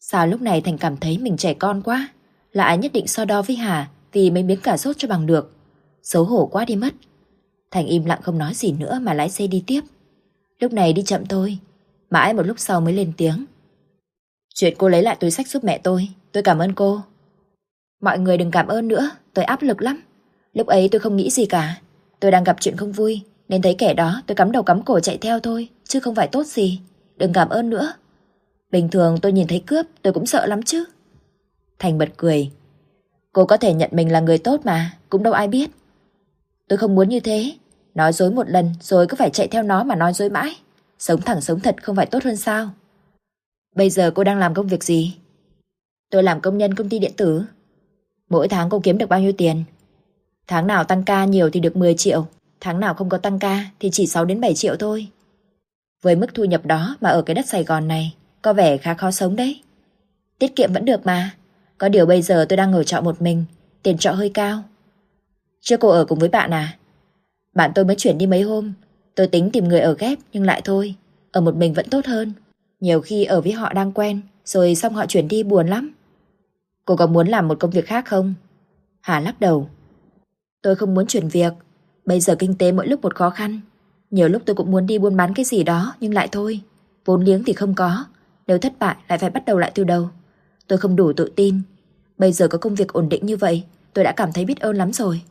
Sao lúc này Thành cảm thấy mình trẻ con quá, lại nhất định so đo với Hà vì mấy miếng cà rốt cho bằng được. Xấu hổ quá đi mất. Thành im lặng không nói gì nữa mà lái xe đi tiếp. Lúc này đi chậm thôi, mãi một lúc sau mới lên tiếng. Chuyện cô lấy lại túi xách giúp mẹ tôi cảm ơn cô. Mọi người đừng cảm ơn nữa, tôi áp lực lắm. Lúc ấy tôi không nghĩ gì cả. Tôi đang gặp chuyện không vui, nên thấy kẻ đó tôi cắm đầu cắm cổ chạy theo thôi, chứ không phải tốt gì. Đừng cảm ơn nữa. Bình thường tôi nhìn thấy cướp tôi cũng sợ lắm chứ. Thành bật cười. Cô có thể nhận mình là người tốt mà, cũng đâu ai biết. Tôi không muốn như thế. Nói dối một lần rồi cứ phải chạy theo nó mà nói dối mãi. Sống thẳng sống thật không phải tốt hơn sao? Bây giờ cô đang làm công việc gì? Tôi làm công nhân công ty điện tử. Mỗi tháng cô kiếm được bao nhiêu tiền? Tháng nào tăng ca nhiều thì được 10 triệu, tháng nào không có tăng ca thì chỉ 6 đến 7 triệu thôi. Với mức thu nhập đó mà ở cái đất Sài Gòn này, có vẻ khá khó sống đấy. Tiết kiệm vẫn được mà. Có điều bây giờ tôi đang ở trọ một mình, tiền trọ hơi cao. Chưa cô ở cùng với bạn à? Bạn tôi mới chuyển đi mấy hôm. Tôi tính tìm người ở ghép nhưng lại thôi. Ở một mình vẫn tốt hơn. Nhiều khi ở với họ đang quen, rồi xong họ chuyển đi buồn lắm. Cô có muốn làm một công việc khác không? Hà lắc đầu. Tôi không muốn chuyển việc. Bây giờ kinh tế mỗi lúc một khó khăn. Nhiều lúc tôi cũng muốn đi buôn bán cái gì đó nhưng lại thôi. Vốn liếng thì không có. Nếu thất bại lại phải bắt đầu lại từ đầu. Tôi không đủ tự tin. Bây giờ có công việc ổn định như vậy, tôi đã cảm thấy biết ơn lắm rồi.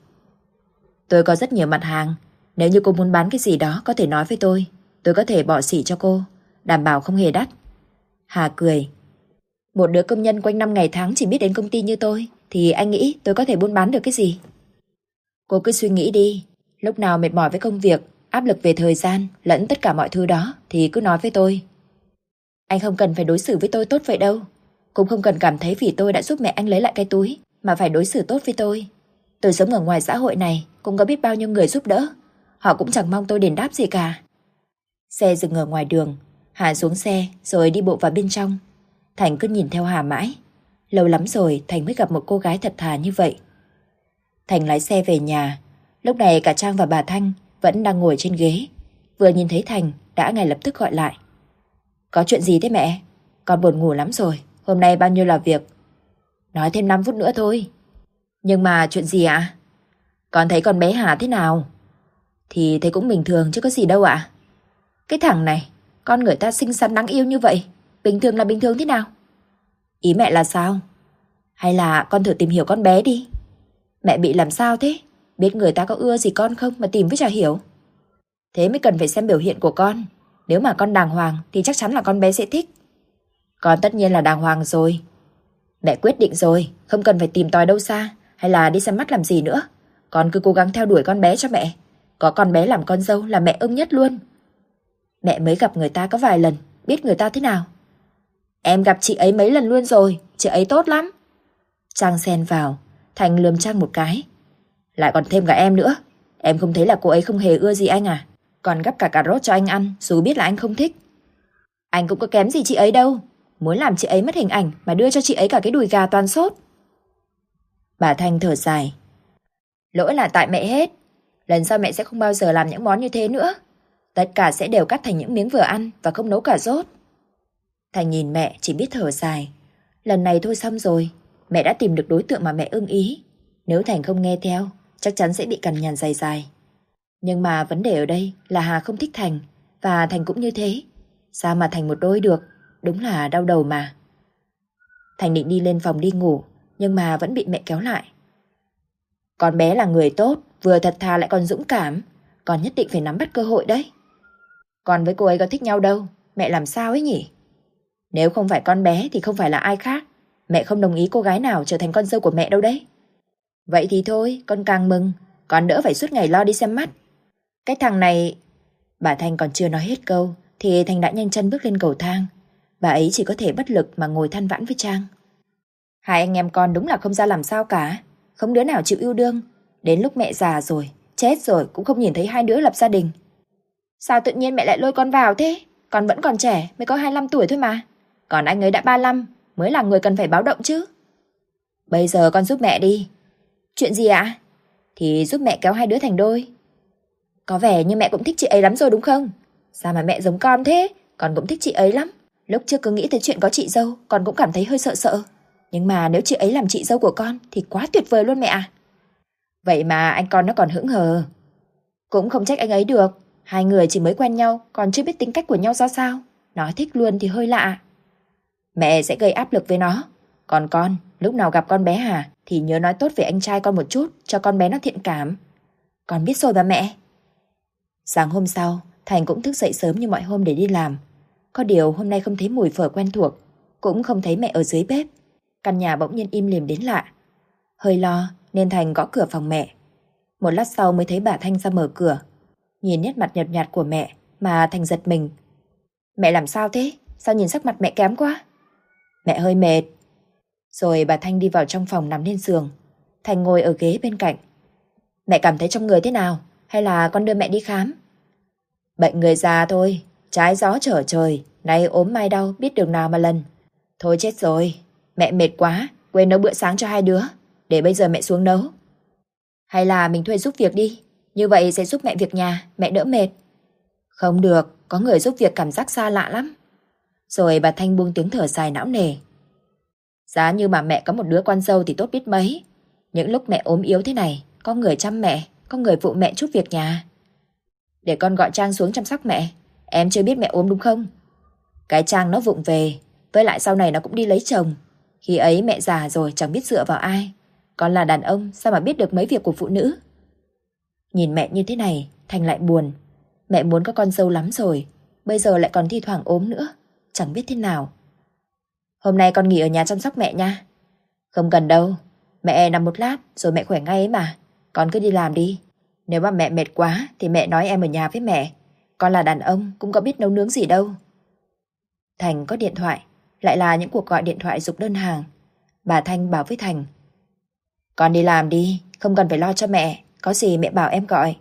Tôi có rất nhiều mặt hàng. Nếu như cô muốn bán cái gì đó có thể nói với tôi. Tôi có thể bỏ xỉ cho cô, đảm bảo không hề đắt. Hà cười. Một đứa công nhân quanh năm ngày tháng chỉ biết đến công ty như tôi thì anh nghĩ tôi có thể buôn bán được cái gì? Cô cứ suy nghĩ đi. Lúc nào mệt mỏi với công việc, áp lực về thời gian lẫn tất cả mọi thứ đó thì cứ nói với tôi. Anh không cần phải đối xử với tôi tốt vậy đâu. Cũng không cần cảm thấy vì tôi đã giúp mẹ anh lấy lại cái túi mà phải đối xử tốt với tôi. Tôi sống ở ngoài xã hội này cũng có biết bao nhiêu người giúp đỡ. Họ cũng chẳng mong tôi đền đáp gì cả. Xe dừng ở ngoài đường. Hà xuống xe rồi đi bộ vào bên trong. Thành cứ nhìn theo Hà mãi. Lâu lắm rồi Thành mới gặp một cô gái thật thà như vậy. Thành lái xe về nhà. Lúc này cả Trang và bà Thanh vẫn đang ngồi trên ghế. Vừa nhìn thấy Thành đã ngay lập tức gọi lại. Có chuyện gì thế mẹ? Con buồn ngủ lắm rồi. Hôm nay bao nhiêu là việc? Nói thêm 5 phút nữa thôi. Nhưng mà chuyện gì ạ? Con thấy con bé Hà thế nào? Thì thấy cũng bình thường chứ có gì đâu ạ. Cái thằng này, con người ta xinh xắn đáng yêu như vậy, bình thường là bình thường thế nào? Ý mẹ là sao? Hay là con thử tìm hiểu con bé đi. Mẹ bị làm sao thế? Biết người ta có ưa gì con không mà tìm với chả hiểu. Thế mới cần phải xem biểu hiện của con. Nếu mà con đàng hoàng thì chắc chắn là con bé sẽ thích. Con tất nhiên là đàng hoàng rồi. Mẹ quyết định rồi, không cần phải tìm tòi đâu xa hay là đi xem mắt làm gì nữa. Con cứ cố gắng theo đuổi con bé cho mẹ. Có con bé làm con dâu là mẹ ưng nhất luôn. Mẹ mới gặp người ta có vài lần, biết người ta thế nào. Em gặp chị ấy mấy lần luôn rồi, chị ấy tốt lắm. Trang xen vào. Thành lườm Trang một cái. Lại còn thêm cả em nữa. Em không thấy là cô ấy không hề ưa gì anh à? Còn gắp cả cà rốt cho anh ăn dù biết là anh không thích. Anh cũng có kém gì chị ấy đâu. Muốn làm chị ấy mất hình ảnh mà đưa cho chị ấy cả cái đùi gà toàn sốt. Bà Thanh thở dài. Lỗi là tại mẹ hết. Lần sau mẹ sẽ không bao giờ làm những món như thế nữa. Tất cả sẽ đều cắt thành những miếng vừa ăn và không nấu cà rốt. Thành nhìn mẹ chỉ biết thở dài. Lần này thôi xong rồi. Mẹ đã tìm được đối tượng mà mẹ ưng ý. Nếu Thành không nghe theo, chắc chắn sẽ bị cằn nhằn dài dài. Nhưng mà vấn đề ở đây là Hà không thích Thành. Và Thành cũng như thế. Sao mà thành một đôi được? Đúng là đau đầu mà. Thành định đi lên phòng đi ngủ, nhưng mà vẫn bị mẹ kéo lại. Con bé là người tốt, vừa thật thà lại còn dũng cảm. Con nhất định phải nắm bắt cơ hội đấy. Con với cô ấy có thích nhau đâu. Mẹ làm sao ấy nhỉ? Nếu không phải con bé thì không phải là ai khác. Mẹ không đồng ý cô gái nào trở thành con dâu của mẹ đâu đấy. Vậy thì thôi, con càng mừng. Con đỡ phải suốt ngày lo đi xem mắt. Cái thằng này... Bà Thanh còn chưa nói hết câu thì Thành đã nhanh chân bước lên cầu thang. Bà ấy chỉ có thể bất lực mà ngồi than vãn với Trang. Hai anh em con đúng là không ra làm sao cả. Không đứa nào chịu yêu đương. Đến lúc mẹ già rồi, chết rồi cũng không nhìn thấy hai đứa lập gia đình. Sao tự nhiên mẹ lại lôi con vào thế? Con vẫn còn trẻ, mới có 25 tuổi thôi mà. Còn anh ấy đã 35, mới là người cần phải báo động chứ. Bây giờ con giúp mẹ đi. Chuyện gì ạ? Thì giúp mẹ kéo hai đứa thành đôi. Có vẻ như mẹ cũng thích chị ấy lắm rồi đúng không? Sao mà mẹ giống con thế? Con cũng thích chị ấy lắm. Lúc trước cứ nghĩ tới chuyện có chị dâu, con cũng cảm thấy hơi sợ sợ. Nhưng mà nếu chị ấy làm chị dâu của con thì quá tuyệt vời luôn mẹ à. Vậy mà anh con nó còn hững hờ. Cũng không trách anh ấy được. Hai người chỉ mới quen nhau, còn chưa biết tính cách của nhau ra sao. Nói thích luôn thì hơi lạ. Mẹ sẽ gây áp lực với nó. Còn con, lúc nào gặp con bé Hà thì nhớ nói tốt về anh trai con một chút, cho con bé nó thiện cảm. Con biết rồi bà mẹ. Sáng hôm sau, Thành cũng thức dậy sớm như mọi hôm để đi làm. Có điều hôm nay không thấy mùi phở quen thuộc, cũng không thấy mẹ ở dưới bếp. Căn nhà bỗng nhiên im lìm đến lạ. Hơi lo nên Thành gõ cửa phòng mẹ. Một lát sau mới thấy bà Thanh ra mở cửa. Nhìn nét mặt nhợt nhạt của mẹ mà Thành giật mình. Mẹ làm sao thế? Sao nhìn sắc mặt mẹ kém quá? Mẹ hơi mệt. Rồi bà Thanh đi vào trong phòng nằm lên giường. Thành ngồi ở ghế bên cạnh. Mẹ cảm thấy trong người thế nào? Hay là con đưa mẹ đi khám? Bệnh người già thôi. Trái gió trở trời. Nay ốm mai đau biết đường nào mà lần. Thôi chết rồi. Mẹ mệt quá. Quên nấu bữa sáng cho hai đứa. Để bây giờ mẹ xuống nấu. Hay là mình thuê giúp việc đi. Như vậy sẽ giúp mẹ việc nhà. Mẹ đỡ mệt. Không được. Có người giúp việc cảm giác xa lạ lắm. Rồi bà Thanh buông tiếng thở dài não nề. Giá như mà mẹ có một đứa con dâu thì tốt biết mấy. Những lúc mẹ ốm yếu thế này, có người chăm mẹ, có người phụ mẹ chút việc nhà. Để con gọi Trang xuống chăm sóc mẹ. Em chưa biết mẹ ốm đúng không? Cái Trang nó vụng về, với lại sau này nó cũng đi lấy chồng. Khi ấy mẹ già rồi chẳng biết dựa vào ai. Con là đàn ông sao mà biết được mấy việc của phụ nữ. Nhìn mẹ như thế này, Thành lại buồn. Mẹ muốn có con dâu lắm rồi, bây giờ lại còn thi thoảng ốm nữa. Chẳng biết thế nào. Hôm nay con nghỉ ở nhà chăm sóc mẹ nha. Không cần đâu. Mẹ nằm một lát rồi mẹ khỏe ngay ấy mà. Con cứ đi làm đi. Nếu mà mẹ mệt quá thì mẹ nói em ở nhà với mẹ. Con là đàn ông cũng có biết nấu nướng gì đâu. Thành có điện thoại. Lại là những cuộc gọi điện thoại giục đơn hàng. Bà Thanh bảo với Thành. Con đi làm đi. Không cần phải lo cho mẹ. Có gì mẹ bảo em gọi.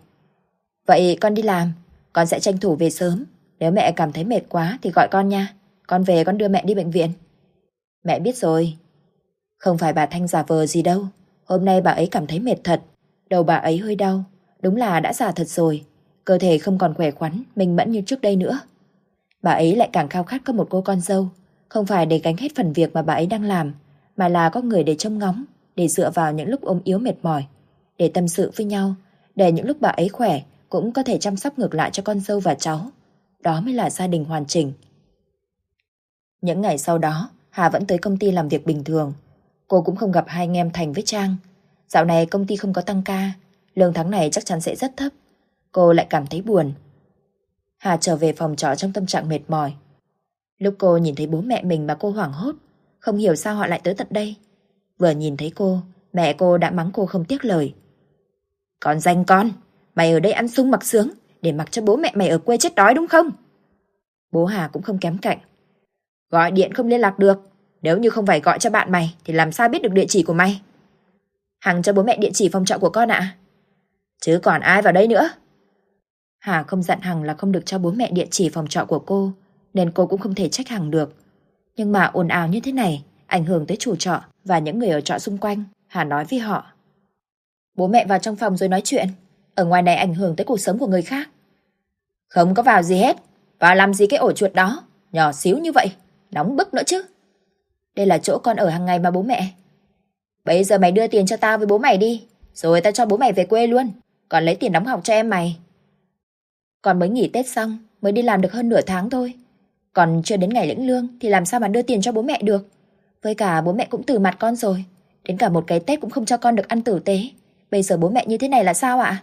Vậy con đi làm. Con sẽ tranh thủ về sớm. Nếu mẹ cảm thấy mệt quá thì gọi con nha. Con về con đưa mẹ đi bệnh viện. Mẹ biết rồi. Không phải bà Thanh giả vờ gì đâu. Hôm nay bà ấy cảm thấy mệt thật. Đầu bà ấy hơi đau. Đúng là đã già thật rồi. Cơ thể không còn khỏe khoắn, minh mẫn như trước đây nữa. Bà ấy lại càng khao khát có một cô con dâu. Không phải để gánh hết phần việc mà bà ấy đang làm, mà là có người để trông ngóng, để dựa vào những lúc ốm yếu mệt mỏi, để tâm sự với nhau, để những lúc bà ấy khỏe cũng có thể chăm sóc ngược lại cho con dâu và cháu. Đó mới là gia đình hoàn chỉnh. Những ngày sau đó, Hà vẫn tới công ty làm việc bình thường. Cô cũng không gặp hai anh em Thành với Trang. Dạo này công ty không có tăng ca, lương tháng này chắc chắn sẽ rất thấp. Cô lại cảm thấy buồn. Hà trở về phòng trọ trong tâm trạng mệt mỏi. Lúc cô nhìn thấy bố mẹ mình mà cô hoảng hốt, không hiểu sao họ lại tới tận đây. Vừa nhìn thấy cô, mẹ cô đã mắng cô không tiếc lời. Con danh con, mày ở đây ăn sung mặc sướng để mặc cho bố mẹ mày ở quê chết đói đúng không? Bố Hà cũng không kém cạnh. Gọi điện không liên lạc được. Nếu như không phải gọi cho bạn mày thì làm sao biết được địa chỉ của mày? Hằng cho bố mẹ địa chỉ phòng trọ của con ạ. Chứ còn ai vào đây nữa? Hà không dặn Hằng là không được cho bố mẹ địa chỉ phòng trọ của cô, nên cô cũng không thể trách Hằng được. Nhưng mà ồn ào như thế này ảnh hưởng tới chủ trọ và những người ở trọ xung quanh. Hà nói với họ. Bố mẹ vào trong phòng rồi nói chuyện. Ở ngoài này ảnh hưởng tới cuộc sống của người khác. Không có vào gì hết. Vào làm gì cái ổ chuột đó, nhỏ xíu như vậy, nóng bức nữa chứ. Đây là chỗ con ở hàng ngày mà bố mẹ. Bây giờ mày đưa tiền cho tao với bố mày đi, rồi tao cho bố mày về quê luôn. Còn lấy tiền đóng học cho em mày. Con mới nghỉ Tết xong, mới đi làm được hơn nửa tháng thôi. Còn chưa đến ngày lĩnh lương thì làm sao mà đưa tiền cho bố mẹ được. Với cả bố mẹ cũng từ mặt con rồi. Đến cả một cái Tết cũng không cho con được ăn tử tế. Bây giờ bố mẹ như thế này là sao ạ?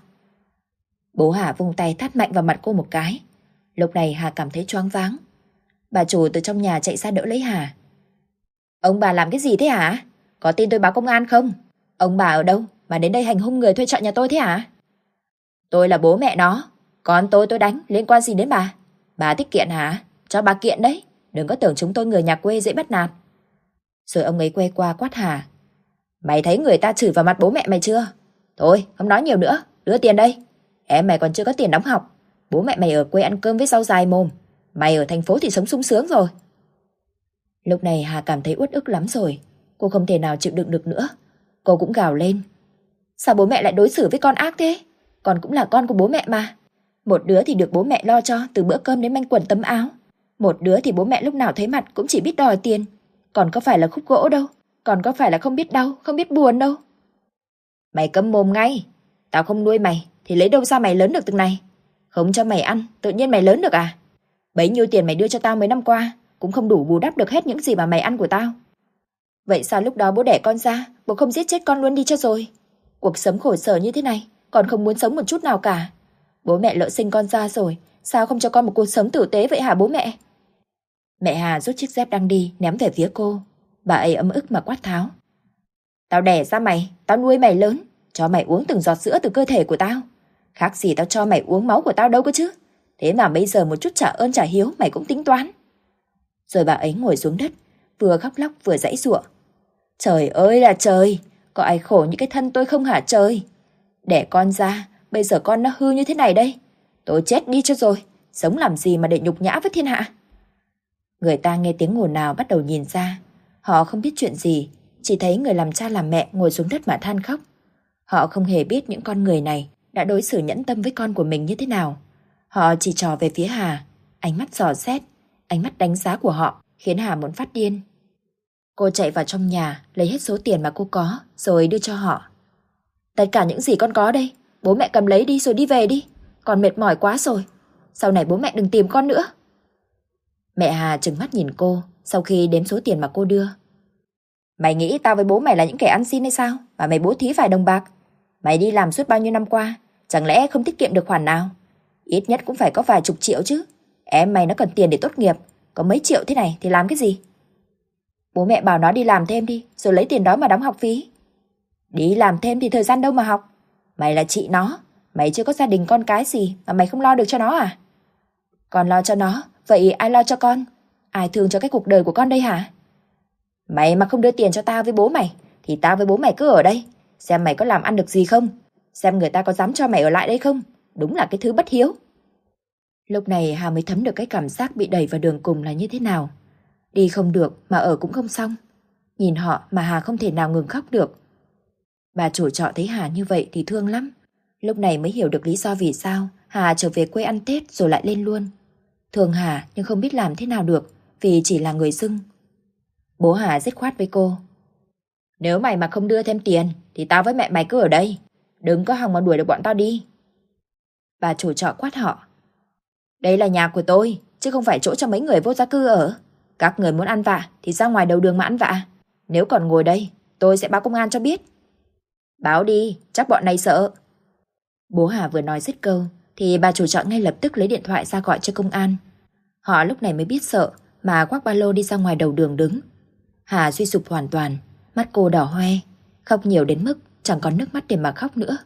Bố Hà vung tay tát mạnh vào mặt cô một cái. Lúc này Hà cảm thấy choáng váng. Bà chủ từ trong nhà chạy ra đỡ lấy Hà. Ông bà làm cái gì thế hả? Có tin tôi báo công an không? Ông bà ở đâu mà đến đây hành hung người thuê trọ nhà tôi thế hả? Tôi là bố mẹ nó. Con tôi đánh, liên quan gì đến bà? Bà thích kiện hả? Cho bà kiện đấy. Đừng có tưởng chúng tôi người nhà quê dễ bắt nạt. Rồi ông ấy quay qua quát Hà. Mày thấy người ta chửi vào mặt bố mẹ mày chưa? Thôi, không nói nhiều nữa. Đưa tiền đây. Em mày còn chưa có tiền đóng học. Bố mẹ mày ở quê ăn cơm với rau dài mồm. Mày ở thành phố thì sống sung sướng rồi. Lúc này Hà cảm thấy uất ức lắm rồi. Cô không thể nào chịu đựng được nữa. Cô cũng gào lên. Sao bố mẹ lại đối xử với con ác thế? Con cũng là con của bố mẹ mà. Một đứa thì được bố mẹ lo cho từ bữa cơm đến manh quần tấm áo. Một đứa thì bố mẹ lúc nào thấy mặt cũng chỉ biết đòi tiền. Còn có phải là khúc gỗ đâu. Còn có phải là không biết đau, không biết buồn đâu. Mày câm mồm ngay. Tao không nuôi mày thì lấy đâu ra mày lớn được từng này. Không cho mày ăn, tự nhiên mày lớn được à? Bấy nhiêu tiền mày đưa cho tao mấy năm qua cũng không đủ bù đắp được hết những gì mà mày ăn của tao. Vậy sao lúc đó bố đẻ con ra, bố không giết chết con luôn đi cho rồi? Cuộc sống khổ sở như thế này, con không muốn sống một chút nào cả. Bố mẹ lỡ sinh con ra rồi, sao không cho con một cuộc sống tử tế vậy hả bố mẹ? Mẹ Hà rút chiếc dép đang đi ném về phía cô. Bà ấy ấm ức mà quát tháo. Tao đẻ ra mày, tao nuôi mày lớn, cho mày uống từng giọt sữa từ cơ thể của tao. Khác gì tao cho mày uống máu của tao đâu cơ chứ. Thế mà bây giờ một chút trả ơn trả hiếu mày cũng tính toán. Rồi bà ấy ngồi xuống đất, vừa khóc lóc vừa giãy giụa. Trời ơi là trời, có ai khổ như cái thân tôi không hả trời? Đẻ con ra, bây giờ con nó hư như thế này đây. Tôi chết đi cho rồi, sống làm gì mà để nhục nhã với thiên hạ. Người ta nghe tiếng ồn ào bắt đầu nhìn ra. Họ không biết chuyện gì, chỉ thấy người làm cha làm mẹ ngồi xuống đất mà than khóc. Họ không hề biết những con người này đã đối xử nhẫn tâm với con của mình như thế nào. Họ chỉ trò về phía Hà, ánh mắt dò xét, ánh mắt đánh giá của họ khiến Hà muốn phát điên. Cô chạy vào trong nhà, lấy hết số tiền mà cô có, rồi đưa cho họ. Tất cả những gì con có đây, bố mẹ cầm lấy đi rồi đi về đi. Con mệt mỏi quá rồi, sau này bố mẹ đừng tìm con nữa. Mẹ Hà trừng mắt nhìn cô sau khi đếm số tiền mà cô đưa. Mày nghĩ tao với bố mày là những kẻ ăn xin hay sao mà mày bố thí vài đồng bạc? Mày đi làm suốt bao nhiêu năm qua, chẳng lẽ không tiết kiệm được khoản nào? Ít nhất cũng phải có vài chục triệu chứ. Em mày nó cần tiền để tốt nghiệp, có mấy triệu thế này thì làm cái gì? Bố mẹ bảo nó đi làm thêm đi, rồi lấy tiền đó mà đóng học phí. Đi làm thêm thì thời gian đâu mà học? Mày là chị nó, mày chưa có gia đình con cái gì mà mày không lo được cho nó à? Con lo cho nó, vậy ai lo cho con? Ai thương cho cái cuộc đời của con đây hả? Mày mà không đưa tiền cho tao với bố mày, thì tao với bố mày cứ ở đây, xem mày có làm ăn được gì không, xem người ta có dám cho mày ở lại đây không. Đúng là cái thứ bất hiếu. Lúc này Hà mới thấm được cái cảm giác bị đẩy vào đường cùng là như thế nào. Đi không được mà ở cũng không xong. Nhìn họ mà Hà không thể nào ngừng khóc được. Bà chủ trọ thấy Hà như vậy thì thương lắm. Lúc này mới hiểu được lý do vì sao Hà trở về quê ăn Tết rồi lại lên luôn. Thương Hà nhưng không biết làm thế nào được, vì chỉ là người dưng. Bố Hà dứt khoát với cô. Nếu mày mà không đưa thêm tiền thì tao với mẹ mày cứ ở đây, đừng có hòng mà đuổi được bọn tao đi. Bà chủ trọ quát họ. Đây là nhà của tôi, chứ không phải chỗ cho mấy người vô gia cư ở. Các người muốn ăn vạ thì ra ngoài đầu đường mà ăn vạ. Nếu còn ngồi đây, tôi sẽ báo công an cho biết. Báo đi, chắc bọn này sợ. Bố Hà vừa nói dứt câu thì bà chủ trọ ngay lập tức lấy điện thoại ra gọi cho công an. Họ lúc này mới biết sợ mà khoác ba lô đi ra ngoài đầu đường đứng. Hà suy sụp hoàn toàn, mắt cô đỏ hoe, khóc nhiều đến mức chẳng còn nước mắt để mà khóc nữa.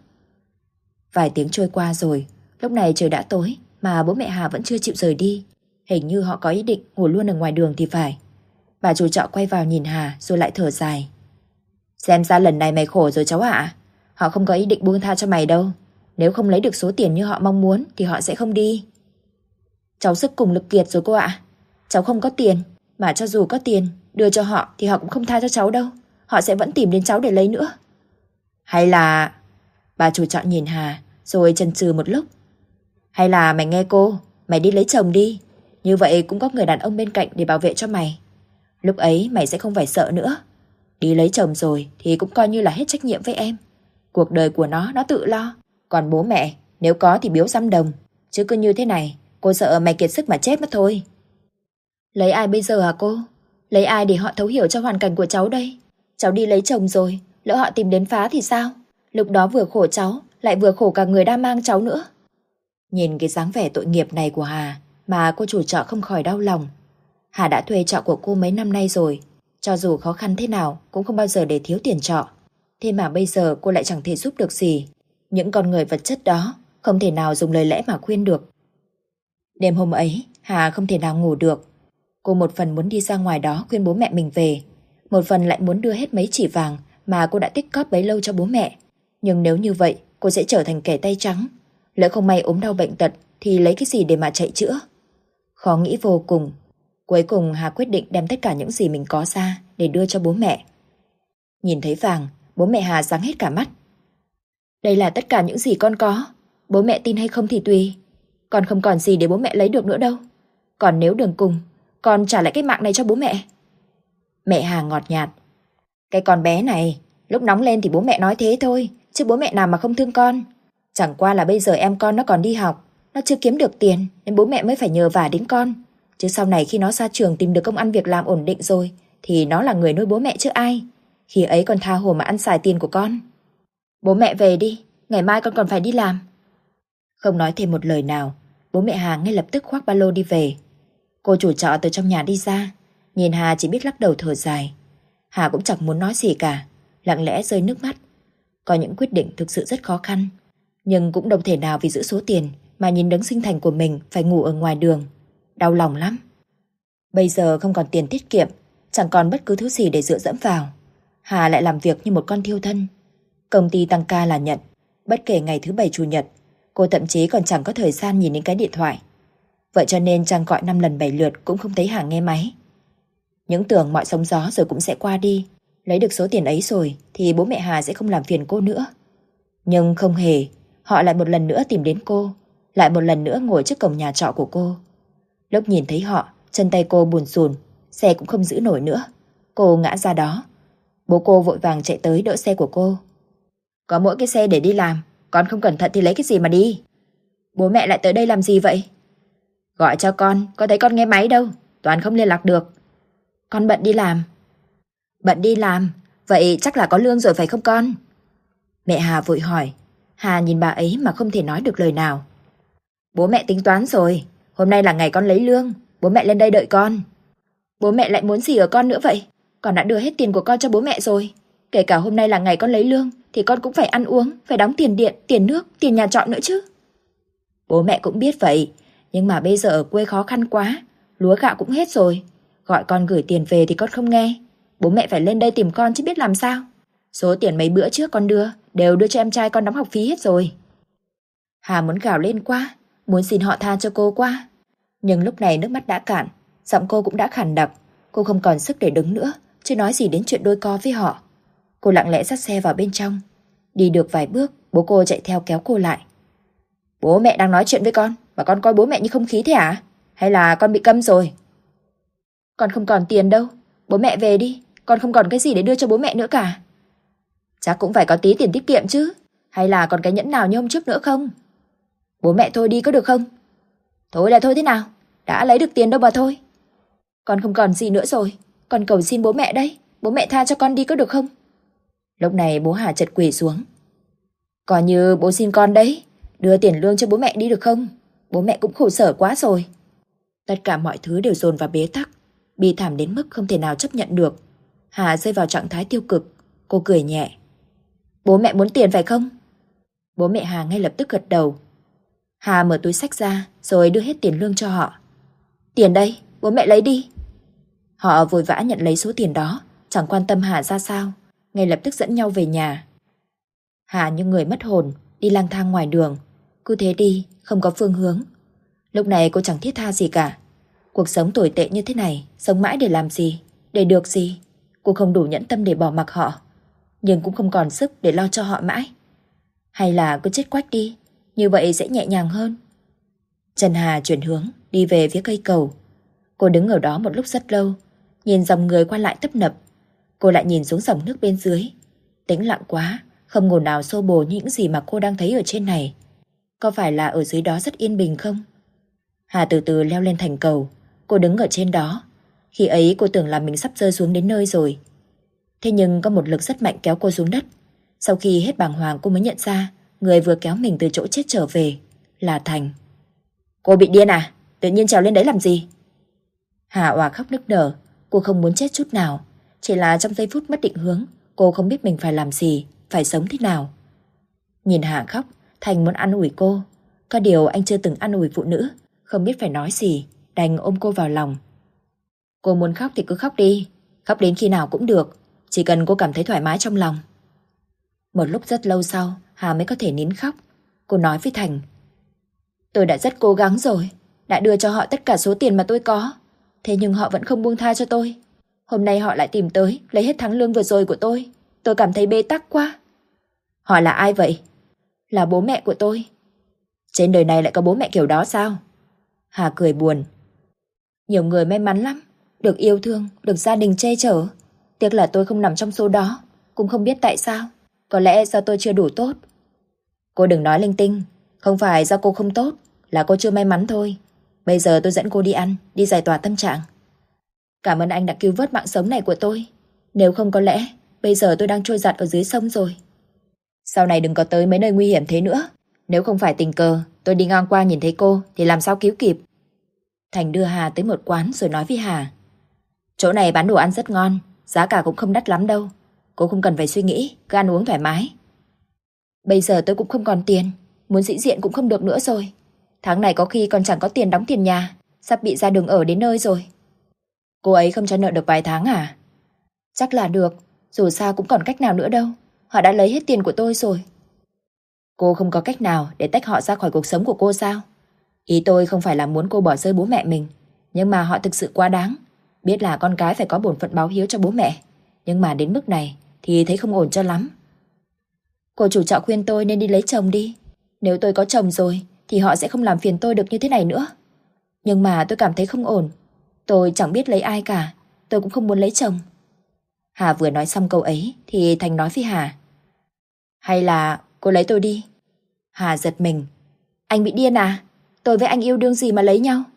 Vài tiếng trôi qua rồi, lúc này trời đã tối mà bố mẹ Hà vẫn chưa chịu rời đi. Hình như họ có ý định ngủ luôn ở ngoài đường thì phải. Bà chủ trọ quay vào nhìn Hà rồi lại thở dài. Xem ra lần này mày khổ rồi cháu ạ. Họ không có ý định buông tha cho mày đâu. Nếu không lấy được số tiền như họ mong muốn thì họ sẽ không đi. Cháu sức cùng lực kiệt rồi cô ạ. Cháu không có tiền, mà cho dù có tiền đưa cho họ thì họ cũng không tha cho cháu đâu. Họ sẽ vẫn tìm đến cháu để lấy nữa. Hay là... Bà chủ trọ nhìn Hà rồi chần chừ một lúc. Hay là mày nghe cô, mày đi lấy chồng đi. Như vậy cũng có người đàn ông bên cạnh để bảo vệ cho mày. Lúc ấy mày sẽ không phải sợ nữa. Đi lấy chồng rồi thì cũng coi như là hết trách nhiệm với em. Cuộc đời của nó tự lo. Còn bố mẹ, nếu có thì biếu xăm đồng. Chứ cứ như thế này, cô sợ mày kiệt sức mà chết mất thôi. Lấy ai bây giờ hả cô? Lấy ai để họ thấu hiểu cho hoàn cảnh của cháu đây? Cháu đi lấy chồng rồi, lỡ họ tìm đến phá thì sao? Lúc đó vừa khổ cháu, lại vừa khổ cả người đang mang cháu nữa. Nhìn cái dáng vẻ tội nghiệp này của Hà mà cô chủ trọ không khỏi đau lòng. Hà đã thuê trọ của cô mấy năm nay rồi, cho dù khó khăn thế nào cũng không bao giờ để thiếu tiền trọ. Thế mà bây giờ cô lại chẳng thể giúp được gì. Những con người vật chất đó không thể nào dùng lời lẽ mà khuyên được. Đêm hôm ấy Hà không thể nào ngủ được. Cô một phần muốn đi ra ngoài đó khuyên bố mẹ mình về, một phần lại muốn đưa hết mấy chỉ vàng mà cô đã tích cóp bấy lâu cho bố mẹ. Nhưng nếu như vậy cô sẽ trở thành kẻ tay trắng. Lỡ không may ốm đau bệnh tật thì lấy cái gì để mà chạy chữa? Khó nghĩ vô cùng. Cuối cùng Hà quyết định đem tất cả những gì mình có ra để đưa cho bố mẹ. Nhìn thấy vàng, bố mẹ Hà sáng hết cả mắt. Đây là tất cả những gì con có. Bố mẹ tin hay không thì tùy. Con không còn gì để bố mẹ lấy được nữa đâu. Còn nếu đường cùng, con trả lại cái mạng này cho bố mẹ. Mẹ Hà ngọt nhạt. Cái con bé này, lúc nóng lên thì bố mẹ nói thế thôi, chứ bố mẹ nào mà không thương con. Chẳng qua là bây giờ em con nó còn đi học, nó chưa kiếm được tiền nên bố mẹ mới phải nhờ vả đến con. Chứ sau này khi nó ra trường tìm được công ăn việc làm ổn định rồi thì nó là người nuôi bố mẹ chứ ai. Khi ấy còn tha hồ mà ăn xài tiền của con. Bố mẹ về đi, ngày mai con còn phải đi làm. Không nói thêm một lời nào, bố mẹ Hà ngay lập tức khoác ba lô đi về. Cô chủ trọ từ trong nhà đi ra, nhìn Hà chỉ biết lắc đầu thở dài. Hà cũng chẳng muốn nói gì cả, lặng lẽ rơi nước mắt. Có những quyết định thực sự rất khó khăn, nhưng cũng đâu thể nào vì giữ số tiền mà nhìn đấng sinh thành của mình phải ngủ ở ngoài đường. Đau lòng lắm. Bây giờ không còn tiền tiết kiệm, chẳng còn bất cứ thứ gì để dựa dẫm vào. Hà lại làm việc như một con thiêu thân. Công ty tăng ca là nhận, bất kể ngày thứ bảy chủ nhật. Cô thậm chí còn chẳng có thời gian nhìn đến cái điện thoại. Vậy cho nên Trang gọi 5 lần 7 lượt cũng không thấy Hà nghe máy. Những tưởng mọi sóng gió rồi cũng sẽ qua đi. Lấy được số tiền ấy rồi thì bố mẹ Hà sẽ không làm phiền cô nữa. Nhưng không hề, họ lại một lần nữa tìm đến cô, lại một lần nữa ngồi trước cổng nhà trọ của cô. Lúc nhìn thấy họ, chân tay cô bùn rùn, xe cũng không giữ nổi nữa. Cô ngã ra đó. Bố cô vội vàng chạy tới đỡ xe của cô. Có mỗi cái xe để đi làm, con không cẩn thận thì lấy cái gì mà đi. Bố mẹ lại tới đây làm gì vậy? Gọi cho con, có thấy con nghe máy đâu, toàn không liên lạc được. Con bận đi làm. Bận đi làm, vậy chắc là có lương rồi phải không con? Mẹ Hà vội hỏi. Hà nhìn bà ấy mà không thể nói được lời nào. Bố mẹ tính toán rồi, hôm nay là ngày con lấy lương, bố mẹ lên đây đợi con. Bố mẹ lại muốn gì ở con nữa vậy? Con đã đưa hết tiền của con cho bố mẹ rồi. Kể cả hôm nay là ngày con lấy lương thì con cũng phải ăn uống, phải đóng tiền điện, tiền nước, tiền nhà trọ nữa chứ. Bố mẹ cũng biết vậy, nhưng mà bây giờ ở quê khó khăn quá, lúa gạo cũng hết rồi. Gọi con gửi tiền về thì con không nghe. Bố mẹ phải lên đây tìm con chứ biết làm sao. Số tiền mấy bữa trước con đưa đều đưa cho em trai con đóng học phí hết rồi. Hà muốn gào lên quá, muốn xin họ tha cho cô quá. Nhưng lúc này nước mắt đã cạn, giọng cô cũng đã khàn đặc. Cô không còn sức để đứng nữa, chứ nói gì đến chuyện đôi co với họ. Cô lặng lẽ dắt xe vào bên trong. Đi được vài bước, bố cô chạy theo kéo cô lại. Bố mẹ đang nói chuyện với con, mà con coi bố mẹ như không khí thế à? Hay là con bị câm rồi? Con không còn tiền đâu, bố mẹ về đi, con không còn cái gì để đưa cho bố mẹ nữa cả. Chắc cũng phải có tí tiền tiết kiệm chứ. Hay là còn cái nhẫn nào như hôm trước nữa không? Bố mẹ thôi đi có được không? Thôi là thôi thế nào? Đã lấy được tiền đâu mà thôi. Con không còn gì nữa rồi, con cầu xin bố mẹ đấy, bố mẹ tha cho con đi có được không? Lúc này bố Hà chợt quỳ xuống. Coi như bố xin con đấy, đưa tiền lương cho bố mẹ đi được không? Bố mẹ cũng khổ sở quá rồi. Tất cả mọi thứ đều dồn vào bế tắc, bi thảm đến mức không thể nào chấp nhận được. Hà rơi vào trạng thái tiêu cực. Cô cười nhẹ. Bố mẹ muốn tiền phải không? Bố mẹ Hà ngay lập tức gật đầu. Hà mở túi xách ra rồi đưa hết tiền lương cho họ. Tiền đây, bố mẹ lấy đi. Họ vội vã nhận lấy số tiền đó, chẳng quan tâm Hà ra sao, ngay lập tức dẫn nhau về nhà. Hà như người mất hồn, đi lang thang ngoài đường, cứ thế đi, không có phương hướng. Lúc này cô chẳng thiết tha gì cả. Cuộc sống tồi tệ như thế này, sống mãi để làm gì, để được gì? Cô không đủ nhẫn tâm để bỏ mặc họ, nhưng cũng không còn sức để lo cho họ mãi. Hay là cứ chết quách đi, như vậy sẽ nhẹ nhàng hơn. Trần Hà chuyển hướng, đi về phía cây cầu. Cô đứng ở đó một lúc rất lâu, nhìn dòng người qua lại tấp nập. Cô lại nhìn xuống dòng nước bên dưới. Tĩnh lặng quá, không ồn ào xô bồ như những gì mà cô đang thấy ở trên này. Có phải là ở dưới đó rất yên bình không? Hà từ từ leo lên thành cầu. Cô đứng ở trên đó. Khi ấy cô tưởng là mình sắp rơi xuống đến nơi rồi. Thế nhưng có một lực rất mạnh kéo cô xuống đất. Sau khi hết bàng hoàng cô mới nhận ra người vừa kéo mình từ chỗ chết trở về là Thành. Cô bị điên à? Tự nhiên trèo lên đấy làm gì? Hà òa khóc nức nở. Cô không muốn chết chút nào. Chỉ là trong giây phút mất định hướng, cô không biết mình phải làm gì, phải sống thế nào. Nhìn Hà khóc, Thành muốn an ủi cô. Có điều anh chưa từng an ủi phụ nữ, không biết phải nói gì, đành ôm cô vào lòng. Cô muốn khóc thì cứ khóc đi, khóc đến khi nào cũng được, chỉ cần cô cảm thấy thoải mái trong lòng. Một lúc rất lâu sau, Hà mới có thể nín khóc. Cô nói với Thành. Tôi đã rất cố gắng rồi, đã đưa cho họ tất cả số tiền mà tôi có. Thế nhưng họ vẫn không buông tha cho tôi. Hôm nay họ lại tìm tới, lấy hết tháng lương vừa rồi của tôi. Tôi cảm thấy bế tắc quá. Họ là ai vậy? Là bố mẹ của tôi. Trên đời này lại có bố mẹ kiểu đó sao? Hà cười buồn. Nhiều người may mắn lắm, được yêu thương, được gia đình che chở. Tiếc là tôi không nằm trong số đó, cũng không biết tại sao. Có lẽ do tôi chưa đủ tốt. Cô đừng nói linh tinh, không phải do cô không tốt, là cô chưa may mắn thôi. Bây giờ tôi dẫn cô đi ăn, đi giải tỏa tâm trạng. Cảm ơn anh đã cứu vớt mạng sống này của tôi. Nếu không có lẽ, bây giờ tôi đang trôi giạt ở dưới sông rồi. Sau này đừng có tới mấy nơi nguy hiểm thế nữa. Nếu không phải tình cờ, tôi đi ngang qua nhìn thấy cô thì làm sao cứu kịp. Thành đưa Hà tới một quán rồi nói với Hà. Chỗ này bán đồ ăn rất ngon, giá cả cũng không đắt lắm đâu. Cô không cần phải suy nghĩ, cứ ăn uống thoải mái. Bây giờ tôi cũng không còn tiền, muốn sĩ diện cũng không được nữa rồi. Tháng này có khi còn chẳng có tiền đóng tiền nhà, sắp bị ra đường ở đến nơi rồi. Cô ấy không cho nợ được vài tháng à? Chắc là được, dù sao cũng còn cách nào nữa đâu. Họ đã lấy hết tiền của tôi rồi. Cô không có cách nào để tách họ ra khỏi cuộc sống của cô sao? Ý tôi không phải là muốn cô bỏ rơi bố mẹ mình, nhưng mà họ thực sự quá đáng. Biết là con cái phải có bổn phận báo hiếu cho bố mẹ, nhưng mà đến mức này thì thấy không ổn cho lắm. Cô chủ trọ khuyên tôi nên đi lấy chồng đi. Nếu tôi có chồng rồi thì họ sẽ không làm phiền tôi được như thế này nữa. Nhưng mà tôi cảm thấy không ổn. Tôi chẳng biết lấy ai cả, tôi cũng không muốn lấy chồng. Hà vừa nói xong câu ấy thì Thành nói với Hà. Hay là cô lấy tôi đi? Hà giật mình. Anh bị điên à? Tôi với anh yêu đương gì mà lấy nhau?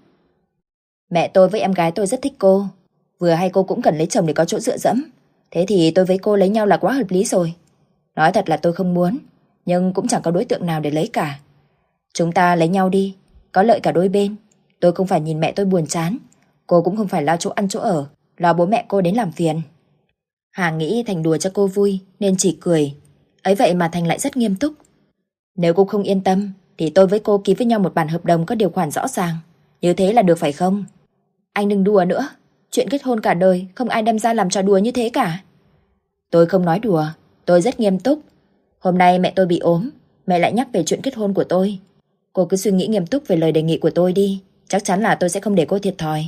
Mẹ tôi với em gái tôi rất thích cô. Vừa hay cô cũng cần lấy chồng để có chỗ dựa dẫm. Thế thì tôi với cô lấy nhau là quá hợp lý rồi. Nói thật là tôi không muốn, nhưng cũng chẳng có đối tượng nào để lấy cả. Chúng ta lấy nhau đi, có lợi cả đôi bên. Tôi không phải nhìn mẹ tôi buồn chán, cô cũng không phải lo chỗ ăn chỗ ở, lo bố mẹ cô đến làm phiền. Hà nghĩ Thành đùa cho cô vui nên chỉ cười. Ấy vậy mà Thành lại rất nghiêm túc. Nếu cô không yên tâm thì tôi với cô ký với nhau một bản hợp đồng có điều khoản rõ ràng. Như thế là được phải không? Anh đừng đùa nữa. Chuyện kết hôn cả đời không ai đem ra làm trò đùa như thế cả. Tôi không nói đùa, tôi rất nghiêm túc. Hôm nay mẹ tôi bị ốm, mẹ lại nhắc về chuyện kết hôn của tôi. Cô cứ suy nghĩ nghiêm túc về lời đề nghị của tôi đi. Chắc chắn là tôi sẽ không để cô thiệt thòi.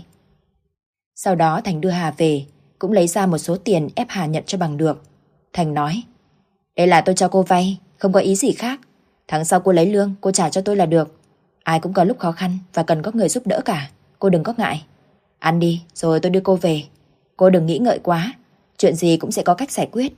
Sau đó Thành đưa Hà về, cũng lấy ra một số tiền ép Hà nhận cho bằng được. Thành nói, đây là tôi cho cô vay, không có ý gì khác. Tháng sau cô lấy lương, cô trả cho tôi là được. Ai cũng có lúc khó khăn và cần có người giúp đỡ cả. Cô đừng có ngại. Ăn đi, rồi tôi đưa cô về. Cô đừng nghĩ ngợi quá, chuyện gì cũng sẽ có cách giải quyết.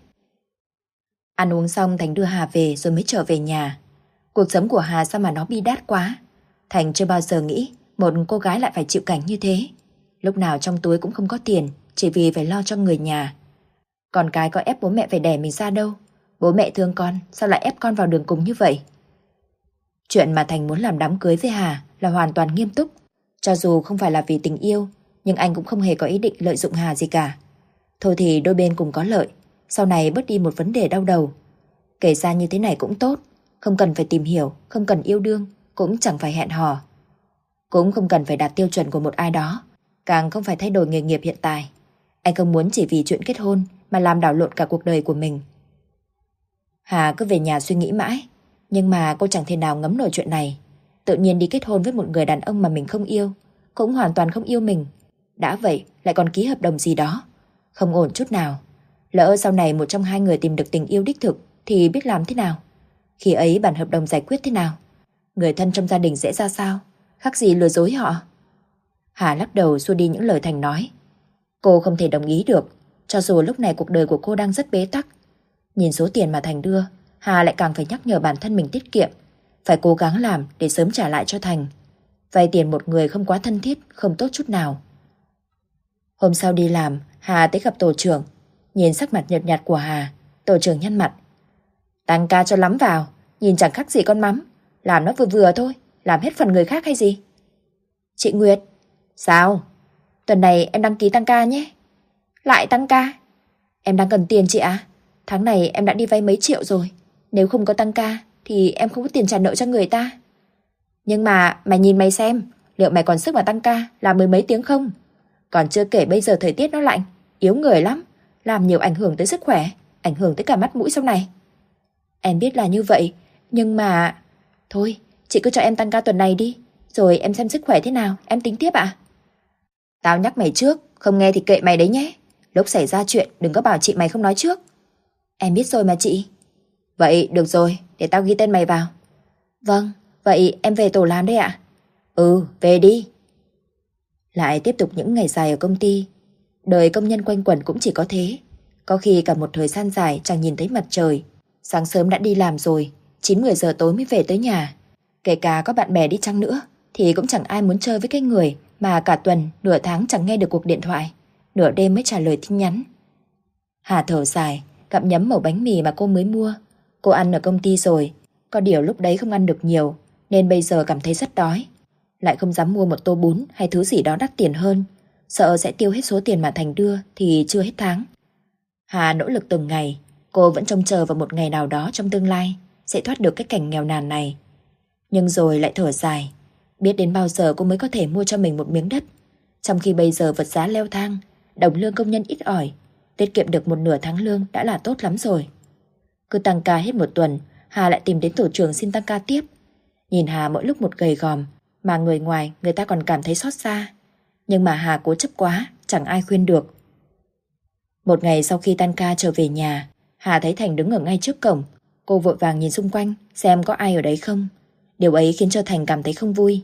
Ăn uống xong Thành đưa Hà về rồi mới trở về nhà. Cuộc sống của Hà sao mà nó bi đát quá. Thành chưa bao giờ nghĩ một cô gái lại phải chịu cảnh như thế. Lúc nào trong túi cũng không có tiền, chỉ vì phải lo cho người nhà. Con cái có ép bố mẹ phải đẻ mình ra đâu. Bố mẹ thương con, sao lại ép con vào đường cùng như vậy? Chuyện mà Thành muốn làm đám cưới với Hà là hoàn toàn nghiêm túc. Cho dù không phải là vì tình yêu, nhưng anh cũng không hề có ý định lợi dụng Hà gì cả. Thôi thì đôi bên cùng có lợi, sau này bớt đi một vấn đề đau đầu. Kể ra như thế này cũng tốt, không cần phải tìm hiểu, không cần yêu đương, cũng chẳng phải hẹn hò. Cũng không cần phải đạt tiêu chuẩn của một ai đó, càng không phải thay đổi nghề nghiệp hiện tại. Anh không muốn chỉ vì chuyện kết hôn mà làm đảo lộn cả cuộc đời của mình. Hà cứ về nhà suy nghĩ mãi, nhưng mà cô chẳng thể nào ngấm nổi chuyện này. Tự nhiên đi kết hôn với một người đàn ông mà mình không yêu, cũng hoàn toàn không yêu mình. Đã vậy lại còn ký hợp đồng gì đó, không ổn chút nào. Lỡ sau này một trong hai người tìm được tình yêu đích thực thì biết làm thế nào? Khi ấy bản hợp đồng giải quyết thế nào? Người thân trong gia đình sẽ ra sao? Khác gì lừa dối họ? Hà lắc đầu xua đi những lời Thành nói. Cô không thể đồng ý được, cho dù lúc này cuộc đời của cô đang rất bế tắc. Nhìn số tiền mà Thành đưa, Hà lại càng phải nhắc nhở bản thân mình tiết kiệm, phải cố gắng làm để sớm trả lại cho Thành. Vay tiền một người không quá thân thiết, không tốt chút nào. Hôm sau đi làm, Hà tới gặp tổ trưởng. Nhìn sắc mặt nhợt nhạt của Hà, tổ trưởng nhăn mặt. Tăng ca cho lắm vào, nhìn chẳng khác gì con mắm. Làm nó vừa vừa thôi, làm hết phần người khác hay gì? Chị Nguyệt. Sao? Tuần này em đăng ký tăng ca nhé. Lại tăng ca? Em đang cần tiền chị ạ. Tháng này em đã đi vay mấy triệu rồi. Nếu không có tăng ca thì em không có tiền trả nợ cho người ta. Nhưng mà mày nhìn mày xem, liệu mày còn sức mà tăng ca làm mười mấy tiếng không? Còn chưa kể bây giờ thời tiết nó lạnh, yếu người lắm, làm nhiều ảnh hưởng tới sức khỏe, ảnh hưởng tới cả mắt mũi sau này. Em biết là như vậy, nhưng mà... Thôi, chị cứ cho em tăng ca tuần này đi, rồi em xem sức khỏe thế nào, em tính tiếp ạ. Tao nhắc mày trước, không nghe thì kệ mày đấy nhé. Lúc xảy ra chuyện đừng có bảo chị mày không nói trước. Em biết rồi mà chị. Vậy được rồi, để tao ghi tên mày vào. Vâng, vậy em về tổ làm đây ạ. Ừ, về đi. Lại tiếp tục những ngày dài ở công ty. Đời công nhân quanh quẩn cũng chỉ có thế. Có khi cả một thời gian dài chẳng nhìn thấy mặt trời. Sáng sớm đã đi làm rồi, 9-10 giờ tối mới về tới nhà. Kể cả có bạn bè đi chăng nữa thì cũng chẳng ai muốn chơi với cái người mà cả tuần, nửa tháng chẳng nghe được cuộc điện thoại, nửa đêm mới trả lời tin nhắn. Hà thở dài, gặm nhấm mẩu bánh mì mà cô mới mua. Cô ăn ở công ty rồi, có điều lúc đấy không ăn được nhiều, nên bây giờ cảm thấy rất đói. Lại không dám mua một tô bún hay thứ gì đó đắt tiền hơn, sợ sẽ tiêu hết số tiền mà Thành đưa thì chưa hết tháng. Hà nỗ lực từng ngày, cô vẫn trông chờ vào một ngày nào đó trong tương lai sẽ thoát được cái cảnh nghèo nàn này. Nhưng rồi lại thở dài, biết đến bao giờ cô mới có thể mua cho mình một miếng đất, trong khi bây giờ vật giá leo thang, đồng lương công nhân ít ỏi, tiết kiệm được một nửa tháng lương đã là tốt lắm rồi. Cứ tăng ca hết một tuần, Hà lại tìm đến tổ trưởng xin tăng ca tiếp. Nhìn Hà mỗi lúc một gầy gòm, mà người ngoài người ta còn cảm thấy xót xa. Nhưng mà Hà cố chấp quá, chẳng ai khuyên được. Một ngày sau khi tan ca trở về nhà, Hà thấy Thành đứng ở ngay trước cổng. Cô vội vàng nhìn xung quanh xem có ai ở đấy không. Điều ấy khiến cho Thành cảm thấy không vui.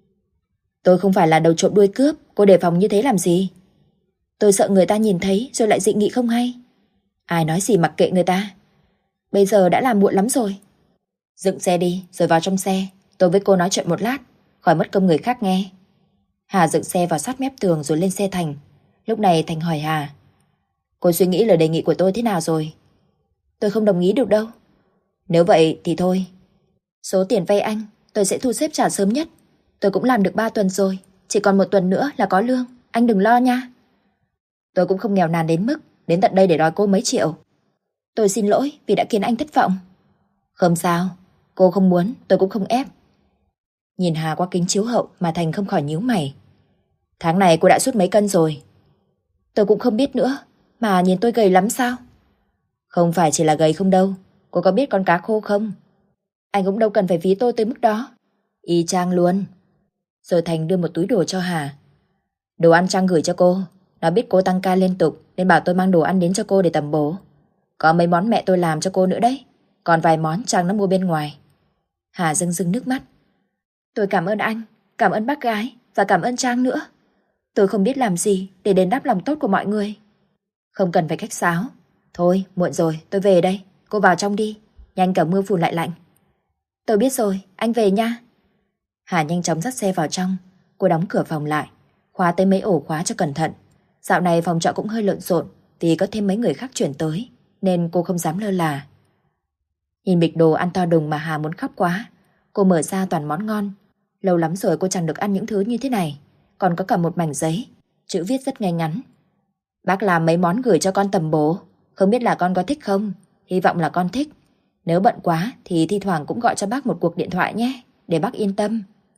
Tôi không phải là đầu trộm đuôi cướp, cô đề phòng như thế làm gì? Tôi sợ người ta nhìn thấy rồi lại dị nghị không hay. Ai nói gì mặc kệ người ta. Bây giờ đã làm muộn lắm rồi. Dựng xe đi rồi vào trong xe, tôi với cô nói chuyện một lát, khỏi mất công người khác nghe. Hà dựng xe vào sát mép tường rồi lên xe Thành. Lúc này Thành hỏi Hà: Cô suy nghĩ lời đề nghị của tôi thế nào rồi? Tôi không đồng ý được đâu. Nếu vậy thì thôi. Số tiền vay anh tôi sẽ thu xếp trả sớm nhất. Tôi cũng làm được 3 tuần rồi, chỉ còn 1 tuần nữa là có lương, anh đừng lo nha. Tôi cũng không nghèo nàn đến mức đến tận đây để đòi cô mấy triệu. Tôi xin lỗi vì đã khiến anh thất vọng. Không sao, cô không muốn tôi cũng không ép. Nhìn Hà qua kính chiếu hậu mà Thành không khỏi nhíu mày. Tháng này cô đã sút mấy cân rồi? Tôi cũng không biết nữa, mà nhìn tôi gầy lắm sao? Không phải chỉ là gầy không đâu, cô có biết con cá khô không? Anh cũng đâu cần phải ví tôi tới mức đó. Y chang luôn. Rồi Thành đưa một túi đồ cho Hà. Đồ ăn Trang gửi cho cô. Nó biết cô tăng ca liên tục nên bảo tôi mang đồ ăn đến cho cô để tầm bổ. Có mấy món mẹ tôi làm cho cô nữa đấy. Còn vài món Trang nó mua bên ngoài. Hà rưng rưng nước mắt. Tôi cảm ơn anh, cảm ơn bác gái và cảm ơn Trang nữa. Tôi không biết làm gì để đền đáp lòng tốt của mọi người. Không cần phải khách sáo. Thôi, muộn rồi, tôi về đây. Cô vào trong đi, nhanh cả mưa phùn lại lạnh. Tôi biết rồi, anh về nha. Hà nhanh chóng dắt xe vào trong. Cô đóng cửa phòng lại, khóa tới mấy ổ khóa cho cẩn thận. Dạo này phòng trọ cũng hơi lộn xộn vì có thêm mấy người khác chuyển tới, nên cô không dám lơ là. Nhìn bịch đồ ăn to đùng mà Hà muốn khóc quá. Cô mở ra toàn món ngon. Lâu lắm rồi cô chẳng được ăn những thứ như thế này. Còn có cả một mảnh giấy, chữ viết rất ngay ngắn. Bác làm mấy món gửi cho con tầm bổ. Không biết là con có thích không? Hy vọng là con thích. Nếu bận quá thì thi thoảng cũng gọi cho bác một cuộc điện thoại nhé, để bác yên tâm.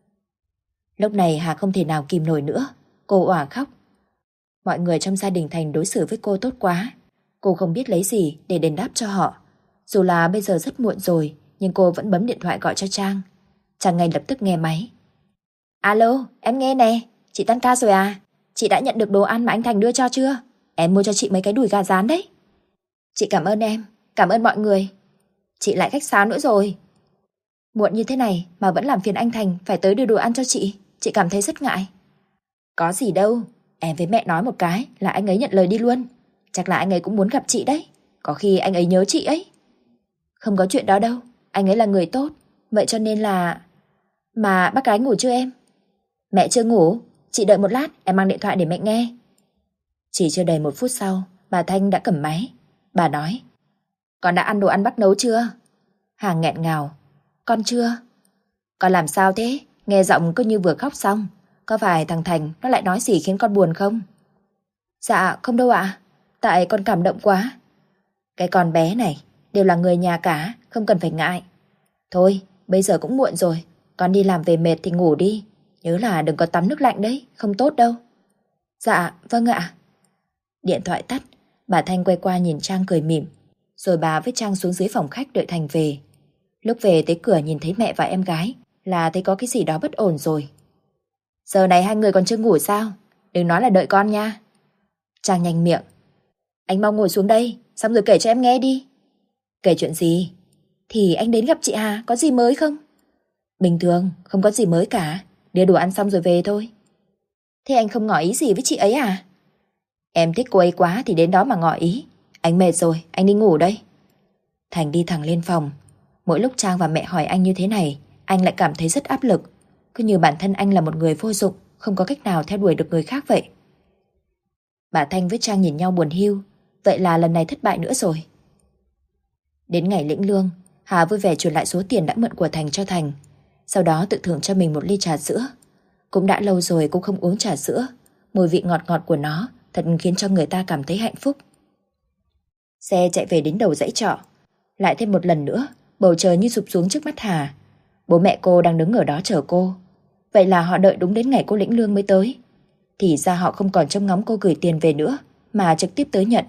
Lúc này Hà không thể nào kìm nổi nữa. Cô òa khóc. Mọi người trong gia đình Thành đối xử với cô tốt quá. Cô không biết lấy gì để đền đáp cho họ. Dù là bây giờ rất muộn rồi, nhưng cô vẫn bấm điện thoại gọi cho Trang. Trang ngay lập tức nghe máy. Alo, em nghe nè. Chị tan ca rồi à? Chị đã nhận được đồ ăn mà anh Thành đưa cho chưa? Em mua cho chị mấy cái đùi gà rán đấy. Chị cảm ơn em, cảm ơn mọi người. Chị lại khách sáo nữa rồi. Muộn như thế này mà vẫn làm phiền anh Thành phải tới đưa đồ ăn cho chị cảm thấy rất ngại. Có gì đâu, em với mẹ nói một cái là anh ấy nhận lời đi luôn. Chắc là anh ấy cũng muốn gặp chị đấy. Có khi anh ấy nhớ chị ấy. Không có chuyện đó đâu, anh ấy là người tốt. Vậy cho nên là... Mà bác gái ngủ chưa em? Mẹ chưa ngủ, chị đợi một lát em mang điện thoại để mẹ nghe. Chỉ chưa đầy 1 phút sau, bà Thanh đã cầm máy. Bà nói: Con đã ăn đồ ăn bác nấu chưa? Hà nghẹn ngào: Con chưa. Con làm sao thế? Nghe giọng cứ như vừa khóc xong. Có phải thằng Thành nó lại nói gì khiến con buồn không? Dạ không đâu ạ. Tại con cảm động quá. Cái con bé này đều là người nhà cả, không cần phải ngại. Thôi, bây giờ cũng muộn rồi. Con đi làm về mệt thì ngủ đi. Nhớ là đừng có tắm nước lạnh đấy, không tốt đâu. Dạ, vâng ạ. Điện thoại tắt, bà Thanh quay qua nhìn Trang cười mỉm. Rồi bà với Trang xuống dưới phòng khách đợi Thành về. Lúc về tới cửa nhìn thấy mẹ và em gái là thấy có cái gì đó bất ổn rồi. Giờ này hai người còn chưa ngủ sao? Đừng nói là đợi con nha. Trang nhanh miệng: Anh mau ngồi xuống đây, xong rồi kể cho em nghe đi. Kể chuyện gì? Thì anh đến gặp chị Hà, có gì mới không? Bình thường, không có gì mới cả. Đưa đồ ăn xong rồi về thôi. Thế anh không ngỏ ý gì với chị ấy à? Em thích cô ấy quá thì đến đó mà ngỏ ý. Anh mệt rồi, anh đi ngủ đây. Thành đi thẳng lên phòng. Mỗi lúc Trang và mẹ hỏi anh như thế này, anh lại cảm thấy rất áp lực. Cứ như bản thân anh là một người vô dụng, không có cách nào theo đuổi được người khác vậy. Bà Thanh với Trang nhìn nhau buồn hiu. Vậy là lần này thất bại nữa rồi. Đến ngày lĩnh lương, Hà vui vẻ chuyển lại số tiền đã mượn của Thành cho Thành. Sau đó tự thưởng cho mình một ly trà sữa. Cũng đã lâu rồi cô không uống trà sữa. Mùi vị ngọt ngọt của nó thật khiến cho người ta cảm thấy hạnh phúc. Xe chạy về đến đầu dãy trọ. Lại thêm một lần nữa, bầu trời như sụp xuống trước mắt Hà. Bố mẹ cô đang đứng ở đó chờ cô. Vậy là họ đợi đúng đến ngày cô lĩnh lương mới tới. Thì ra họ không còn trông ngóng cô gửi tiền về nữa, mà trực tiếp tới nhận.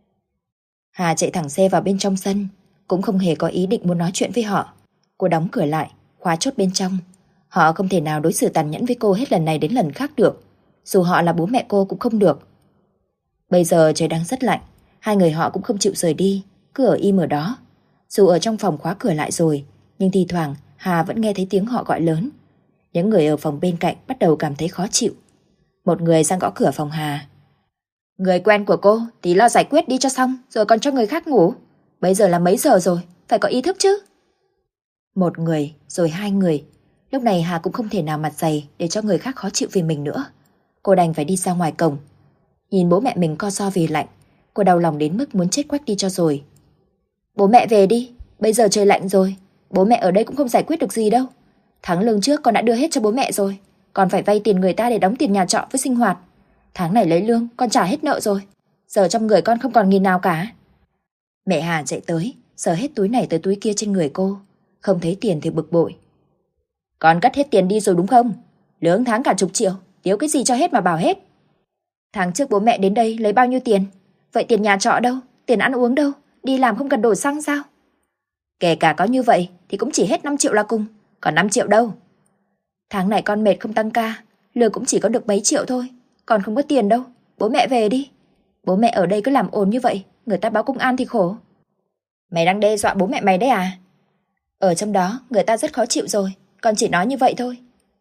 Hà chạy thẳng xe vào bên trong sân, cũng không hề có ý định muốn nói chuyện với họ. Cô đóng cửa lại, khóa chốt bên trong. Họ không thể nào đối xử tàn nhẫn với cô hết lần này đến lần khác được. Dù họ là bố mẹ cô cũng không được. Bây giờ trời đang rất lạnh, hai người họ cũng không chịu rời đi, cứ ở im ở đó. Dù ở trong phòng khóa cửa lại rồi, nhưng thi thoảng Hà vẫn nghe thấy tiếng họ gọi lớn. Những người ở phòng bên cạnh bắt đầu cảm thấy khó chịu. Một người sang gõ cửa phòng Hà. Người quen của cô thì lo giải quyết đi cho xong, rồi còn cho người khác ngủ. Bây giờ là mấy giờ rồi, phải có ý thức chứ. Một người, rồi hai người. Lúc này Hà cũng không thể nào mặt dày để cho người khác khó chịu vì mình nữa. Cô đành phải đi ra ngoài cổng. Nhìn bố mẹ mình co ro vì lạnh, cô đau lòng đến mức muốn chết quách đi cho rồi. Bố mẹ về đi, bây giờ trời lạnh rồi. Bố mẹ ở đây cũng không giải quyết được gì đâu. Tháng lương trước con đã đưa hết cho bố mẹ rồi. Còn phải vay tiền người ta để đóng tiền nhà trọ với sinh hoạt. Tháng này lấy lương con trả hết nợ rồi. Giờ trong người con không còn nghìn nào cả. Mẹ Hà chạy tới, sờ hết túi này tới túi kia trên người cô. Không thấy tiền thì bực bội. Con cất hết tiền đi rồi đúng không? Lương tháng cả chục triệu, thiếu cái gì cho hết mà bảo hết. Tháng trước bố mẹ đến đây lấy bao nhiêu tiền? Vậy tiền nhà trọ đâu? Tiền ăn uống đâu? Đi làm không cần đổ xăng sao? Kể cả có như vậy thì cũng chỉ hết 5 triệu là cùng. Còn 5 triệu đâu? Tháng này con mệt không tăng ca, lương cũng chỉ có được mấy triệu thôi. Còn không có tiền đâu. Bố mẹ về đi. Bố mẹ ở đây cứ làm ồn như vậy, người ta báo công an thì khổ. Mày đang đe dọa bố mẹ mày đấy à? Ở trong đó người ta rất khó chịu rồi, con chỉ nói như vậy thôi.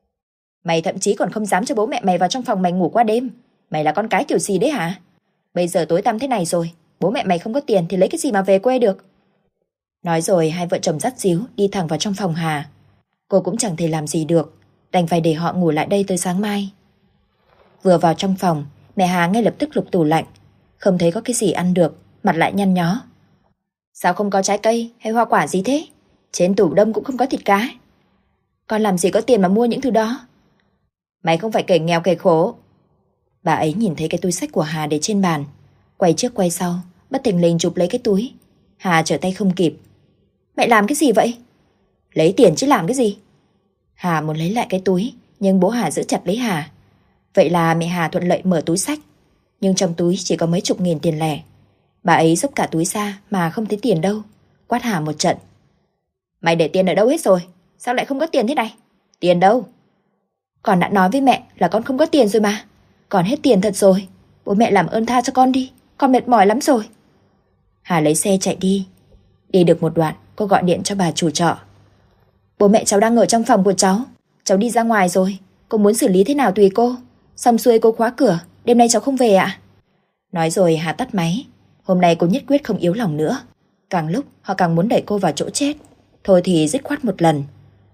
Mày thậm chí còn không dám cho bố mẹ mày vào trong phòng mày ngủ qua đêm. Mày là con cái kiểu gì đấy hả? Bây giờ tối tăm thế này rồi, bố mẹ mày không có tiền thì lấy cái gì mà về quê được. Nói rồi hai vợ chồng dắt díu đi thẳng vào trong phòng Hà. Cô cũng chẳng thể làm gì được, đành phải để họ ngủ lại đây tới sáng mai. Vừa vào trong phòng, mẹ Hà ngay lập tức lục tủ lạnh. Không thấy có cái gì ăn được, mặt lại nhăn nhó. Sao không có trái cây hay hoa quả gì thế? Trên tủ đông cũng không có thịt cá. Con làm gì có tiền mà mua những thứ đó? Mày không phải kẻ nghèo kẻ khổ. Bà ấy nhìn thấy cái túi xách của Hà để trên bàn, quay trước quay sau, bất thình lình chụp lấy cái túi. Hà trở tay không kịp. Mẹ làm cái gì vậy? Lấy tiền chứ làm cái gì? Hà muốn lấy lại cái túi, nhưng bố Hà giữ chặt lấy Hà. Vậy là mẹ Hà thuận lợi mở túi xách, nhưng trong túi chỉ có mấy chục nghìn tiền lẻ. Bà ấy xốc cả túi ra mà không thấy tiền đâu, quát Hà một trận. Mày để tiền ở đâu hết rồi? Sao lại không có tiền thế này? Tiền đâu? Con đã nói với mẹ là con không có tiền rồi mà. Con hết tiền thật rồi. Bố mẹ làm ơn tha cho con đi, con mệt mỏi lắm rồi. Hà lấy xe chạy đi. Đi được một đoạn, cô gọi điện cho bà chủ trọ. Bố mẹ cháu đang ở trong phòng của cháu. Cháu đi ra ngoài rồi. Cô muốn xử lý thế nào tùy cô. Xong xuôi cô khóa cửa. Đêm nay cháu không về ạ. Nói rồi Hà tắt máy. Hôm nay cô nhất quyết không yếu lòng nữa. Càng lúc họ càng muốn đẩy cô vào chỗ chết. Thôi thì dứt khoát một lần.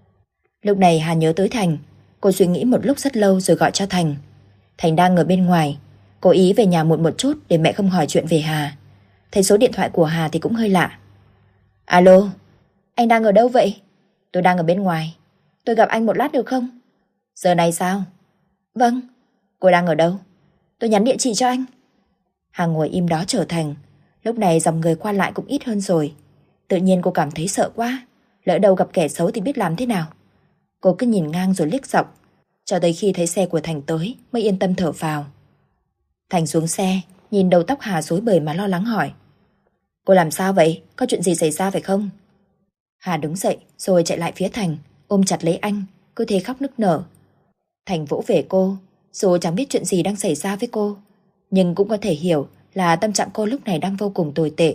Lúc này Hà nhớ tới Thành. Cô suy nghĩ một lúc rất lâu rồi gọi cho Thành. Thành đang ở bên ngoài. Cố ý về nhà muộn một chút để mẹ không hỏi chuyện về Hà. Thấy số điện thoại của Hà thì cũng hơi lạ. Alo, anh đang ở đâu vậy? Tôi đang ở bên ngoài. Tôi gặp anh một lát được không? Giờ này sao? Vâng. Cô đang ở đâu? Tôi nhắn địa chỉ cho anh. Hà ngồi im đó chờ Thành. Lúc này dòng người qua lại cũng ít hơn rồi. Tự nhiên cô cảm thấy sợ quá. Lỡ đâu gặp kẻ xấu thì biết làm thế nào. Cô cứ nhìn ngang rồi liếc dọc, cho tới khi thấy xe của Thành tới mới yên tâm thở phào. Thành xuống xe, nhìn đầu tóc Hà rối bời mà lo lắng hỏi. Cô làm sao vậy? Có chuyện gì xảy ra phải không? Hà đứng dậy rồi chạy lại phía Thành, ôm chặt lấy anh, cứ thế khóc nức nở. Thành vỗ về cô, dù chẳng biết chuyện gì đang xảy ra với cô, nhưng cũng có thể hiểu là tâm trạng cô lúc này đang vô cùng tồi tệ.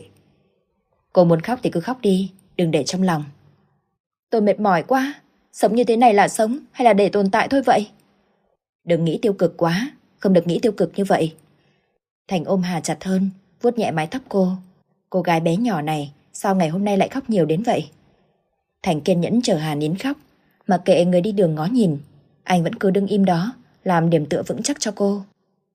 Cô muốn khóc thì cứ khóc đi, đừng để trong lòng. Tôi mệt mỏi quá. Sống như thế này là sống hay là để tồn tại thôi vậy? Đừng nghĩ tiêu cực quá, không được nghĩ tiêu cực như vậy. Thành ôm Hà chặt hơn, vuốt nhẹ mái tóc cô. Cô gái bé nhỏ này sao ngày hôm nay lại khóc nhiều đến vậy? Thành kiên nhẫn chờ Hà nín khóc, mặc kệ người đi đường ngó nhìn, anh vẫn cứ đứng im đó, làm điểm tựa vững chắc cho cô.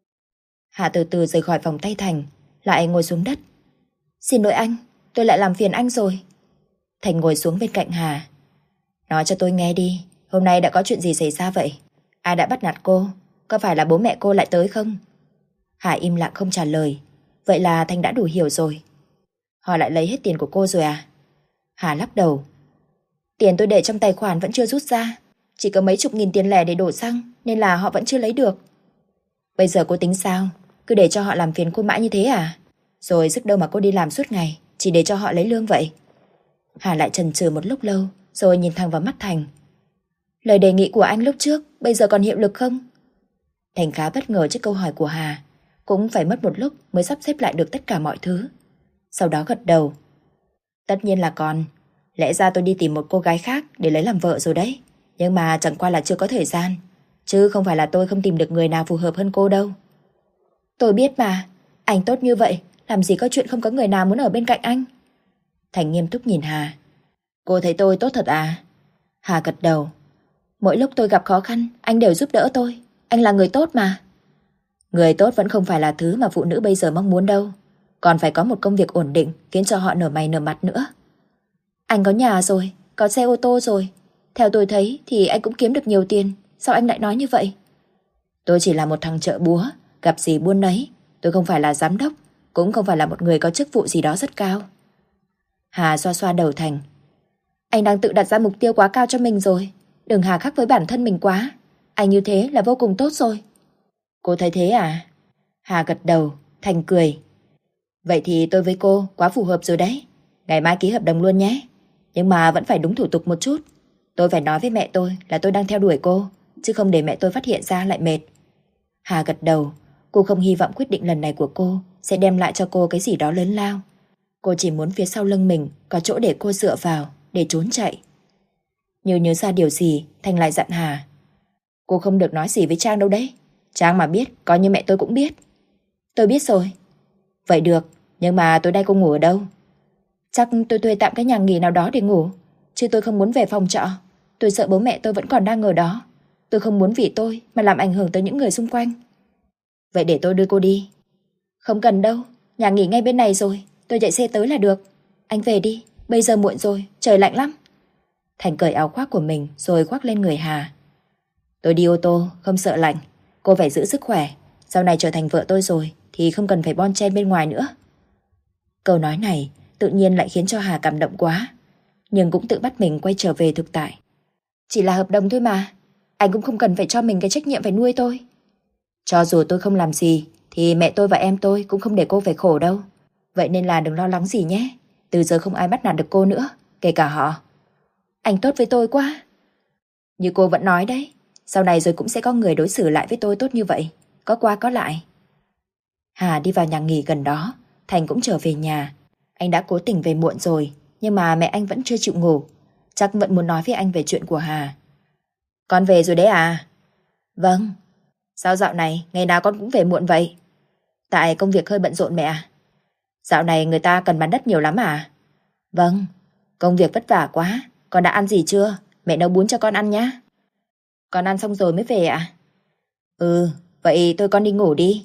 Hà từ từ rời khỏi vòng tay Thành, lại ngồi xuống đất. Xin lỗi anh, tôi lại làm phiền anh rồi. Thành ngồi xuống bên cạnh Hà. Nói cho tôi nghe đi, hôm nay đã có chuyện gì xảy ra vậy? Ai đã bắt nạt cô? Có phải là bố mẹ cô lại tới không? Hà im lặng không trả lời. Vậy là Thành đã đủ hiểu rồi. Họ lại lấy hết tiền của cô rồi à? Hà lắc đầu. Tiền tôi để trong tài khoản vẫn chưa rút ra, chỉ có mấy chục nghìn tiền lẻ để đổ xăng, nên là họ vẫn chưa lấy được. Bây giờ cô tính sao? Cứ để cho họ làm phiền cô mãi như thế à? Rồi sức đâu mà cô đi làm suốt ngày, chỉ để cho họ lấy lương vậy? Hà lại chần chừ một lúc lâu, rồi nhìn thẳng vào mắt Thành. Lời đề nghị của anh lúc trước bây giờ còn hiệu lực không? Thành khá bất ngờ trước câu hỏi của Hà, cũng phải mất một lúc mới sắp xếp lại được tất cả mọi thứ. Sau đó gật đầu. Tất nhiên là còn. Lẽ ra tôi đi tìm một cô gái khác để lấy làm vợ rồi đấy. Nhưng mà chẳng qua là chưa có thời gian. Chứ không phải là tôi không tìm được người nào phù hợp hơn cô đâu. Tôi biết mà. Anh tốt như vậy, làm gì có chuyện không có người nào muốn ở bên cạnh anh. Thành nghiêm túc nhìn Hà. Cô thấy tôi tốt thật à? Hà gật đầu. Mỗi lúc tôi gặp khó khăn, anh đều giúp đỡ tôi. Anh là người tốt mà. Người tốt vẫn không phải là thứ mà phụ nữ bây giờ mong muốn đâu. Còn phải có một công việc ổn định, khiến cho họ nở mày nở mặt nữa. Anh có nhà rồi, có xe ô tô rồi. Theo tôi thấy thì anh cũng kiếm được nhiều tiền. Sao anh lại nói như vậy? Tôi chỉ là một thằng chợ búa, gặp gì buôn nấy. Tôi không phải là giám đốc, cũng không phải là một người có chức vụ gì đó rất cao. Hà xoa xoa đầu Thành. Anh đang tự đặt ra mục tiêu quá cao cho mình rồi. Đừng hà khắc với bản thân mình quá. Anh như thế là vô cùng tốt rồi. Cô thấy thế à? Hà gật đầu, Thành cười. Vậy thì tôi với cô quá phù hợp rồi đấy. Ngày mai ký hợp đồng luôn nhé. Nhưng mà vẫn phải đúng thủ tục một chút. Tôi phải nói với mẹ tôi là tôi đang theo đuổi cô, chứ không để mẹ tôi phát hiện ra lại mệt. Hà gật đầu. Cô không hy vọng quyết định lần này của cô sẽ đem lại cho cô cái gì đó lớn lao. Cô chỉ muốn phía sau lưng mình có chỗ để cô dựa vào, để trốn chạy. Như nhớ ra điều gì, Thành lại dặn Hà. Cô không được nói gì với Trang đâu đấy. Trang mà biết, coi như mẹ tôi cũng biết. Tôi biết rồi. Vậy được, nhưng mà tối nay cô ngủ ở đâu? Chắc tôi thuê tạm cái nhà nghỉ nào đó để ngủ. Chứ tôi không muốn về phòng trọ. Tôi sợ bố mẹ tôi vẫn còn đang ở đó. Tôi không muốn vì tôi mà làm ảnh hưởng tới những người xung quanh. Vậy để tôi đưa cô đi. Không cần đâu, nhà nghỉ ngay bên này rồi. Tôi chạy xe tới là được. Anh về đi, bây giờ muộn rồi, trời lạnh lắm. Thành cởi áo khoác của mình rồi khoác lên người Hà. Tôi đi ô tô, không sợ lạnh. Cô phải giữ sức khỏe. Sau này trở thành vợ tôi rồi thì không cần phải bon chen bên ngoài nữa. Câu nói này tự nhiên lại khiến cho Hà cảm động quá, nhưng cũng tự bắt mình quay trở về thực tại. Chỉ là hợp đồng thôi mà. Anh cũng không cần phải cho mình cái trách nhiệm phải nuôi tôi. Cho dù tôi không làm gì thì mẹ tôi và em tôi cũng không để cô phải khổ đâu. Vậy nên là đừng lo lắng gì nhé. Từ giờ không ai bắt nạt được cô nữa, kể cả họ. Anh tốt với tôi quá. Như cô vẫn nói đấy, sau này rồi cũng sẽ có người đối xử lại với tôi tốt như vậy. Có qua có lại. Hà đi vào nhà nghỉ gần đó. Thành cũng trở về nhà. Anh đã cố tình về muộn rồi, nhưng mà mẹ anh vẫn chưa chịu ngủ. Chắc vẫn muốn nói với anh về chuyện của Hà. Con về rồi đấy à? Vâng. Sao dạo này ngày nào con cũng về muộn vậy? Tại công việc hơi bận rộn mẹ à? Dạo này người ta cần bán đất nhiều lắm à? Vâng. Công việc vất vả quá. Con đã ăn gì chưa? Mẹ nấu bún cho con ăn nhá. Con ăn xong rồi mới về ạ? Ừ, vậy tôi con đi ngủ đi.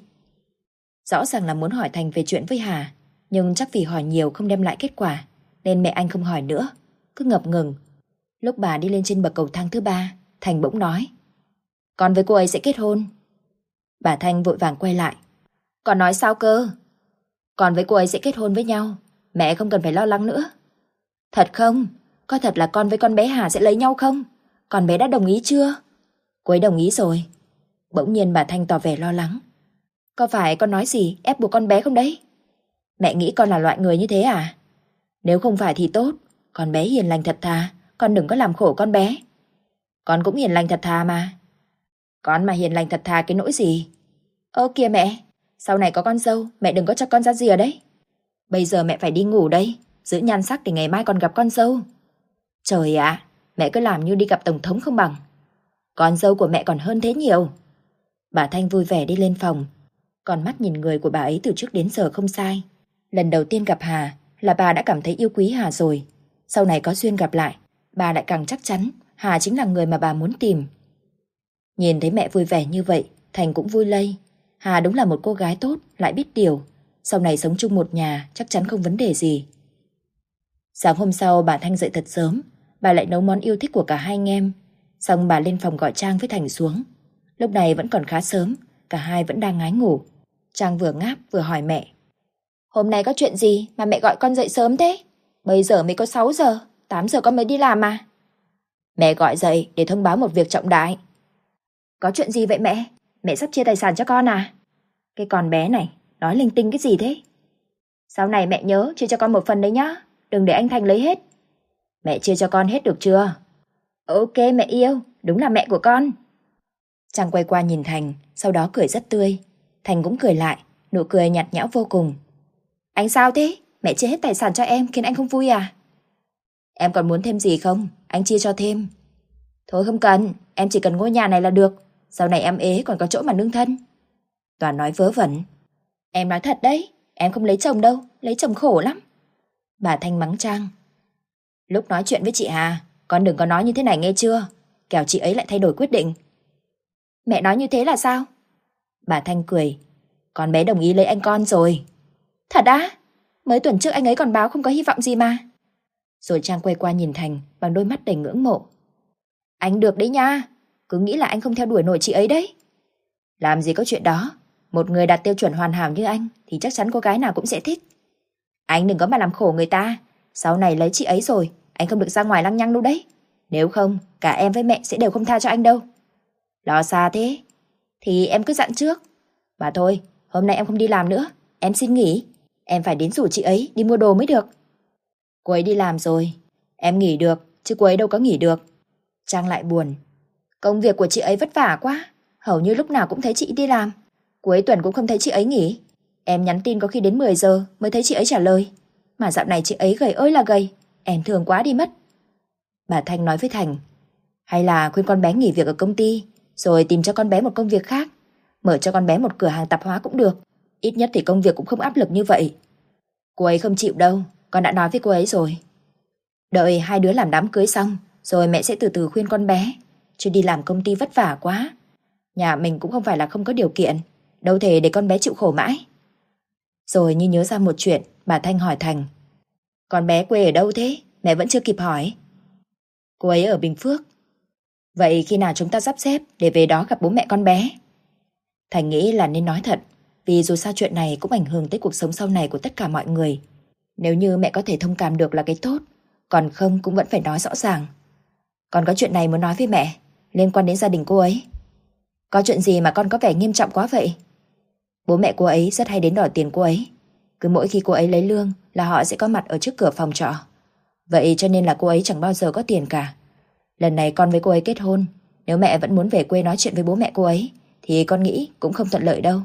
Rõ ràng là muốn hỏi Thành về chuyện với Hà, nhưng chắc vì hỏi nhiều không đem lại kết quả, nên mẹ anh không hỏi nữa, cứ ngập ngừng. Lúc bà đi lên trên bậc cầu thang thứ 3, Thành bỗng nói. Con với cô ấy sẽ kết hôn. Bà Thanh vội vàng quay lại. Con nói sao cơ? Con với cô ấy sẽ kết hôn với nhau, mẹ không cần phải lo lắng nữa. Thật không? Có thật là con với con bé Hà sẽ lấy nhau không? Con bé đã đồng ý chưa? Cô ấy đồng ý rồi. Bỗng nhiên bà Thanh tỏ vẻ lo lắng. Có phải con nói gì ép buộc con bé không đấy? Mẹ nghĩ con là loại người như thế à? Nếu không phải thì tốt. Con bé hiền lành thật thà, con đừng có làm khổ con bé. Con cũng hiền lành thật thà mà. Con mà hiền lành thật thà cái nỗi gì? Ơ kìa mẹ, sau này có con dâu, mẹ đừng có cho con ra rìa đấy. Bây giờ mẹ phải đi ngủ đây, giữ nhan sắc để ngày mai còn gặp con dâu. Trời ạ, mẹ cứ làm như đi gặp tổng thống không bằng. Con dâu của mẹ còn hơn thế nhiều. Bà Thanh vui vẻ đi lên phòng. Còn mắt nhìn người của bà ấy từ trước đến giờ không sai. Lần đầu tiên gặp Hà là bà đã cảm thấy yêu quý Hà rồi. Sau này có duyên gặp lại, bà lại càng chắc chắn Hà chính là người mà bà muốn tìm. Nhìn thấy mẹ vui vẻ như vậy, Thành cũng vui lây. Hà đúng là một cô gái tốt, lại biết điều. Sau này sống chung một nhà chắc chắn không vấn đề gì. Sáng hôm sau bà Thanh dậy thật sớm. Bà lại nấu món yêu thích của cả hai anh em. Xong bà lên phòng gọi Trang với Thành xuống. Lúc này vẫn còn khá sớm, cả hai vẫn đang ngái ngủ. Trang vừa ngáp vừa hỏi mẹ. Hôm nay có chuyện gì mà mẹ gọi con dậy sớm thế? Bây giờ mới có 6 giờ, 8 giờ con mới đi làm mà. Mẹ gọi dậy để thông báo một việc trọng đại. Có chuyện gì vậy mẹ? Mẹ sắp chia tài sản cho con à? Cái con bé này, nói linh tinh cái gì thế? Sau này mẹ nhớ chia cho con một phần đấy nhá. Đừng để anh Thành lấy hết. Mẹ chia cho con hết được chưa? Ok mẹ yêu, đúng là mẹ của con. Trang quay qua nhìn Thành, sau đó cười rất tươi. Thành cũng cười lại, nụ cười nhạt nhẽo vô cùng. Anh sao thế? Mẹ chia hết tài sản cho em khiến anh không vui à? Em còn muốn thêm gì không? Anh chia cho thêm. Thôi không cần, em chỉ cần ngôi nhà này là được. Sau này em ế còn có chỗ mà nương thân. Toàn nói vớ vẩn. Em nói thật đấy, em không lấy chồng đâu, lấy chồng khổ lắm. Bà Thanh mắng Trang. Lúc nói chuyện với chị Hà, con đừng có nói như thế này nghe chưa? Kẻo chị ấy lại thay đổi quyết định. Mẹ nói như thế là sao? Bà Thanh cười. Con bé đồng ý lấy anh con rồi. Thật á? Mới tuần trước anh ấy còn báo không có hy vọng gì mà. Rồi Trang quay qua nhìn Thành bằng đôi mắt đầy ngưỡng mộ. Anh được đấy nha. Cứ nghĩ là anh không theo đuổi nổi chị ấy đấy. Làm gì có chuyện đó. Một người đạt tiêu chuẩn hoàn hảo như anh thì chắc chắn cô gái nào cũng sẽ thích. Anh đừng có mà làm khổ người ta. Sau này lấy chị ấy rồi, anh không được ra ngoài lăng nhăng đâu đấy. Nếu không, cả em với mẹ sẽ đều không tha cho anh đâu. Lo xa thế? Thì em cứ dặn trước. Mà thôi, hôm nay em không đi làm nữa. Em xin nghỉ. Em phải đến rủ chị ấy đi mua đồ mới được. Cô ấy đi làm rồi. Em nghỉ được, chứ cô ấy đâu có nghỉ được. Trang lại buồn. Công việc của chị ấy vất vả quá. Hầu như lúc nào cũng thấy chị đi làm. Cuối tuần cũng không thấy chị ấy nghỉ. Em nhắn tin có khi đến 10 giờ mới thấy chị ấy trả lời. Mà dạo này chị ấy gầy ơi là gầy. Em thương quá đi mất. Bà Thanh nói với Thành. Hay là khuyên con bé nghỉ việc ở công ty, rồi tìm cho con bé một công việc khác. Mở cho con bé một cửa hàng tạp hóa cũng được. Ít nhất thì công việc cũng không áp lực như vậy. Cô ấy không chịu đâu. Con đã nói với cô ấy rồi. Đợi hai đứa làm đám cưới xong, rồi mẹ sẽ từ từ khuyên con bé. Chứ đi làm công ty vất vả quá. Nhà mình cũng không phải là không có điều kiện. Đâu thể để con bé chịu khổ mãi. Rồi như nhớ ra một chuyện, bà Thanh hỏi Thành. Con bé quê ở đâu thế? Mẹ vẫn chưa kịp hỏi. Cô ấy ở Bình Phước. Vậy khi nào chúng ta sắp xếp để về đó gặp bố mẹ con bé? Thành nghĩ là nên nói thật, vì dù sao chuyện này cũng ảnh hưởng tới cuộc sống sau này của tất cả mọi người. Nếu như mẹ có thể thông cảm được là cái tốt, còn không cũng vẫn phải nói rõ ràng. Con có chuyện này muốn nói với mẹ, liên quan đến gia đình cô ấy. Có chuyện gì mà con có vẻ nghiêm trọng quá vậy? Bố mẹ cô ấy rất hay đến đòi tiền cô ấy. Cứ mỗi khi cô ấy lấy lương là họ sẽ có mặt ở trước cửa phòng trọ. Vậy cho nên là cô ấy chẳng bao giờ có tiền cả. Lần này con với cô ấy kết hôn, nếu mẹ vẫn muốn về quê nói chuyện với bố mẹ cô ấy thì con nghĩ cũng không thuận lợi đâu.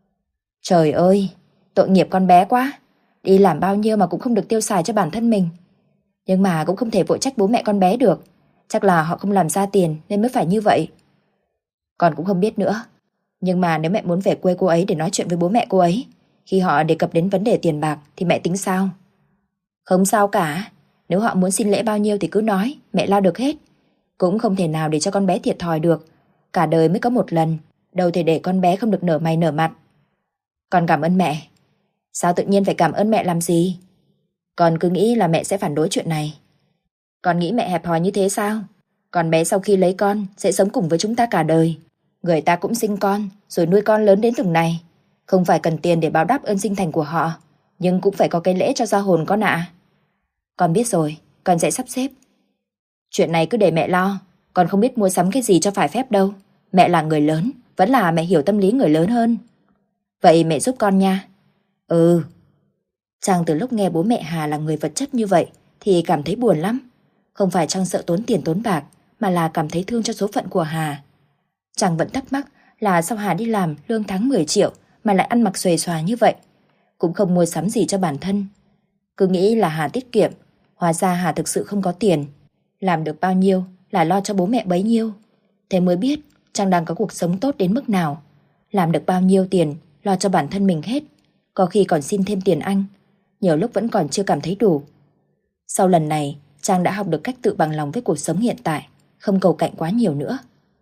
Trời ơi, tội nghiệp con bé quá. Đi làm bao nhiêu mà cũng không được tiêu xài cho bản thân mình. Nhưng mà cũng không thể vội trách bố mẹ con bé được. Chắc là họ không làm ra tiền nên mới phải như vậy. Con cũng không biết nữa. Nhưng mà nếu mẹ muốn về quê cô ấy để nói chuyện với bố mẹ cô ấy, khi họ đề cập đến vấn đề tiền bạc thì mẹ tính sao? Không sao cả. Nếu họ muốn xin lễ bao nhiêu thì cứ nói, mẹ lo được hết. Cũng không thể nào để cho con bé thiệt thòi được. Cả đời mới có một lần, đâu thể để con bé không được nở mày nở mặt. Con cảm ơn mẹ. Sao tự nhiên phải cảm ơn mẹ làm gì? Con cứ nghĩ là mẹ sẽ phản đối chuyện này. Con nghĩ mẹ hẹp hòi như thế sao? Con bé sau khi lấy con sẽ sống cùng với chúng ta cả đời. Người ta cũng sinh con rồi nuôi con lớn đến từng này. Không phải cần tiền để báo đáp ơn sinh thành của họ, nhưng cũng phải có cái lễ cho gia hồn con ạ. Con biết rồi, con sẽ sắp xếp. Chuyện này cứ để mẹ lo. Con không biết mua sắm cái gì cho phải phép đâu. Mẹ là người lớn, vẫn là mẹ hiểu tâm lý người lớn hơn. Vậy mẹ giúp con nha. Ừ. Trang từ lúc nghe bố mẹ Hà là người vật chất như vậy thì cảm thấy buồn lắm. Không phải Trang sợ tốn tiền tốn bạc, mà là cảm thấy thương cho số phận của Hà. Trang vẫn thắc mắc là sao Hà đi làm lương tháng 10 triệu mà lại ăn mặc xuề xòa như vậy. Cũng không mua sắm gì cho bản thân. Cứ nghĩ là Hà tiết kiệm, hóa ra Hà thực sự không có tiền. Làm được bao nhiêu là lo cho bố mẹ bấy nhiêu. Thế mới biết Trang đang có cuộc sống tốt đến mức nào. Làm được bao nhiêu tiền, lo cho bản thân mình hết. Có khi còn xin thêm tiền anh. Nhiều lúc vẫn còn chưa cảm thấy đủ. Sau lần này, Trang đã học được cách tự bằng lòng với cuộc sống hiện tại, không cầu cạnh quá nhiều nữa.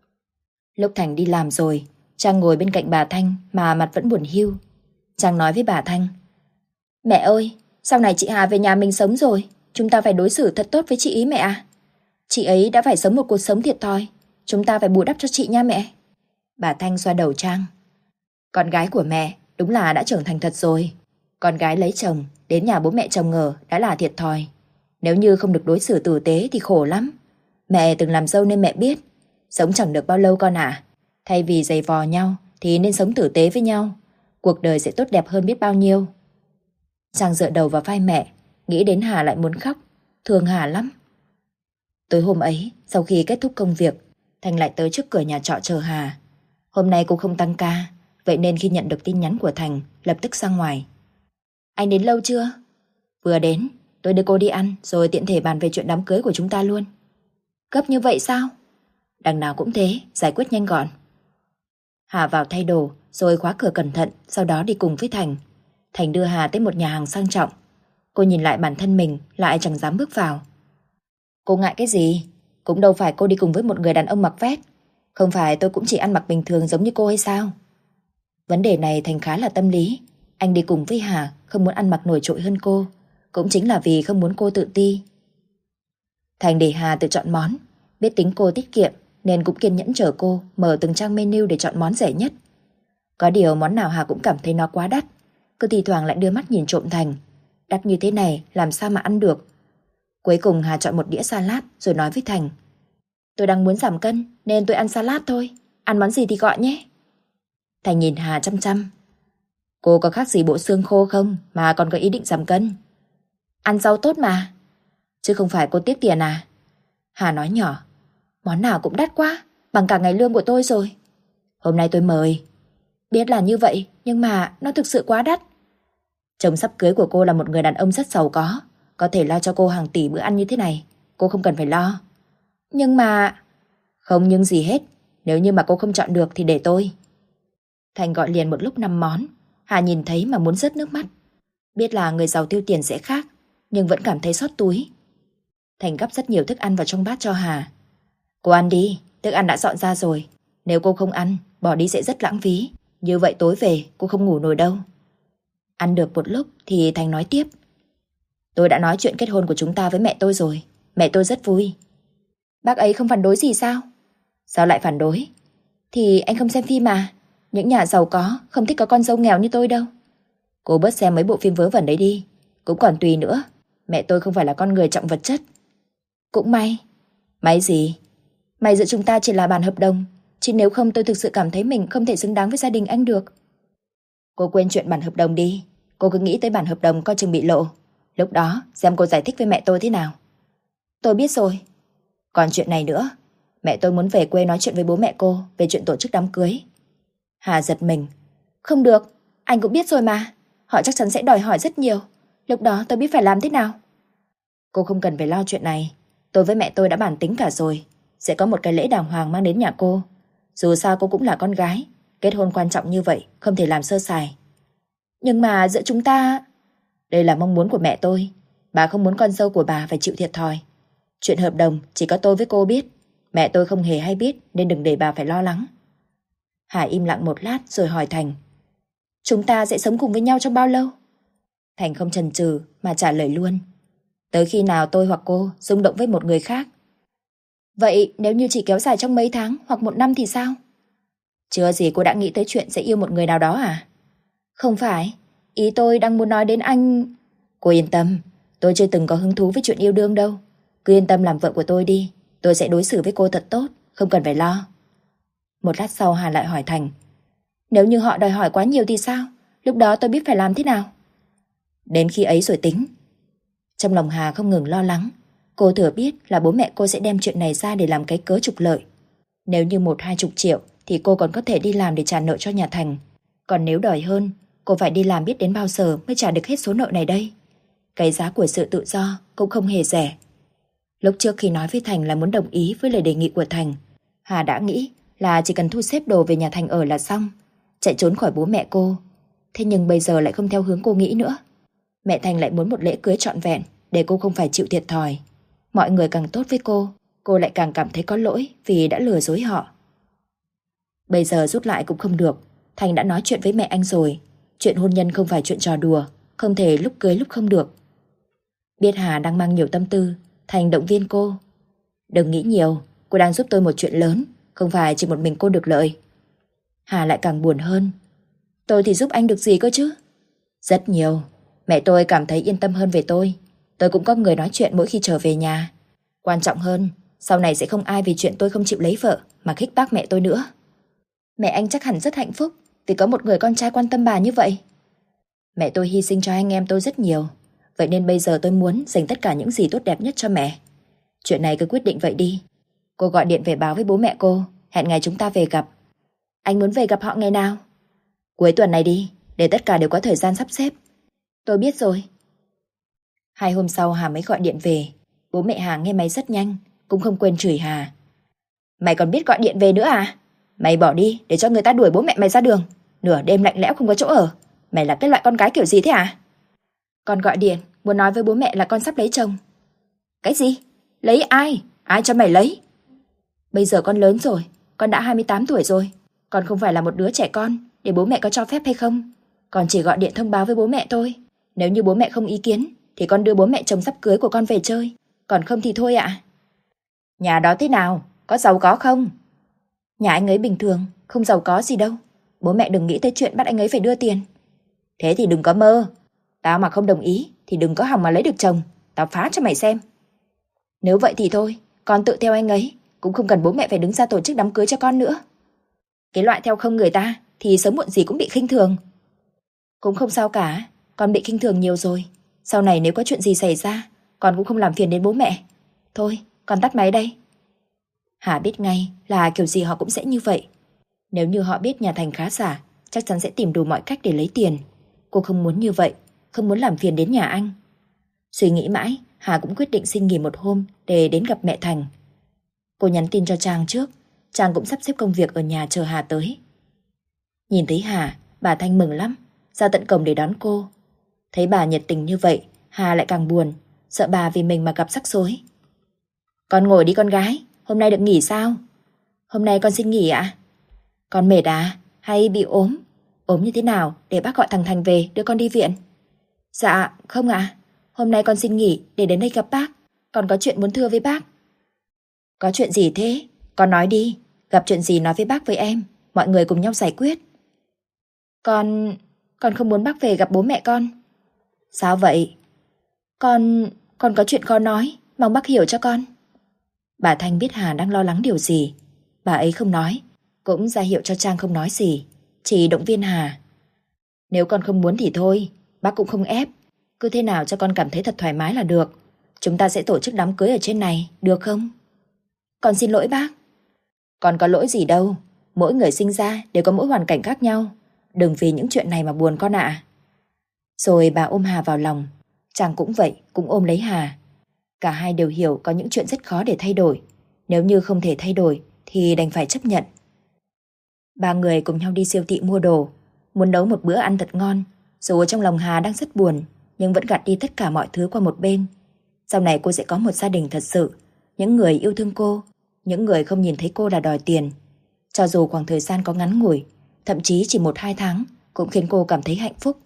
Lúc Thành đi làm rồi, Trang ngồi bên cạnh bà Thanh mà mặt vẫn buồn hiu. Trang nói với bà Thanh: Mẹ ơi, sau này chị Hà về nhà mình sống rồi, chúng ta phải đối xử thật tốt với chị ý mẹ à. Chị ấy đã phải sống một cuộc sống thiệt thòi, chúng ta phải bù đắp cho chị nha mẹ. Bà Thanh xoa đầu Trang: Con gái của mẹ đúng là đã trưởng thành thật rồi. Con gái lấy chồng, đến nhà bố mẹ chồng ngờ đã là thiệt thòi. Nếu như không được đối xử tử tế thì khổ lắm. Mẹ từng làm dâu nên mẹ biết. Sống chẳng được bao lâu con ạ. Thay vì giày vò nhau thì nên sống tử tế với nhau. Cuộc đời sẽ tốt đẹp hơn biết bao nhiêu. Trang dựa đầu vào vai mẹ, nghĩ đến Hà lại muốn khóc. Thương Hà lắm. Tối hôm ấy, sau khi kết thúc công việc, Thành lại tới trước cửa nhà trọ chờ Hà. Hôm nay cô không tăng ca, vậy nên khi nhận được tin nhắn của Thành, lập tức ra ngoài. Anh đến lâu chưa? Vừa đến, tôi đưa cô đi ăn rồi tiện thể bàn về chuyện đám cưới của chúng ta luôn. Gấp như vậy sao? Đằng nào cũng thế, giải quyết nhanh gọn. Hà vào thay đồ rồi khóa cửa cẩn thận, sau đó đi cùng với Thành. Thành đưa Hà tới một nhà hàng sang trọng. Cô nhìn lại bản thân mình, lại chẳng dám bước vào. Cô ngại cái gì? Cũng đâu phải cô đi cùng với một người đàn ông mặc vest. Không phải tôi cũng chỉ ăn mặc bình thường giống như cô hay sao? Vấn đề này Thành khá là tâm lý. Anh đi cùng với Hà không muốn ăn mặc nổi trội hơn cô, cũng chính là vì không muốn cô tự ti. Thành để Hà tự chọn món. Biết tính cô tiết kiệm nên cũng kiên nhẫn chờ cô mở từng trang menu để chọn món rẻ nhất. Có điều món nào Hà cũng cảm thấy nó quá đắt. Cứ thi thoảng lại đưa mắt nhìn trộm Thành. Đắt như thế này làm sao mà ăn được. Cuối cùng Hà chọn một đĩa salad rồi nói với Thành: Tôi đang muốn giảm cân nên tôi ăn salad thôi. Ăn món gì thì gọi nhé. Thành nhìn Hà chăm chăm. Cô có khác gì bộ xương khô không mà còn có ý định giảm cân? Ăn rau tốt mà. Chứ không phải cô tiếc tiền à? Hà nói nhỏ: Món nào cũng đắt quá, bằng cả ngày lương của tôi rồi. Hôm nay tôi mời. Biết là như vậy, nhưng mà nó thực sự quá đắt. Chồng sắp cưới của cô là một người đàn ông rất giàu có thể lo cho cô hàng tỷ bữa ăn như thế này. Cô không cần phải lo. Nhưng mà... Không nhưng gì hết. Nếu như mà cô không chọn được thì để tôi. Thành gọi liền một lúc 5 món. Hà nhìn thấy mà muốn rớt nước mắt. Biết là người giàu tiêu tiền sẽ khác, nhưng vẫn cảm thấy xót túi. Thành gắp rất nhiều thức ăn vào trong bát cho Hà. Cô ăn đi, thức ăn đã dọn ra rồi. Nếu cô không ăn, bỏ đi sẽ rất lãng phí. Như vậy tối về cô không ngủ nổi đâu. Ăn được một lúc thì Thành nói tiếp: Tôi đã nói chuyện kết hôn của chúng ta với mẹ tôi rồi. Mẹ tôi rất vui. Bác ấy không phản đối gì sao? Sao lại phản đối? Thì anh không xem phim à? Những nhà giàu có không thích có con dâu nghèo như tôi đâu. Cô bớt xem mấy bộ phim vớ vẩn đấy đi. Cũng còn tùy nữa. Mẹ tôi không phải là con người trọng vật chất. Cũng may. May gì? May giữa chúng ta chỉ là bản hợp đồng. Chứ nếu không tôi thực sự cảm thấy mình không thể xứng đáng với gia đình anh được. Cô quên chuyện bản hợp đồng đi. Cô cứ nghĩ tới bản hợp đồng coi chừng bị lộ. Lúc đó xem cô giải thích với mẹ tôi thế nào. Tôi biết rồi. Còn chuyện này nữa. Mẹ tôi muốn về quê nói chuyện với bố mẹ cô về chuyện tổ chức đám cưới. Hà giật mình. Không được, anh cũng biết rồi mà. Họ chắc chắn sẽ đòi hỏi rất nhiều. Lúc đó tôi biết phải làm thế nào. Cô không cần phải lo chuyện này. Tôi với mẹ tôi đã bàn tính cả rồi. Sẽ có một cái lễ đàng hoàng mang đến nhà cô. Dù sao cô cũng là con gái. Kết hôn quan trọng như vậy không thể làm sơ sài. Nhưng mà giữa chúng ta... Đây là mong muốn của mẹ tôi. Bà không muốn con dâu của bà phải chịu thiệt thòi. Chuyện hợp đồng chỉ có tôi với cô biết. Mẹ tôi không hề hay biết nên đừng để bà phải lo lắng. Hà im lặng một lát rồi hỏi Thành: Chúng ta sẽ sống cùng với nhau trong bao lâu? Thành không chần chừ mà trả lời luôn: Tới khi nào tôi hoặc cô rung động với một người khác. Vậy nếu như chỉ kéo dài trong mấy tháng hoặc 1 năm thì sao? Chưa gì cô đã nghĩ tới chuyện sẽ yêu một người nào đó à? Không phải, ý tôi đang muốn nói đến anh... Cô yên tâm, tôi chưa từng có hứng thú với chuyện yêu đương đâu. Cứ yên tâm làm vợ của tôi đi. Tôi sẽ đối xử với cô thật tốt, không cần phải lo. Một lát sau Hà lại hỏi Thành: Nếu như họ đòi hỏi quá nhiều thì sao? Lúc đó tôi biết phải làm thế nào? Đến khi ấy rồi tính. Trong lòng Hà không ngừng lo lắng. Cô thừa biết là bố mẹ cô sẽ đem chuyện này ra để làm cái cớ trục lợi. Nếu như 10-20 triệu thì cô còn có thể đi làm để trả nợ cho nhà Thành. Còn nếu đòi hơn, cô phải đi làm biết đến bao giờ mới trả được hết số nợ này đây. Cái giá của sự tự do cũng không hề rẻ. Lúc trước khi nói với Thành là muốn đồng ý với lời đề nghị của Thành, Hà đã nghĩ là chỉ cần thu xếp đồ về nhà Thành ở là xong. chạy trốn khỏi bố mẹ cô. Thế nhưng bây giờ lại không theo hướng cô nghĩ nữa. Mẹ Thành lại muốn một lễ cưới trọn vẹn để cô không phải chịu thiệt thòi. Mọi người càng tốt với cô lại càng cảm thấy có lỗi vì đã lừa dối họ. Bây giờ rút lại cũng không được. Thành đã nói chuyện với mẹ anh rồi. Chuyện hôn nhân không phải chuyện trò đùa, không thể lúc cưới lúc không được. Biết Hà đang mang nhiều tâm tư, Thành động viên cô. Đừng nghĩ nhiều, cô đang giúp tôi một chuyện lớn, không phải chỉ một mình cô được lợi. Hà lại càng buồn hơn. Tôi thì giúp anh được gì cơ chứ? Rất nhiều. Mẹ tôi cảm thấy yên tâm hơn về tôi. Tôi cũng có người nói chuyện mỗi khi trở về nhà. Quan trọng hơn, sau này sẽ không ai vì chuyện tôi không chịu lấy vợ mà khích bác mẹ tôi nữa. Mẹ anh chắc hẳn rất hạnh phúc vì có một người con trai quan tâm bà như vậy. Mẹ tôi hy sinh cho anh em tôi rất nhiều. Vậy nên bây giờ tôi muốn dành tất cả những gì tốt đẹp nhất cho mẹ. Chuyện này cứ quyết định vậy đi. Cô gọi điện về báo với bố mẹ cô, hẹn ngày chúng ta về gặp. Anh muốn về gặp họ ngày nào? Cuối tuần này đi, để tất cả đều có thời gian sắp xếp. Tôi biết rồi. 2 hôm sau Hà mới gọi điện về. Bố mẹ Hà nghe máy rất nhanh, cũng không quên chửi Hà. Mày còn biết gọi điện về nữa à? Mày bỏ đi để cho người ta đuổi bố mẹ mày ra đường. Nửa đêm lạnh lẽo không có chỗ ở. Mày là cái loại con gái kiểu gì thế à? Con gọi điện muốn nói với bố mẹ là con sắp lấy chồng. Cái gì? Lấy ai? Ai cho mày lấy? Bây giờ con lớn rồi, con đã 28 tuổi rồi. Con không phải là một đứa trẻ con để bố mẹ có cho phép hay không. Con chỉ gọi điện thông báo với bố mẹ thôi. Nếu như bố mẹ không ý kiến thì con đưa bố mẹ chồng sắp cưới của con về chơi. Còn không thì thôi ạ. Nhà đó thế nào? Có giàu có không? Nhà anh ấy bình thường, không giàu có gì đâu. Bố mẹ đừng nghĩ tới chuyện bắt anh ấy phải đưa tiền. Thế thì đừng có mơ. Tao mà không đồng ý thì đừng có hòng mà lấy được chồng. Tao phá cho mày xem. Nếu vậy thì thôi, con tự theo anh ấy. Cũng không cần bố mẹ phải đứng ra tổ chức đám cưới cho con nữa. Cái loại theo không người ta thì sớm muộn gì cũng bị khinh thường. Cũng không sao cả, con bị khinh thường nhiều rồi. Sau này nếu có chuyện gì xảy ra, con cũng không làm phiền đến bố mẹ. Thôi, con tắt máy đây. Hà biết ngay là kiểu gì họ cũng sẽ như vậy. Nếu như họ biết nhà Thành khá giả, chắc chắn sẽ tìm đủ mọi cách để lấy tiền. Cô không muốn như vậy, không muốn làm phiền đến nhà anh. Suy nghĩ mãi, Hà cũng quyết định xin nghỉ một hôm để đến gặp mẹ Thành. Cô nhắn tin cho Trang trước, Trang cũng sắp xếp công việc ở nhà chờ Hà tới. Nhìn thấy Hà, bà Thanh mừng lắm, ra tận cổng để đón cô. Thấy bà nhiệt tình như vậy, Hà lại càng buồn, sợ bà vì mình mà gặp rắc rối. Con ngồi đi con gái, hôm nay được nghỉ sao? Hôm nay con xin nghỉ ạ. Con mệt à? Hay bị ốm? Ốm như thế nào để bác gọi thằng Thành về đưa con đi viện? Dạ, không ạ. Hôm nay con xin nghỉ để đến đây gặp bác. Con có chuyện muốn thưa với bác. Có chuyện gì thế? Con nói đi. Gặp chuyện gì nói với bác với em. Mọi người cùng nhau giải quyết. Con không muốn bác về gặp bố mẹ con. Sao vậy? Con có chuyện khó nói. Mong bác hiểu cho con. Bà Thanh biết Hà đang lo lắng điều gì. Bà ấy không nói, cũng ra hiệu cho Trang không nói gì, chỉ động viên Hà. Nếu con không muốn thì thôi, bác cũng không ép. Cứ thế nào cho con cảm thấy thật thoải mái là được. Chúng ta sẽ tổ chức đám cưới ở trên này, được không? Con xin lỗi bác. Con có lỗi gì đâu. Mỗi người sinh ra đều có mỗi hoàn cảnh khác nhau. Đừng vì những chuyện này mà buồn con ạ. Rồi bà ôm Hà vào lòng. Trang cũng vậy, cũng ôm lấy Hà. Cả hai đều hiểu có những chuyện rất khó để thay đổi. Nếu như không thể thay đổi thì đành phải chấp nhận. Ba người cùng nhau đi siêu thị mua đồ, muốn nấu một bữa ăn thật ngon. Dù trong lòng Hà đang rất buồn, nhưng vẫn gạt đi tất cả mọi thứ qua một bên. Sau này cô sẽ có một gia đình thật sự, những người yêu thương cô, những người không nhìn thấy cô là đòi tiền. Cho dù khoảng thời gian có ngắn ngủi, thậm chí chỉ 1-2 tháng, cũng khiến cô cảm thấy hạnh phúc.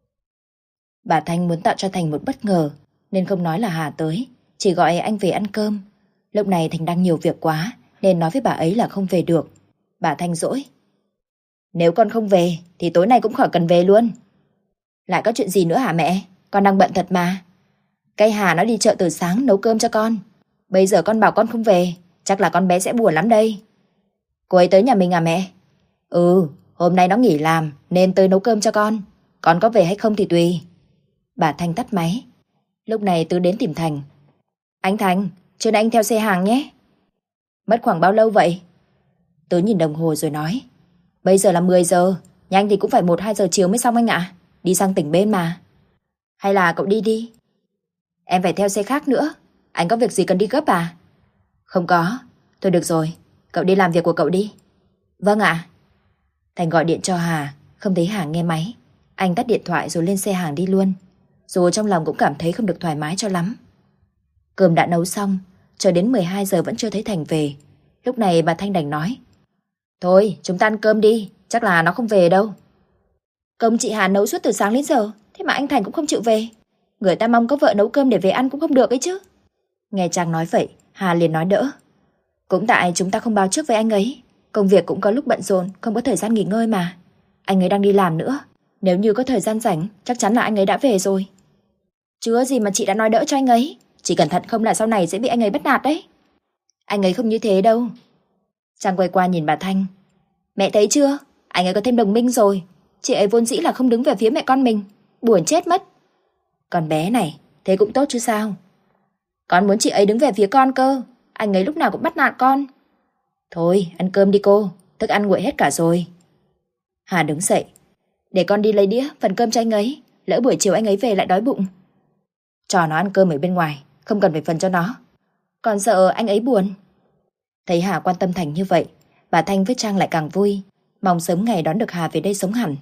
Bà Thanh muốn tạo cho Thành một bất ngờ, nên không nói là Hà tới, chỉ gọi anh về ăn cơm. Lúc này Thành đang nhiều việc quá, nên nói với bà ấy là không về được. Bà Thanh dỗi. Nếu con không về, thì tối nay cũng khỏi cần về luôn. Lại có chuyện gì nữa hả mẹ? Con đang bận thật mà. Cái Hà nó đi chợ từ sáng nấu cơm cho con. Bây giờ con bảo con không về, chắc là con bé sẽ buồn lắm đây. Cô ấy tới nhà mình à mẹ? Ừ, hôm nay nó nghỉ làm, nên tới nấu cơm cho con. Con có về hay không thì tùy. Bà Thanh tắt máy. Lúc này Tứ đến tìm Thành. Anh Thành, trưa nay anh theo xe hàng nhé. Mất khoảng bao lâu vậy? Tứ nhìn đồng hồ rồi nói. Bây giờ là 10 giờ, nhanh thì cũng phải 1-2 giờ chiều mới xong anh ạ. Đi sang tỉnh bên mà. Hay là cậu đi đi? Em phải theo xe khác nữa. Anh có việc gì cần đi gấp à? Không có. Thôi được rồi, cậu đi làm việc của cậu đi. Vâng ạ. Thành gọi điện cho Hà, không thấy Hà nghe máy. Anh tắt điện thoại rồi lên xe hàng đi luôn. Dù trong lòng cũng cảm thấy không được thoải mái cho lắm. Cơm đã nấu xong, chờ đến 12 giờ vẫn chưa thấy Thành về. Lúc này bà Thanh đành nói: Thôi chúng ta ăn cơm đi, chắc là nó không về đâu. Công chị Hà nấu suốt từ sáng đến giờ, thế mà anh Thành cũng không chịu về. Người ta mong có vợ nấu cơm để về ăn cũng không được ấy chứ. Nghe Trang nói vậy, Hà liền nói đỡ: Cũng tại chúng ta không báo trước với anh ấy. Công việc cũng có lúc bận rộn, không có thời gian nghỉ ngơi mà. Anh ấy đang đi làm nữa. Nếu như có thời gian rảnh, chắc chắn là anh ấy đã về rồi. Chưa gì mà chị đã nói đỡ cho anh ấy. Chỉ cẩn thận không là sau này sẽ bị anh ấy bắt nạt đấy. Anh ấy không như thế đâu. Trang quay qua nhìn bà Thanh: Mẹ thấy chưa, anh ấy có thêm đồng minh rồi. Chị ấy vốn dĩ là không đứng về phía mẹ con mình. Buồn chết mất. Con bé này, thế cũng tốt chứ sao. Con muốn chị ấy đứng về phía con cơ. Anh ấy lúc nào cũng bắt nạt con. Thôi ăn cơm đi cô, thức ăn nguội hết cả rồi. Hà đứng dậy: Để con đi lấy đĩa, phần cơm cho anh ấy. Lỡ buổi chiều anh ấy về lại đói bụng. Cho nó ăn cơm ở bên ngoài, không cần phải phần cho nó. Còn sợ anh ấy buồn. Thấy Hà quan tâm Thành như vậy, bà Thanh với Trang lại càng vui, mong sớm ngày đón được Hà về đây sống hẳn.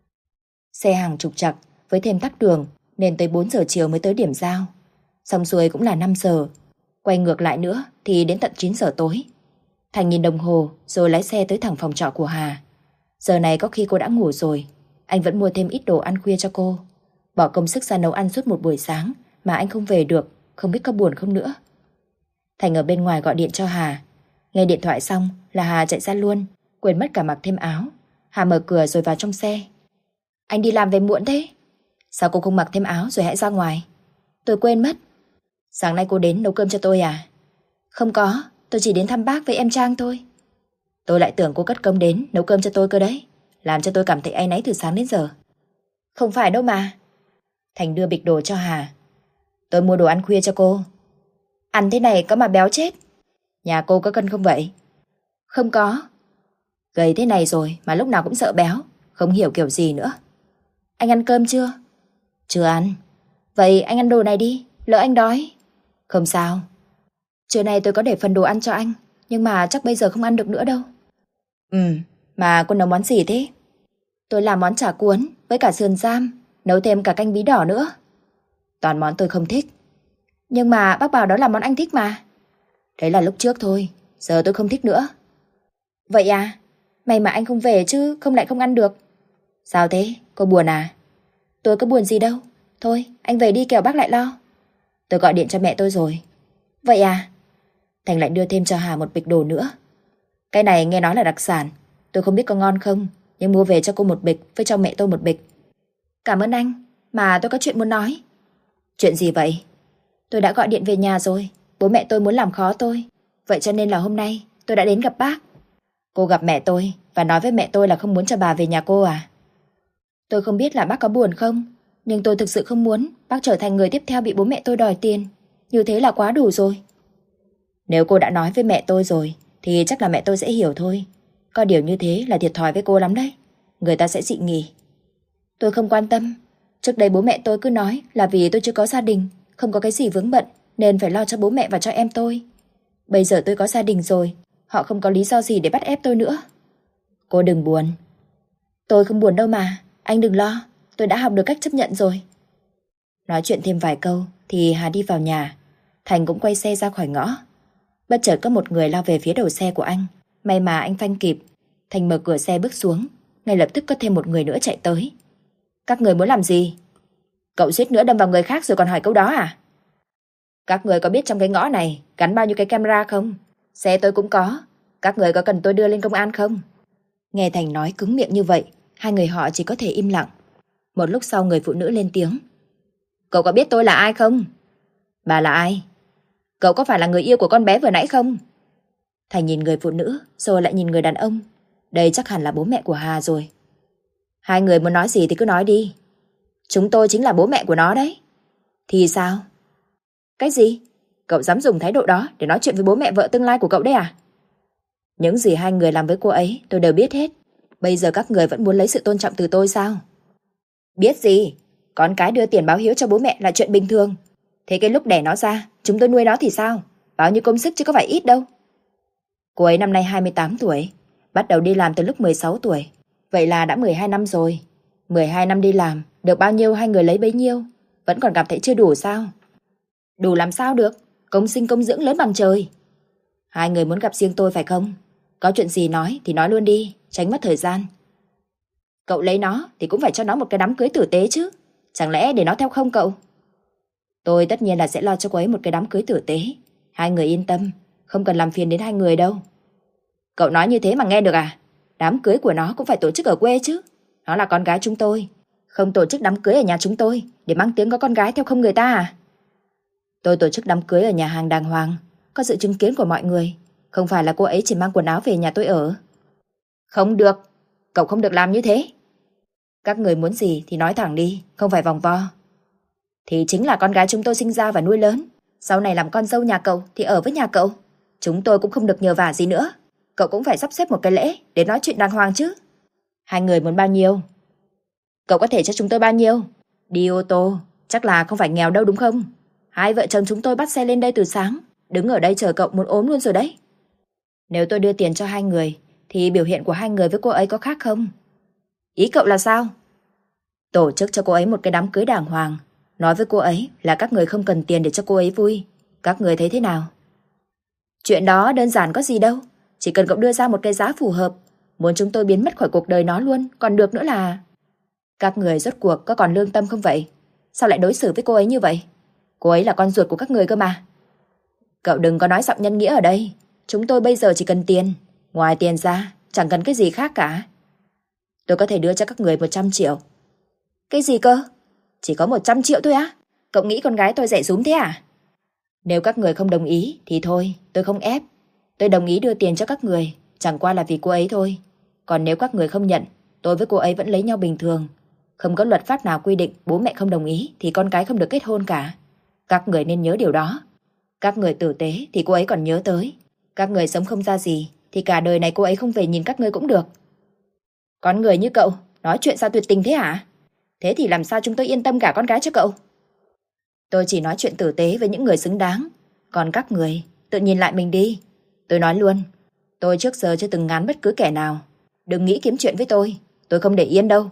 Xe hàng trục trặc, với thêm tắc đường nên tới 4 giờ chiều mới tới điểm giao. Xong xuôi cũng là 5 giờ. Quay ngược lại nữa thì đến tận 9 giờ tối. Thành nhìn đồng hồ rồi lái xe tới thẳng phòng trọ của Hà. Giờ này có khi cô đã ngủ rồi. Anh vẫn mua thêm ít đồ ăn khuya cho cô. Bỏ công sức ra nấu ăn suốt một buổi sáng mà anh không về được, không biết có buồn không nữa. Thành ở bên ngoài gọi điện cho Hà. Nghe điện thoại xong là Hà chạy ra luôn, quên mất cả mặc thêm áo. Hà mở cửa rồi vào trong xe. Anh đi làm về muộn thế? Sao cô không mặc thêm áo rồi hãy ra ngoài? Tôi quên mất. Sáng nay cô đến nấu cơm cho tôi à? Không có, tôi chỉ đến thăm bác với em Trang thôi. Tôi lại tưởng cô cất công đến nấu cơm cho tôi cơ đấy. Làm cho tôi cảm thấy áy náy từ sáng đến giờ. Không phải đâu mà. Thành đưa bịch đồ cho Hà. Tôi mua đồ ăn khuya cho cô. Ăn thế này có mà béo chết. Nhà cô có cân không vậy? Không có. Gầy thế này rồi mà lúc nào cũng sợ béo. Không hiểu kiểu gì nữa. Anh ăn cơm chưa? Chưa ăn. Vậy anh ăn đồ này đi, lỡ anh đói. Không sao. Trưa nay tôi có để phần đồ ăn cho anh, nhưng mà chắc bây giờ không ăn được nữa đâu. Mà cô nấu món gì thế? Tôi làm món chả cuốn với cả sườn ram, nấu thêm cả canh bí đỏ nữa. Toàn món tôi không thích. Nhưng mà bác bảo đó là món anh thích mà. Đấy là lúc trước thôi, giờ tôi không thích nữa. Vậy à? May mà anh không về chứ không lại không ăn được. Sao thế? Cô buồn à? Tôi có buồn gì đâu. Thôi, anh về đi kẻo bác lại lo. Tôi gọi điện cho mẹ tôi rồi. Vậy à? Thành lại đưa thêm cho Hà một bịch đồ nữa. Cái này nghe nói là đặc sản. Tôi không biết có ngon không, nhưng mua về cho cô một bịch với cho mẹ tôi một bịch. Cảm ơn anh, mà tôi có chuyện muốn nói. Chuyện gì vậy? Tôi đã gọi điện về nhà rồi. Bố mẹ tôi muốn làm khó tôi. Vậy cho nên là hôm nay tôi đã đến gặp bác. Cô gặp mẹ tôi và nói với mẹ tôi là không muốn cho bà về nhà cô à? Tôi không biết là bác có buồn không, nhưng tôi thực sự không muốn bác trở thành người tiếp theo bị bố mẹ tôi đòi tiền. Như thế là quá đủ rồi. Nếu cô đã nói với mẹ tôi rồi thì chắc là mẹ tôi sẽ hiểu thôi. Có điều như thế là thiệt thòi với cô lắm đấy. Người ta sẽ dị nghị. Tôi không quan tâm. Trước đây bố mẹ tôi cứ nói là vì tôi chưa có gia đình, không có cái gì vướng bận nên phải lo cho bố mẹ và cho em tôi. Bây giờ tôi có gia đình rồi, họ không có lý do gì để bắt ép tôi nữa. Cô đừng buồn. Tôi không buồn đâu mà. Anh đừng lo, tôi đã học được cách chấp nhận rồi. Nói chuyện thêm vài câu thì Hà đi vào nhà. Thành cũng quay xe ra khỏi ngõ. Bất chợt có một người lao về phía đầu xe của anh. May mà anh phanh kịp. Thành mở cửa xe bước xuống. Ngay lập tức có thêm một người nữa chạy tới. Các người muốn làm gì? Cậu suýt nữa đâm vào người khác rồi còn hỏi câu đó à? Các người có biết trong cái ngõ này gắn bao nhiêu cái camera không? Xe tôi cũng có. Các người có cần tôi đưa lên công an không? Nghe Thành nói cứng miệng như vậy, hai người họ chỉ có thể im lặng. Một lúc sau người phụ nữ lên tiếng. Cậu có biết tôi là ai không? Bà là ai? Cậu có phải là người yêu của con bé vừa nãy không? Thành nhìn người phụ nữ rồi lại nhìn người đàn ông. Đây chắc hẳn là bố mẹ của Hà rồi. Hai người muốn nói gì thì cứ nói đi. Chúng tôi chính là bố mẹ của nó đấy. Thì sao? Cái gì? Cậu dám dùng thái độ đó để nói chuyện với bố mẹ vợ tương lai của cậu đấy à? Những gì hai người làm với cô ấy tôi đều biết hết. Bây giờ các người vẫn muốn lấy sự tôn trọng từ tôi sao? Biết gì? Con cái đưa tiền báo hiếu cho bố mẹ là chuyện bình thường. Thế cái lúc đẻ nó ra, chúng tôi nuôi nó thì sao? Bao nhiêu công sức chứ có phải ít đâu. Cô ấy năm nay 28 tuổi, bắt đầu đi làm từ lúc 16 tuổi. Vậy là đã 12 năm rồi. 12 năm đi làm, được bao nhiêu hai người lấy bấy nhiêu. Vẫn còn cảm thấy chưa đủ sao? Đủ làm sao được, công sinh công dưỡng lớn bằng trời. Hai người muốn gặp riêng tôi phải không? Có chuyện gì nói thì nói luôn đi, tránh mất thời gian. Cậu lấy nó thì cũng phải cho nó một cái đám cưới tử tế chứ. Chẳng lẽ để nó theo không cậu? Tôi tất nhiên là sẽ lo cho cô ấy một cái đám cưới tử tế. Hai người yên tâm, không cần làm phiền đến hai người đâu. Cậu nói như thế mà nghe được à? Đám cưới của nó cũng phải tổ chức ở quê chứ. Nó là con gái chúng tôi. Không tổ chức đám cưới ở nhà chúng tôi để mang tiếng có con gái theo không người ta à? Tôi tổ chức đám cưới ở nhà hàng đàng hoàng, có sự chứng kiến của mọi người. Không phải là cô ấy chỉ mang quần áo về nhà tôi ở. Không được, cậu không được làm như thế. Các người muốn gì thì nói thẳng đi, không phải vòng vo. Thì chính là con gái chúng tôi sinh ra và nuôi lớn. Sau này làm con dâu nhà cậu thì ở với nhà cậu. Chúng tôi cũng không được nhờ vả gì nữa. Cậu cũng phải sắp xếp một cái lễ để nói chuyện đàng hoàng chứ. Hai người muốn bao nhiêu? Cậu có thể cho chúng tôi bao nhiêu? Đi ô tô, chắc là không phải nghèo đâu đúng không? Hai vợ chồng chúng tôi bắt xe lên đây từ sáng, đứng ở đây chờ cậu muốn ốm luôn rồi đấy. Nếu tôi đưa tiền cho hai người thì biểu hiện của hai người với cô ấy có khác không? Ý cậu là sao? Tổ chức cho cô ấy một cái đám cưới đàng hoàng, nói với cô ấy là các người không cần tiền để cho cô ấy vui. Các người thấy thế nào? Chuyện đó đơn giản có gì đâu. Chỉ cần cậu đưa ra một cái giá phù hợp. Muốn chúng tôi biến mất khỏi cuộc đời nó luôn còn được nữa là... Các người rốt cuộc có còn lương tâm không vậy? Sao lại đối xử với cô ấy như vậy? Cô ấy là con ruột của các người cơ mà. Cậu đừng có nói giọng nhân nghĩa ở đây. Chúng tôi bây giờ chỉ cần tiền. Ngoài tiền ra chẳng cần cái gì khác cả. Tôi có thể đưa cho các người 100 triệu. Cái gì cơ? Chỉ có 100 triệu thôi á? Cậu nghĩ con gái tôi rẻ rúm thế à? Nếu các người không đồng ý thì thôi, tôi không ép. Tôi đồng ý đưa tiền cho các người, chẳng qua là vì cô ấy thôi. Còn nếu các người không nhận, tôi với cô ấy vẫn lấy nhau bình thường. Không có luật pháp nào quy định bố mẹ không đồng ý thì con cái không được kết hôn cả. Các người nên nhớ điều đó. Các người tử tế thì cô ấy còn nhớ tới. Các người sống không ra gì thì cả đời này cô ấy không về nhìn các người cũng được. Con người như cậu, nói chuyện sao tuyệt tình thế hả? Thế thì làm sao chúng tôi yên tâm gả con gái cho cậu? Tôi chỉ nói chuyện tử tế với những người xứng đáng. Còn các người, tự nhìn lại mình đi. Tôi nói luôn, tôi trước giờ chưa từng ngán bất cứ kẻ nào. Đừng nghĩ kiếm chuyện với tôi không để yên đâu.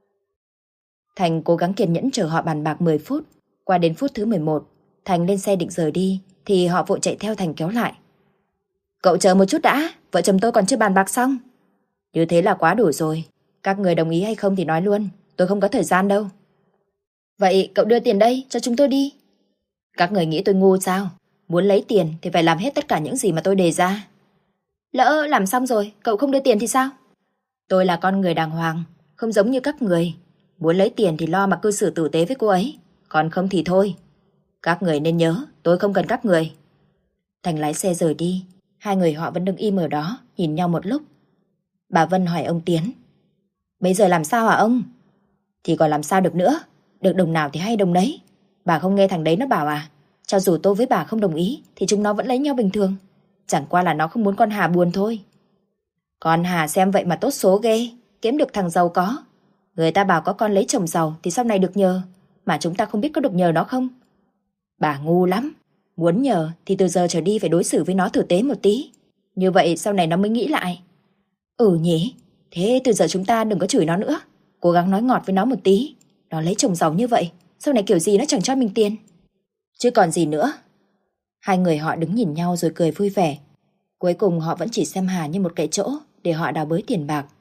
Thành cố gắng kiên nhẫn chờ họ bàn bạc 10 phút. Qua đến phút thứ 11, Thành lên xe định rời đi thì họ vội chạy theo Thành kéo lại. Cậu chờ một chút đã, vợ chồng tôi còn chưa bàn bạc xong. Như thế là quá đủ rồi. Các người đồng ý hay không thì nói luôn, tôi không có thời gian đâu. Vậy cậu đưa tiền đây cho chúng tôi đi. Các người nghĩ tôi ngu sao? Muốn lấy tiền thì phải làm hết tất cả những gì mà tôi đề ra. Lỡ làm xong rồi cậu không đưa tiền thì sao? Tôi là con người đàng hoàng, không giống như các người. Muốn lấy tiền thì lo mà cư xử tử tế với cô ấy, còn không thì thôi. Các người nên nhớ, tôi không cần các người. Thành lái xe rời đi. Hai người họ vẫn đứng im ở đó, nhìn nhau một lúc. Bà Vân hỏi ông Tiến. Bây giờ làm sao hả ông? Thì còn làm sao được nữa. Được đồng nào thì hay đồng đấy. Bà không nghe thằng đấy nó bảo à? Cho dù tôi với bà không đồng ý thì chúng nó vẫn lấy nhau bình thường. Chẳng qua là nó không muốn con Hà buồn thôi. Con Hà xem vậy mà tốt số ghê. Kiếm được thằng giàu có. Người ta bảo có con lấy chồng giàu thì sau này được nhờ. Mà chúng ta không biết có được nhờ nó không. Bà ngu lắm. Muốn nhờ thì từ giờ trở đi phải đối xử với nó tử tế một tí. Như vậy sau này nó mới nghĩ lại. Ừ nhỉ. Thế từ giờ chúng ta đừng có chửi nó nữa. Cố gắng nói ngọt với nó một tí. Nó lấy chồng giàu như vậy, sau này kiểu gì nó chẳng cho mình tiền. Chứ còn gì nữa. Hai người họ đứng nhìn nhau rồi cười vui vẻ. Cuối cùng họ vẫn chỉ xem Hà như một cái chỗ để họ đào bới tiền bạc.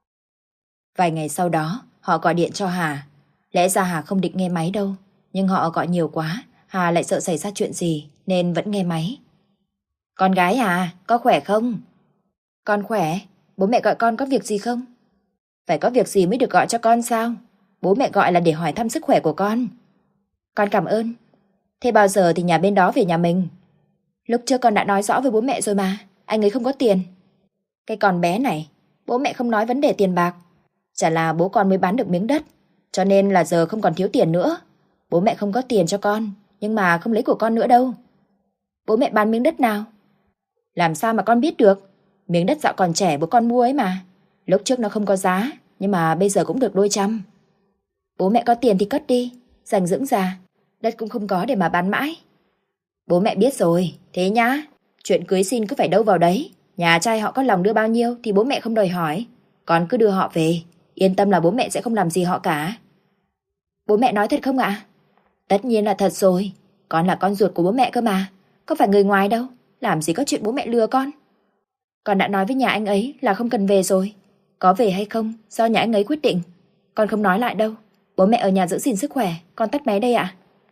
Vài ngày sau đó, họ gọi điện cho Hà. Lẽ ra Hà không định nghe máy đâu, nhưng họ gọi nhiều quá, Hà lại sợ xảy ra chuyện gì nên vẫn nghe máy. Con gái à, có khỏe không? Con khỏe, bố mẹ gọi con có việc gì không? Phải có việc gì mới được gọi cho con sao? Bố mẹ gọi là để hỏi thăm sức khỏe của con. Con cảm ơn. Thế bao giờ thì nhà bên đó về nhà mình? Lúc trước con đã nói rõ với bố mẹ rồi mà, anh ấy không có tiền. Cái con bé này, bố mẹ không nói vấn đề tiền bạc. Chả là bố con mới bán được miếng đất, cho nên là giờ không còn thiếu tiền nữa. Bố mẹ không có tiền cho con, nhưng mà không lấy của con nữa đâu. Bố mẹ bán miếng đất nào? Làm sao mà con biết được? Miếng đất dạo còn trẻ bố con mua ấy mà. Lúc trước nó không có giá, nhưng mà bây giờ cũng được đôi trăm. Bố mẹ có tiền thì cất đi, dành dưỡng già. Đất cũng không có để mà bán mãi. Bố mẹ biết rồi, thế nhá. Chuyện cưới xin cứ phải đâu vào đấy. Nhà trai họ có lòng đưa bao nhiêu thì bố mẹ không đòi hỏi. Con cứ đưa họ về, yên tâm là bố mẹ sẽ không làm gì họ cả. Bố mẹ nói thật không ạ? Tất nhiên là thật rồi. Con là con ruột của bố mẹ cơ mà. Có phải người ngoài đâu. Làm gì có chuyện bố mẹ lừa con. Con đã nói với nhà anh ấy là không cần về rồi. Có về hay không do nhà anh ấy quyết định. Con không nói lại đâu. Bố mẹ ở nhà giữ gìn sức khỏe. Con tắt máy đây ạ.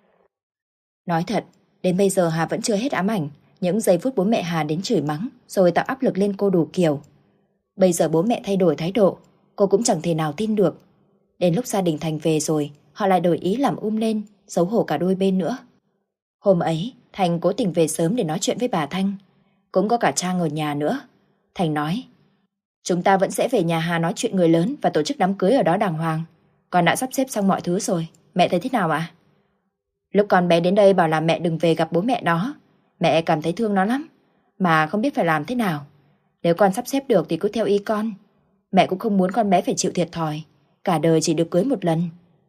Nói thật, đến bây giờ Hà vẫn chưa hết ám ảnh những giây phút bố mẹ Hà đến chửi mắng rồi tạo áp lực lên cô đủ kiểu. Bây giờ bố mẹ thay đổi thái độ, cô cũng chẳng thể nào tin được. Đến lúc gia đình Thành về rồi, họ lại đổi ý làm lên, xấu hổ cả đôi bên nữa. Hôm ấy, Thành cố tình về sớm để nói chuyện với bà Thanh. Cũng có cả Trang ở nhà nữa. Thành nói, chúng ta vẫn sẽ về nhà Hà nói chuyện người lớn và tổ chức đám cưới ở đó đàng hoàng. Con đã sắp xếp xong mọi thứ rồi, mẹ thấy thế nào ạ? Lúc con bé đến đây bảo là mẹ đừng về gặp bố mẹ nó, mẹ cảm thấy thương nó lắm, mà không biết phải làm thế nào. Nếu con sắp xếp được thì cứ theo ý con. Mẹ cũng không muốn con bé phải chịu thiệt thòi, cả đời chỉ được cưới một lần.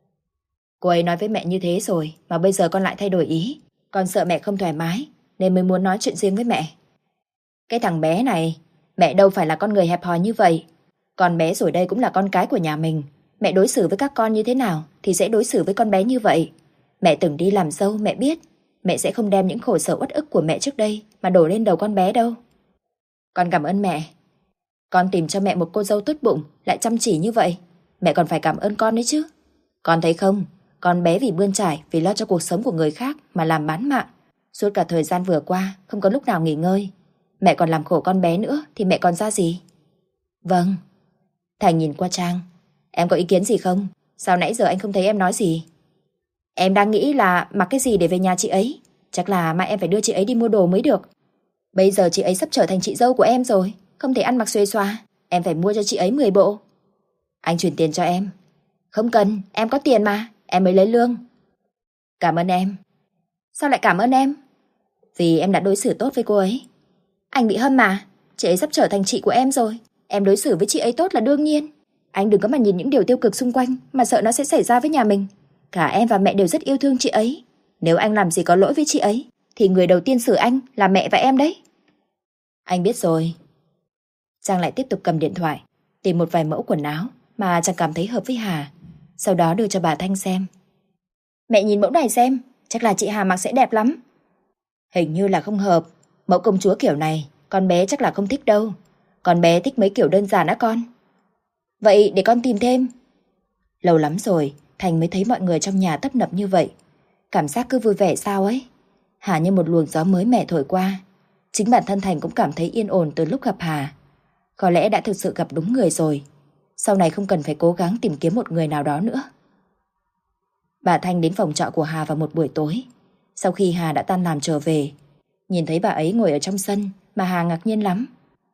Cô ấy nói với mẹ như thế rồi, mà bây giờ con lại thay đổi ý. Con sợ mẹ không thoải mái, nên mới muốn nói chuyện riêng với mẹ. Cái thằng bé này, mẹ đâu phải là con người hẹp hòi như vậy. Con bé rồi đây cũng là con cái của nhà mình. Mẹ đối xử với các con như thế nào thì sẽ đối xử với con bé như vậy. Mẹ từng đi làm dâu, mẹ biết. Mẹ sẽ không đem những khổ sở uất ức của mẹ trước đây mà đổ lên đầu con bé đâu. Con cảm ơn mẹ. Con tìm cho mẹ một cô dâu tốt bụng, lại chăm chỉ như vậy. Mẹ còn phải cảm ơn con đấy chứ. Con thấy không, con bé vì bươn trải, vì lo cho cuộc sống của người khác mà làm bán mạng. Suốt cả thời gian vừa qua, không có lúc nào nghỉ ngơi. Mẹ còn làm khổ con bé nữa thì mẹ còn ra gì? Vâng. Thành nhìn qua Trang. Em có ý kiến gì không? Sao nãy giờ anh không thấy em nói gì? Em đang nghĩ là mặc cái gì để về nhà chị ấy. Chắc là mai em phải đưa chị ấy đi mua đồ mới được. Bây giờ chị ấy sắp trở thành chị dâu của em rồi, không thể ăn mặc xuề xoa. Em phải mua cho chị ấy 10 bộ. Anh chuyển tiền cho em. Không cần, em có tiền mà, em mới lấy lương. Cảm ơn em. Sao lại cảm ơn em? Vì em đã đối xử tốt với cô ấy. Anh bị hâm mà, chị ấy sắp trở thành chị của em rồi. Em đối xử với chị ấy tốt là đương nhiên. Anh đừng có mà nhìn những điều tiêu cực xung quanh mà sợ nó sẽ xảy ra với nhà mình. Cả em và mẹ đều rất yêu thương chị ấy. Nếu anh làm gì có lỗi với chị ấy thì người đầu tiên xử anh là mẹ và em đấy. Anh biết rồi. Trang lại tiếp tục cầm điện thoại, tìm một vài mẫu quần áo mà Trang cảm thấy hợp với Hà. Sau đó đưa cho bà Thanh xem. Mẹ nhìn mẫu này xem, chắc là chị Hà mặc sẽ đẹp lắm. Hình như là không hợp. Mẫu công chúa kiểu này con bé chắc là không thích đâu. Con bé thích mấy kiểu đơn giản á con. Vậy để con tìm thêm. Lâu lắm rồi Thành mới thấy mọi người trong nhà tấp nập như vậy. Cảm giác cứ vui vẻ sao ấy. Hà như một luồng gió mới mẻ thổi qua. Chính bản thân Thành cũng cảm thấy yên ổn từ lúc gặp Hà. Có lẽ đã thực sự gặp đúng người rồi. Sau này không cần phải cố gắng tìm kiếm một người nào đó nữa. Bà Thanh đến phòng trọ của Hà vào một buổi tối. Sau khi Hà đã tan làm trở về, nhìn thấy bà ấy ngồi ở trong sân mà Hà ngạc nhiên lắm.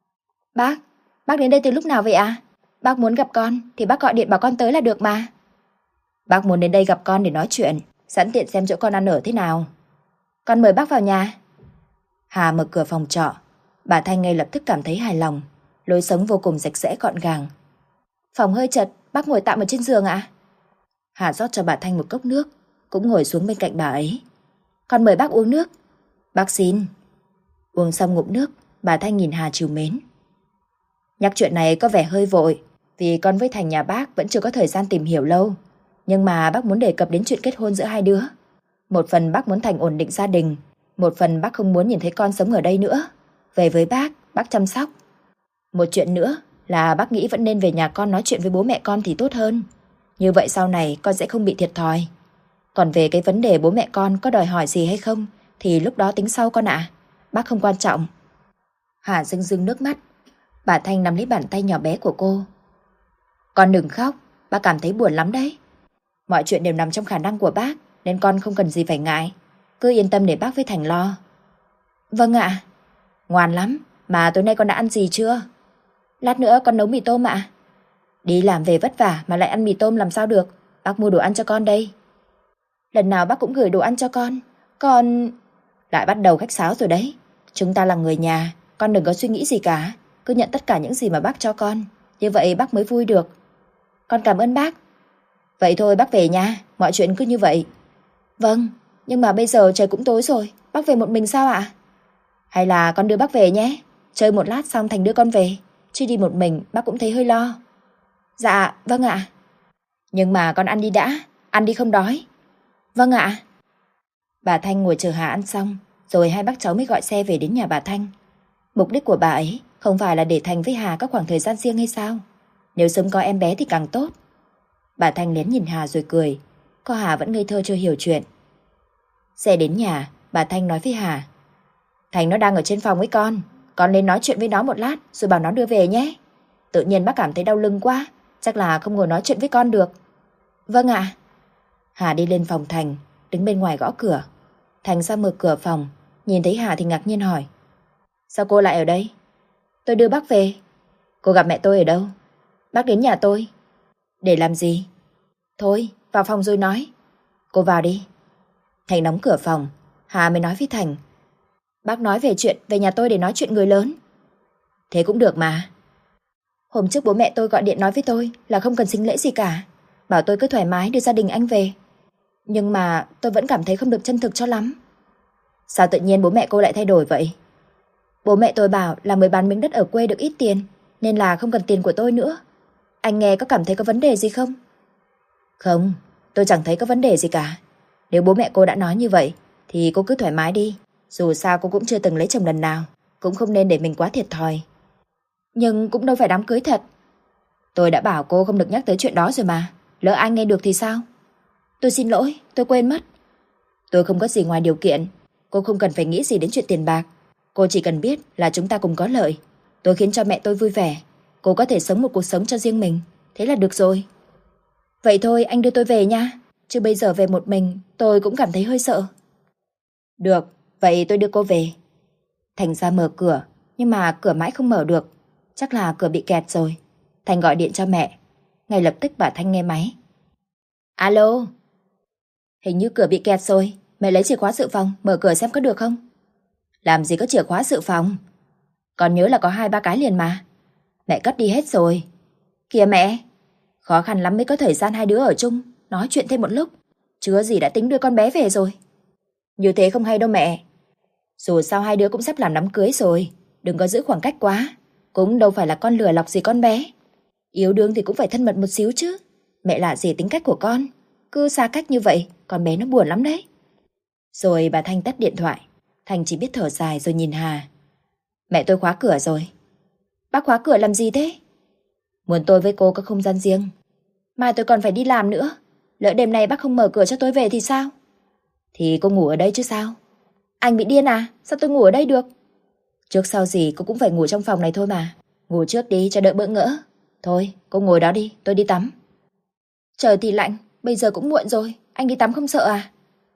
Bác đến đây từ lúc nào vậy ạ? Bác muốn gặp con thì bác gọi điện bảo con tới là được mà. Bác muốn đến đây gặp con để nói chuyện, sẵn tiện xem chỗ con ăn ở thế nào. Con mời bác vào nhà. Hà mở cửa phòng trọ. Bà Thanh ngay lập tức cảm thấy hài lòng. Lối sống vô cùng sạch sẽ gọn gàng. Phòng hơi chật, bác ngồi tạm ở trên giường ạ? Hà rót cho bà Thanh một cốc nước, cũng ngồi xuống bên cạnh bà ấy. Con mời bác uống nước. Bác xin. Uống xong ngụm nước, bà Thanh nhìn Hà trìu mến. Nhắc chuyện này có vẻ hơi vội, vì con với Thành nhà bác vẫn chưa có thời gian tìm hiểu lâu. Nhưng mà bác muốn đề cập đến chuyện kết hôn giữa hai đứa. Một phần bác muốn Thành ổn định gia đình, một phần bác không muốn nhìn thấy con sống ở đây nữa. Về với bác chăm sóc. Một chuyện nữa là bác nghĩ vẫn nên về nhà con nói chuyện với bố mẹ con thì tốt hơn. Như vậy sau này con sẽ không bị thiệt thòi. Còn về cái vấn đề bố mẹ con có đòi hỏi gì hay không thì lúc đó tính sau con ạ. Bác không quan trọng. Hà rưng rưng nước mắt. Bà Thanh nắm lấy bàn tay nhỏ bé của cô. Con đừng khóc, bác cảm thấy buồn lắm đấy. Mọi chuyện đều nằm trong khả năng của bác, nên con không cần gì phải ngại. Cứ yên tâm để bác với Thành lo. Vâng ạ. Ngoan lắm, mà tối nay con đã ăn gì chưa? Lát nữa con nấu mì tôm ạ. Đi làm về vất vả mà lại ăn mì tôm làm sao được. Bác mua đồ ăn cho con đây. Lần nào bác cũng gửi đồ ăn cho con. Con... Lại bắt đầu khách sáo rồi đấy. Chúng ta là người nhà, con đừng có suy nghĩ gì cả. Cứ nhận tất cả những gì mà bác cho con. Như vậy bác mới vui được. Con cảm ơn bác. Vậy thôi bác về nha, mọi chuyện cứ như vậy. Vâng, nhưng mà bây giờ trời cũng tối rồi. Bác về một mình sao ạ? Hay là con đưa bác về nhé. Chơi một lát xong Thành đưa con về. Chứ đi một mình bác cũng thấy hơi lo. Dạ, vâng ạ. Nhưng mà con ăn đi đã, ăn đi không đói. Vâng ạ. Bà Thanh ngồi chờ Hà ăn xong, rồi hai bác cháu mới gọi xe về đến nhà bà Thanh. Mục đích của bà ấy không phải là để Thành với Hà có khoảng thời gian riêng hay sao? Nếu sớm có em bé thì càng tốt. Bà Thanh lén nhìn Hà rồi cười. Có Hà vẫn ngây thơ chưa hiểu chuyện. Xe đến nhà, bà Thanh nói với Hà. Thành nó đang ở trên phòng với con nên nói chuyện với nó một lát rồi bảo nó đưa về nhé. Tự nhiên bác cảm thấy đau lưng quá, chắc là không ngồi nói chuyện với con được. Vâng ạ. Hà đi lên phòng Thành, đứng bên ngoài gõ cửa. Thành ra mở cửa phòng, nhìn thấy Hà thì ngạc nhiên hỏi. Sao cô lại ở đây? Tôi đưa bác về. Cô gặp mẹ tôi ở đâu? Bác đến nhà tôi. Để làm gì? Thôi, vào phòng rồi nói. Cô vào đi. Thành đóng cửa phòng, Hà mới nói với Thành. Bác nói về chuyện về nhà tôi để nói chuyện người lớn. Thế cũng được mà. Hôm trước bố mẹ tôi gọi điện nói với tôi là không cần sính lễ gì cả, bảo tôi cứ thoải mái đưa gia đình anh về. Nhưng mà tôi vẫn cảm thấy không được chân thực cho lắm. Sao tự nhiên bố mẹ cô lại thay đổi vậy? Bố mẹ tôi bảo là mới bán miếng đất ở quê được ít tiền, nên là không cần tiền của tôi nữa. Anh nghe có cảm thấy có vấn đề gì không? Không, tôi chẳng thấy có vấn đề gì cả. Nếu bố mẹ cô đã nói như vậy thì cô cứ thoải mái đi. Dù sao cô cũng chưa từng lấy chồng lần nào, cũng không nên để mình quá thiệt thòi. Nhưng cũng đâu phải đám cưới thật. Tôi đã bảo cô không được nhắc tới chuyện đó rồi mà. Lỡ anh nghe được thì sao? Tôi xin lỗi, tôi quên mất. Tôi không có gì ngoài điều kiện. Cô không cần phải nghĩ gì đến chuyện tiền bạc. Cô chỉ cần biết là chúng ta cùng có lợi. Tôi khiến cho mẹ tôi vui vẻ. Cô có thể sống một cuộc sống cho riêng mình. Thế là được rồi. Vậy thôi anh đưa tôi về nha. Chứ bây giờ về một mình tôi cũng cảm thấy hơi sợ. Được, vậy tôi đưa cô về. Thành ra mở cửa, nhưng mà cửa mãi không mở được. Chắc là cửa bị kẹt rồi. Thành gọi điện cho mẹ. Ngay lập tức bà Thanh nghe máy. Alo. Hình như cửa bị kẹt rồi. Mẹ lấy chìa khóa dự phòng, mở cửa xem có được không? Làm gì có chìa khóa dự phòng? Con nhớ là có 2-3 cái liền mà. Mẹ cất đi hết rồi. Kìa mẹ, khó khăn lắm mới có thời gian hai đứa ở chung, nói chuyện thêm một lúc. Chưa gì đã tính đưa con bé về rồi. Như thế không hay đâu mẹ. Dù sao hai đứa cũng sắp làm đám cưới rồi, đừng có giữ khoảng cách quá. Cũng đâu phải là con lừa lọc gì con bé. Yêu đương thì cũng phải thân mật một xíu chứ. Mẹ lạ gì tính cách của con. Cứ xa cách như vậy, con bé nó buồn lắm đấy. Rồi bà Thanh tắt điện thoại. Thành chỉ biết thở dài rồi nhìn Hà. Mẹ tôi khóa cửa rồi. Bác khóa cửa làm gì thế? Muốn tôi với cô có không gian riêng. Mai tôi còn phải đi làm nữa. Lỡ đêm nay bác không mở cửa cho tôi về thì sao? Thì cô ngủ ở đây chứ sao? Anh bị điên à? Sao tôi ngủ ở đây được? Trước sau gì cô cũng phải ngủ trong phòng này thôi mà. Ngủ trước đi cho đỡ bỡ ngỡ. Thôi cô ngồi đó đi, tôi đi tắm. Trời thì lạnh, bây giờ cũng muộn rồi. Anh đi tắm không sợ à?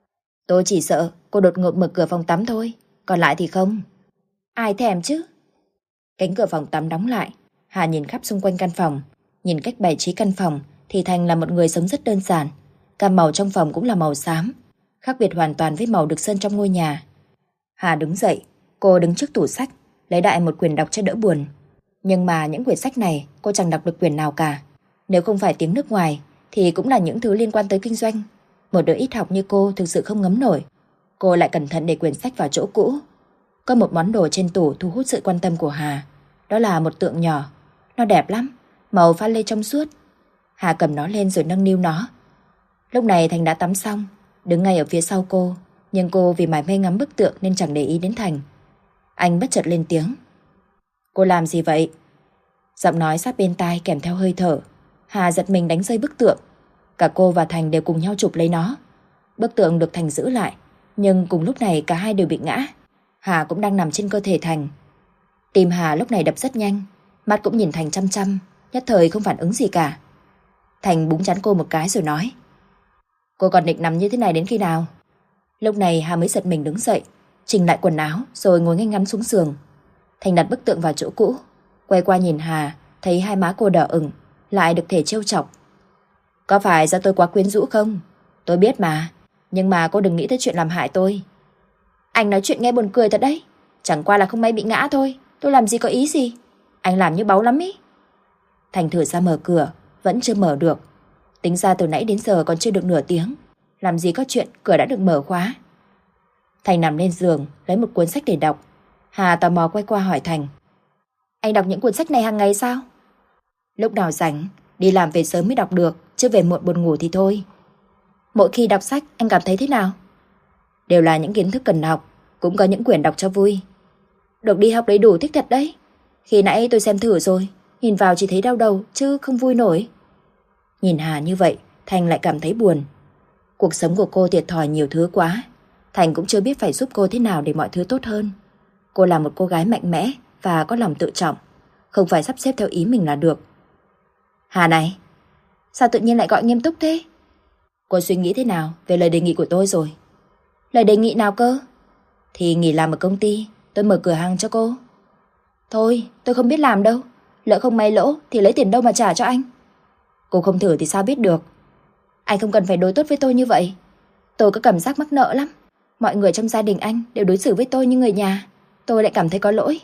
Tôi chỉ sợ cô đột ngột mở cửa phòng tắm thôi. Còn lại thì không. Ai thèm chứ? Cánh cửa phòng tắm đóng lại. Hà nhìn khắp xung quanh căn phòng. Nhìn cách bày trí căn phòng thì Thành là một người sống rất đơn giản. Cả màu trong phòng cũng là màu xám, khác biệt hoàn toàn với màu được sơn trong ngôi nhà. Hà đứng dậy, cô đứng trước tủ sách, lấy đại một quyển đọc cho đỡ buồn. Nhưng mà những quyển sách này cô chẳng đọc được quyển nào cả. Nếu không phải tiếng nước ngoài thì cũng là những thứ liên quan tới kinh doanh. Một đứa ít học như cô thực sự không ngấm nổi. Cô lại cẩn thận để quyển sách vào chỗ cũ. Có một món đồ trên tủ thu hút sự quan tâm của Hà. Đó là một tượng nhỏ. Nó đẹp lắm, màu pha lê trong suốt. Hà cầm nó lên rồi nâng niu nó. Lúc này Thành đã tắm xong, đứng ngay ở phía sau cô. Nhưng cô vì mải mê ngắm bức tượng nên chẳng để ý đến Thành. Anh bất chợt lên tiếng. Cô làm gì vậy? Giọng nói sát bên tai kèm theo hơi thở. Hà giật mình đánh rơi bức tượng. Cả cô và Thành đều cùng nhau chụp lấy nó. Bức tượng được Thành giữ lại, nhưng cùng lúc này cả hai đều bị ngã. Hà cũng đang nằm trên cơ thể Thành. Tim Hà lúc này đập rất nhanh, mắt cũng nhìn Thành chăm chăm, nhất thời không phản ứng gì cả. Thành búng trán cô một cái rồi nói. Cô còn định nằm như thế này đến khi nào? Lúc này Hà mới giật mình đứng dậy, chỉnh lại quần áo rồi ngồi ngay ngắn xuống giường. Thành đặt bức tượng vào chỗ cũ, quay qua nhìn Hà, thấy hai má cô đỏ ửng, lại được thể trêu chọc. Có phải do tôi quá quyến rũ không? Tôi biết mà, nhưng mà cô đừng nghĩ tới chuyện làm hại tôi. Anh nói chuyện nghe buồn cười thật đấy. Chẳng qua là không may bị ngã thôi, tôi làm gì có ý gì. Anh làm như báu lắm ý. Thành thử ra mở cửa, vẫn chưa mở được. Tính ra từ nãy đến giờ còn chưa được nửa tiếng, làm gì có chuyện cửa đã được mở khóa. Thành nằm lên giường, lấy một cuốn sách để đọc. Hà tò mò quay qua hỏi Thành. Anh đọc những cuốn sách này hàng ngày sao? Lúc nào rảnh, Đi làm về sớm mới đọc được, chứ về muộn buồn ngủ thì thôi. Mỗi khi đọc sách anh cảm thấy thế nào? Đều là những kiến thức cần học, cũng có những quyển đọc cho vui. Được đi học đầy đủ thích thật đấy. Khi nãy tôi xem thử rồi, nhìn vào chỉ thấy đau đầu chứ không vui nổi. Nhìn Hà như vậy, Thành lại cảm thấy buồn. Cuộc sống của cô thiệt thòi nhiều thứ quá. Thành cũng chưa biết phải giúp cô thế nào để mọi thứ tốt hơn. Cô là một cô gái mạnh mẽ và có lòng tự trọng, không phải sắp xếp theo ý mình là được. Hà này, sao tự nhiên lại gọi nghiêm túc thế? Cô suy nghĩ thế nào về lời đề nghị của tôi rồi? Lời đề nghị nào cơ? Thì nghỉ làm ở công ty, tôi mở cửa hàng cho cô. Thôi, tôi không biết làm đâu. Lỡ không may lỗ thì lấy tiền đâu mà trả cho anh? Cô không thử thì sao biết được. Anh không cần phải đối tốt với tôi như vậy. Tôi có cảm giác mắc nợ lắm. Mọi người trong gia đình anh đều đối xử với tôi như người nhà. Tôi lại cảm thấy có lỗi.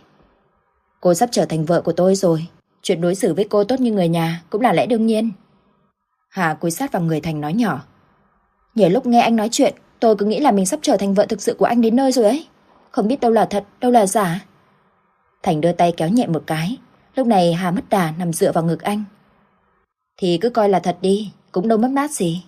Cô sắp trở thành vợ của tôi rồi. Chuyện đối xử với cô tốt như người nhà cũng là lẽ đương nhiên. Hà cúi sát vào người Thành nói nhỏ. Nhiều lúc nghe anh nói chuyện, tôi cứ nghĩ là mình sắp trở thành vợ thực sự của anh đến nơi rồi ấy. Không biết đâu là thật, đâu là giả. Thành đưa tay kéo nhẹ một cái. Lúc này Hà mất đà nằm dựa vào ngực anh. Thì cứ coi là thật đi, cũng đâu mất mát gì.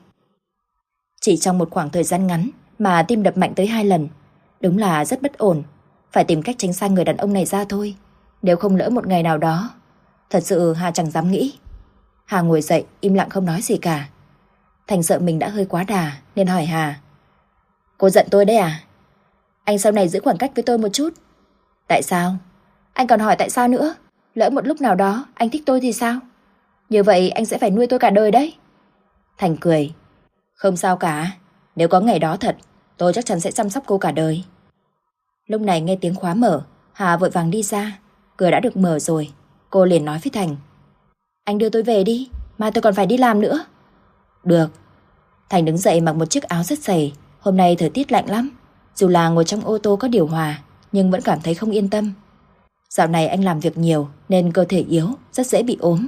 Chỉ trong một khoảng thời gian ngắn mà tim đập mạnh tới 2 lần. Đúng là rất bất ổn. Phải tìm cách tránh xa người đàn ông này ra thôi. Nếu không lỡ một ngày nào đó. Thật sự Hà chẳng dám nghĩ. Hà ngồi dậy im lặng không nói gì cả. Thành sợ mình đã hơi quá đà nên hỏi Hà. Cô giận tôi đấy à? Anh sau này giữ khoảng cách với tôi một chút. Tại sao? Anh còn hỏi tại sao nữa? Lỡ một lúc nào đó anh thích tôi thì sao? Như vậy anh sẽ phải nuôi tôi cả đời đấy. Thành cười. Không sao cả. Nếu có ngày đó thật, tôi chắc chắn sẽ chăm sóc cô cả đời. Lúc này nghe tiếng khóa mở, Hà vội vàng đi ra. Cửa đã được mở rồi. Cô liền nói với Thành. Anh đưa tôi về đi, mai tôi còn phải đi làm nữa. Được. Thành đứng dậy mặc một chiếc áo rất dày. Hôm nay thời tiết lạnh lắm. Dù là ngồi trong ô tô có điều hòa, nhưng vẫn cảm thấy không yên tâm. Dạo này anh làm việc nhiều nên cơ thể yếu, rất dễ bị ốm.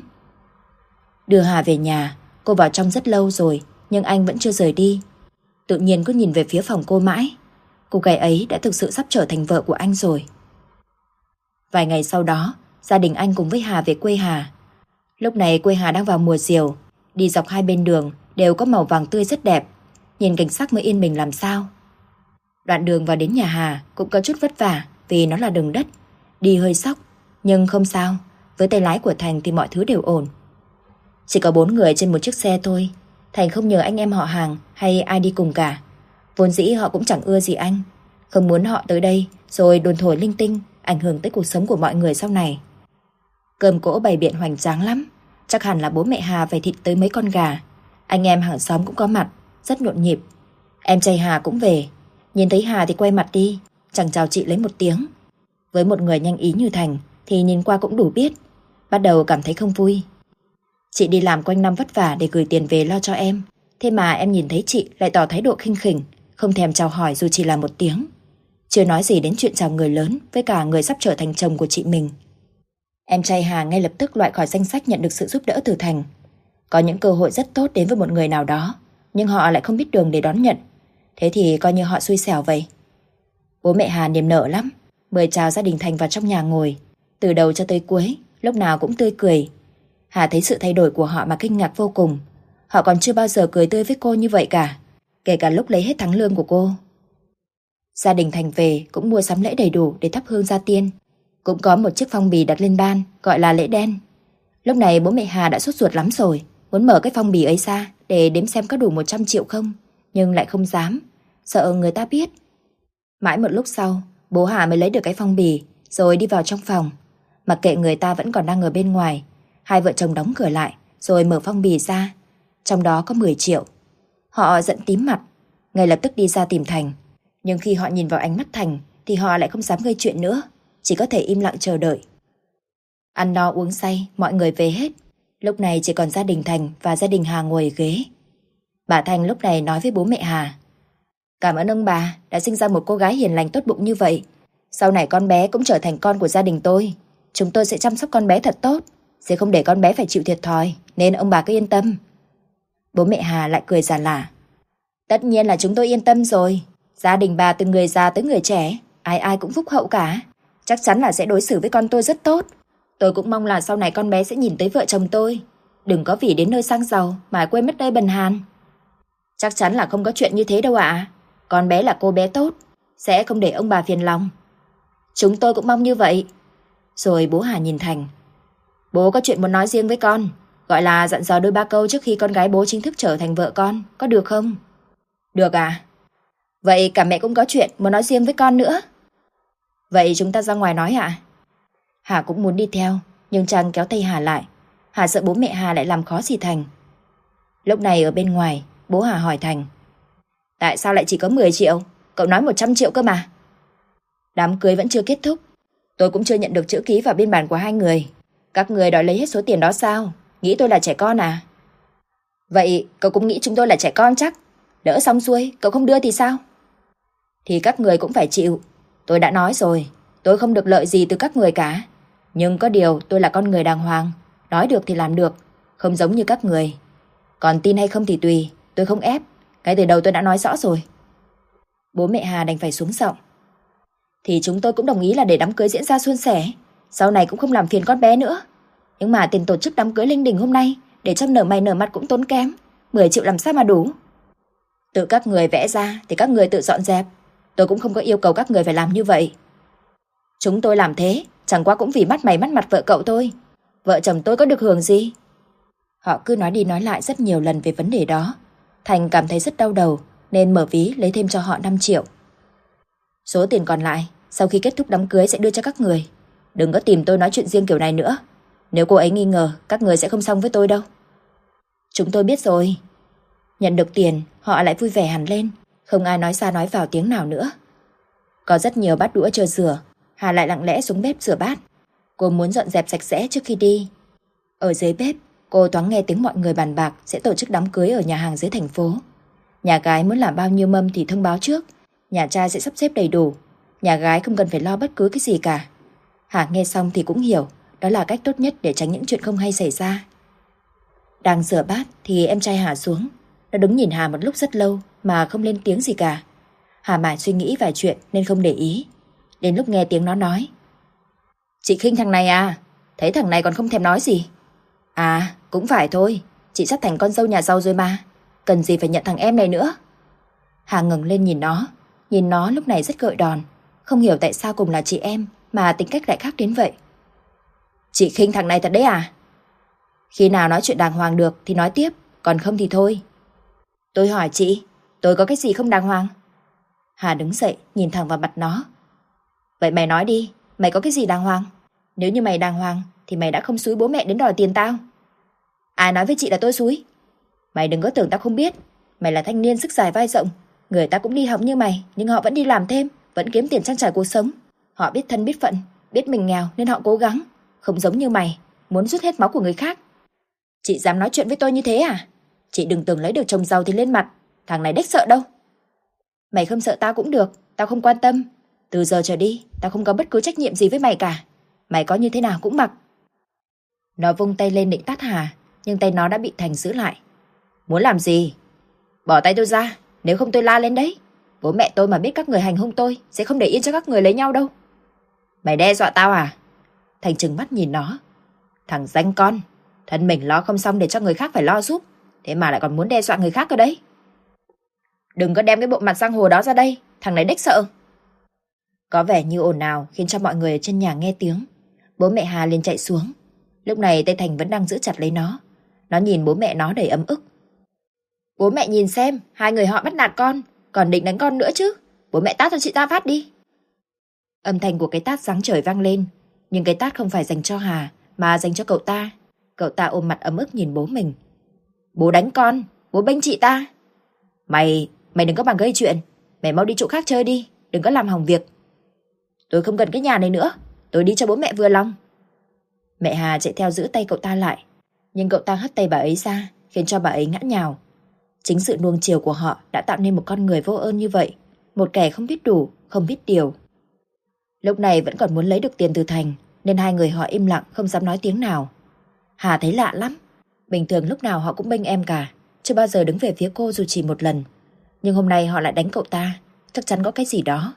Đưa Hà về nhà, cô vào trong rất lâu rồi, nhưng anh vẫn chưa rời đi. Tự nhiên cứ nhìn về phía phòng cô mãi. Cô gái ấy đã thực sự sắp trở thành vợ của anh rồi. Vài ngày sau đó, gia đình anh cùng với Hà về quê Hà. Lúc này quê Hà đang vào mùa diều. Đi dọc hai bên đường đều có màu vàng tươi rất đẹp. Nhìn cảnh sắc mới yên bình làm sao. Đoạn đường vào đến nhà Hà cũng có chút vất vả vì nó là đường đất. Đi hơi sóc, nhưng không sao. Với tay lái của Thành thì mọi thứ đều ổn. Chỉ có 4 người trên một chiếc xe thôi. Thành không nhờ anh em họ hàng hay ai đi cùng cả. Vốn dĩ họ cũng chẳng ưa gì anh. Không muốn họ tới đây rồi đồn thổi linh tinh, ảnh hưởng tới cuộc sống của mọi người sau này. Cơm cỗ bày biện hoành tráng lắm. Chắc hẳn là bố mẹ Hà phải thịt tới mấy con gà. Anh em hàng xóm cũng có mặt, rất nhộn nhịp. Em trai Hà cũng về. Nhìn thấy Hà thì quay mặt đi, chẳng chào chị lấy một tiếng. Với một người nhanh ý như Thành thì nhìn qua cũng đủ biết. Bắt đầu cảm thấy không vui. Chị đi làm quanh năm vất vả để gửi tiền về lo cho em. Thế mà em nhìn thấy chị lại tỏ thái độ khinh khỉnh, không thèm chào hỏi dù chỉ là một tiếng. Chưa nói gì đến chuyện chào người lớn với cả người sắp trở thành chồng của chị mình. Em trai Hà ngay lập tức loại khỏi danh sách nhận được sự giúp đỡ từ Thành. Có những cơ hội rất tốt đến với một người nào đó, nhưng họ lại không biết đường để đón nhận. Thế thì coi như họ xui xẻo vậy. Bố mẹ Hà niềm nở lắm, mời chào gia đình Thành vào trong nhà ngồi. Từ đầu cho tới cuối, lúc nào cũng tươi cười. Hà thấy sự thay đổi của họ mà kinh ngạc vô cùng. Họ còn chưa bao giờ cười tươi với cô như vậy cả, kể cả lúc lấy hết tháng lương của cô. Gia đình Thành về cũng mua sắm lễ đầy đủ để thắp hương gia tiên. Cũng có một chiếc phong bì đặt lên ban gọi là lễ đen. Lúc này bố mẹ Hà đã sốt ruột lắm rồi, muốn mở cái phong bì ấy ra để đếm xem có đủ 100 triệu không, nhưng lại không dám, sợ người ta biết. Mãi một lúc sau, bố Hà mới lấy được cái phong bì rồi đi vào trong phòng. Mặc kệ người ta vẫn còn đang ở bên ngoài, hai vợ chồng đóng cửa lại rồi mở phong bì ra. Trong đó có 10 triệu. Họ giận tím mặt, ngay lập tức đi ra tìm Thành. Nhưng khi họ nhìn vào ánh mắt Thành thì họ lại không dám gây chuyện nữa, chỉ có thể im lặng chờ đợi. Ăn no uống say, mọi người về hết. Lúc này chỉ còn gia đình Thành và gia đình Hà ngồi ghế. Bà Thành lúc này nói với bố mẹ Hà. Cảm ơn ông bà đã sinh ra một cô gái hiền lành tốt bụng như vậy. Sau này con bé cũng trở thành con của gia đình tôi. Chúng tôi sẽ chăm sóc con bé thật tốt, sẽ không để con bé phải chịu thiệt thòi, nên ông bà cứ yên tâm. Bố mẹ Hà lại cười già lả. Tất nhiên là chúng tôi yên tâm rồi. Gia đình bà từ người già tới người trẻ, ai ai cũng phúc hậu cả. Chắc chắn là sẽ đối xử với con tôi rất tốt. Tôi cũng mong là sau này con bé sẽ nhìn tới vợ chồng tôi. Đừng có vì đến nơi sang giàu mà quên mất nơi bần hàn. Chắc chắn là không có chuyện như thế đâu ạ. Con bé là cô bé tốt, sẽ không để ông bà phiền lòng. Chúng tôi cũng mong như vậy. Rồi bố Hà nhìn Thành. Bố có chuyện muốn nói riêng với con, gọi là dặn dò đôi ba câu trước khi con gái bố chính thức trở thành vợ con, có được không? Được à? Vậy cả mẹ cũng có chuyện muốn nói riêng với con nữa. Vậy chúng ta ra ngoài nói ạ? Hà cũng muốn đi theo, nhưng Trang kéo tay Hà lại. Hà sợ bố mẹ Hà lại làm khó gì Thành. Lúc này ở bên ngoài, bố Hà hỏi Thành. Tại sao lại chỉ có 10 triệu? Cậu nói 100 triệu cơ mà. Đám cưới vẫn chưa kết thúc. Tôi cũng chưa nhận được chữ ký vào biên bản của hai người. Các người đòi lấy hết số tiền đó sao? Nghĩ tôi là trẻ con à? Vậy cậu cũng nghĩ chúng tôi là trẻ con chắc? Lỡ xong xuôi, cậu không đưa thì sao? Thì các người cũng phải chịu. Tôi đã nói rồi, tôi không được lợi gì từ các người cả. Nhưng có điều tôi là con người đàng hoàng, nói được thì làm được, không giống như các người. Còn tin hay không thì tùy, tôi không ép. Cái từ đầu tôi đã nói rõ rồi. Bố mẹ Hà đành phải xuống giọng. Thì chúng tôi cũng đồng ý là để đám cưới diễn ra suôn sẻ, sau này cũng không làm phiền con bé nữa. Nhưng mà tiền tổ chức đám cưới linh đình hôm nay, để cho nở mày nở mặt cũng tốn kém. 10 triệu làm sao mà đủ? Tự các người vẽ ra thì các người tự dọn dẹp. Tôi cũng không có yêu cầu các người phải làm như vậy. Chúng tôi làm thế chẳng qua cũng vì mắt mày mắt mặt vợ cậu thôi. Vợ chồng tôi có được hưởng gì? Họ cứ nói đi nói lại rất nhiều lần về vấn đề đó. Thành cảm thấy rất đau đầu nên mở ví lấy thêm cho họ 5 triệu. Số tiền còn lại sau khi kết thúc đám cưới sẽ đưa cho các người. Đừng có tìm tôi nói chuyện riêng kiểu này nữa. Nếu cô ấy nghi ngờ, các người sẽ không xong với tôi đâu. Chúng tôi biết rồi. Nhận được tiền, họ lại vui vẻ hẳn lên. Không ai nói ra nói vào tiếng nào nữa. Có rất nhiều bát đũa chờ rửa. Hà lại lặng lẽ xuống bếp rửa bát. Cô muốn dọn dẹp sạch sẽ trước khi đi. Ở dưới bếp, cô thoáng nghe tiếng mọi người bàn bạc sẽ tổ chức đám cưới ở nhà hàng dưới thành phố. Nhà gái muốn làm bao nhiêu mâm thì thông báo trước. Nhà trai sẽ sắp xếp đầy đủ. Nhà gái không cần phải lo bất cứ cái gì cả. Hà nghe xong thì cũng hiểu đó là cách tốt nhất để tránh những chuyện không hay xảy ra. Đang rửa bát thì em trai Hà xuống. Nó đứng nhìn Hà một lúc rất lâu mà không lên tiếng gì cả. Hà mải suy nghĩ vài chuyện nên không để ý. Đến lúc nghe tiếng nó nói. Chị khinh thằng này à? Thấy thằng này còn không thèm nói gì. À cũng phải thôi, chị sắp thành con dâu nhà giàu rồi mà. Cần gì phải nhận thằng em này nữa. Hà ngẩng lên nhìn nó. Nhìn nó lúc này rất gợi đòn. Không hiểu tại sao cùng là chị em mà tính cách lại khác đến vậy. Chị khinh thằng này thật đấy à? Khi nào nói chuyện đàng hoàng được thì nói tiếp, còn không thì thôi. Tôi hỏi chị, tôi có cái gì không đàng hoàng? Hà đứng dậy nhìn thẳng vào mặt nó. Vậy mày nói đi, mày có cái gì đàng hoàng? Nếu như mày đàng hoàng thì mày đã không xúi bố mẹ đến đòi tiền tao. Ai nói với chị là tôi xúi? Mày đừng có tưởng tao không biết. Mày là thanh niên sức dài vai rộng. Người ta cũng đi học như mày, nhưng họ vẫn đi làm thêm, vẫn kiếm tiền trang trải cuộc sống. Họ biết thân biết phận, biết mình nghèo nên họ cố gắng. Không giống như mày, muốn rút hết máu của người khác. Chị dám nói chuyện với tôi như thế à? Chị đừng tưởng lấy được chồng giàu thì lên mặt. Thằng này đếch sợ đâu. Mày không sợ tao cũng được, tao không quan tâm. Từ giờ trở đi, tao không có bất cứ trách nhiệm gì với mày cả. Mày có như thế nào cũng mặc. Nó vung tay lên định tát Hà, nhưng tay nó đã bị Thành giữ lại. Muốn làm gì? Bỏ tay tôi ra, nếu không tôi la lên đấy. Bố mẹ tôi mà biết các người hành hung tôi sẽ không để yên cho các người lấy nhau đâu. Mày đe dọa tao à? Thành trừng mắt nhìn nó. Thằng danh con, thân mình lo không xong để cho người khác phải lo giúp, thế mà lại còn muốn đe dọa người khác cơ đấy. Đừng có đem cái bộ mặt giang hồ đó ra đây, thằng này đếch sợ. Có vẻ như ồn ào khiến cho mọi người ở trên nhà nghe tiếng. Bố mẹ Hà liền chạy xuống. Lúc này tay Thành vẫn đang giữ chặt lấy nó. Nó nhìn bố mẹ nó đầy ấm ức. Bố mẹ nhìn xem, hai người họ bắt nạt con, còn định đánh con nữa chứ. Bố mẹ tát cho chị ta phát đi. Âm thanh của cái tát giáng trời vang lên. Nhưng cái tát không phải dành cho Hà, mà dành cho cậu ta. Cậu ta ôm mặt ấm ức nhìn bố mình. Bố đánh con, bố bênh chị ta. Mày đừng có bằng gây chuyện. Mày mau đi chỗ khác chơi đi, đừng có làm hỏng việc. Tôi không cần cái nhà này nữa, tôi đi cho bố mẹ vừa lòng. Mẹ Hà chạy theo giữ tay cậu ta lại. Nhưng cậu ta hất tay bà ấy ra, khiến cho bà ấy ngã nhào. Chính sự nuông chiều của họ đã tạo nên một con người vô ơn như vậy. Một kẻ không biết đủ, không biết điều. Lúc này vẫn còn muốn lấy được tiền từ Thành, nên hai người họ im lặng không dám nói tiếng nào. Hà thấy lạ lắm. Bình thường lúc nào họ cũng bênh em cả, chưa bao giờ đứng về phía cô dù chỉ một lần. Nhưng hôm nay họ lại đánh cậu ta, chắc chắn có cái gì đó.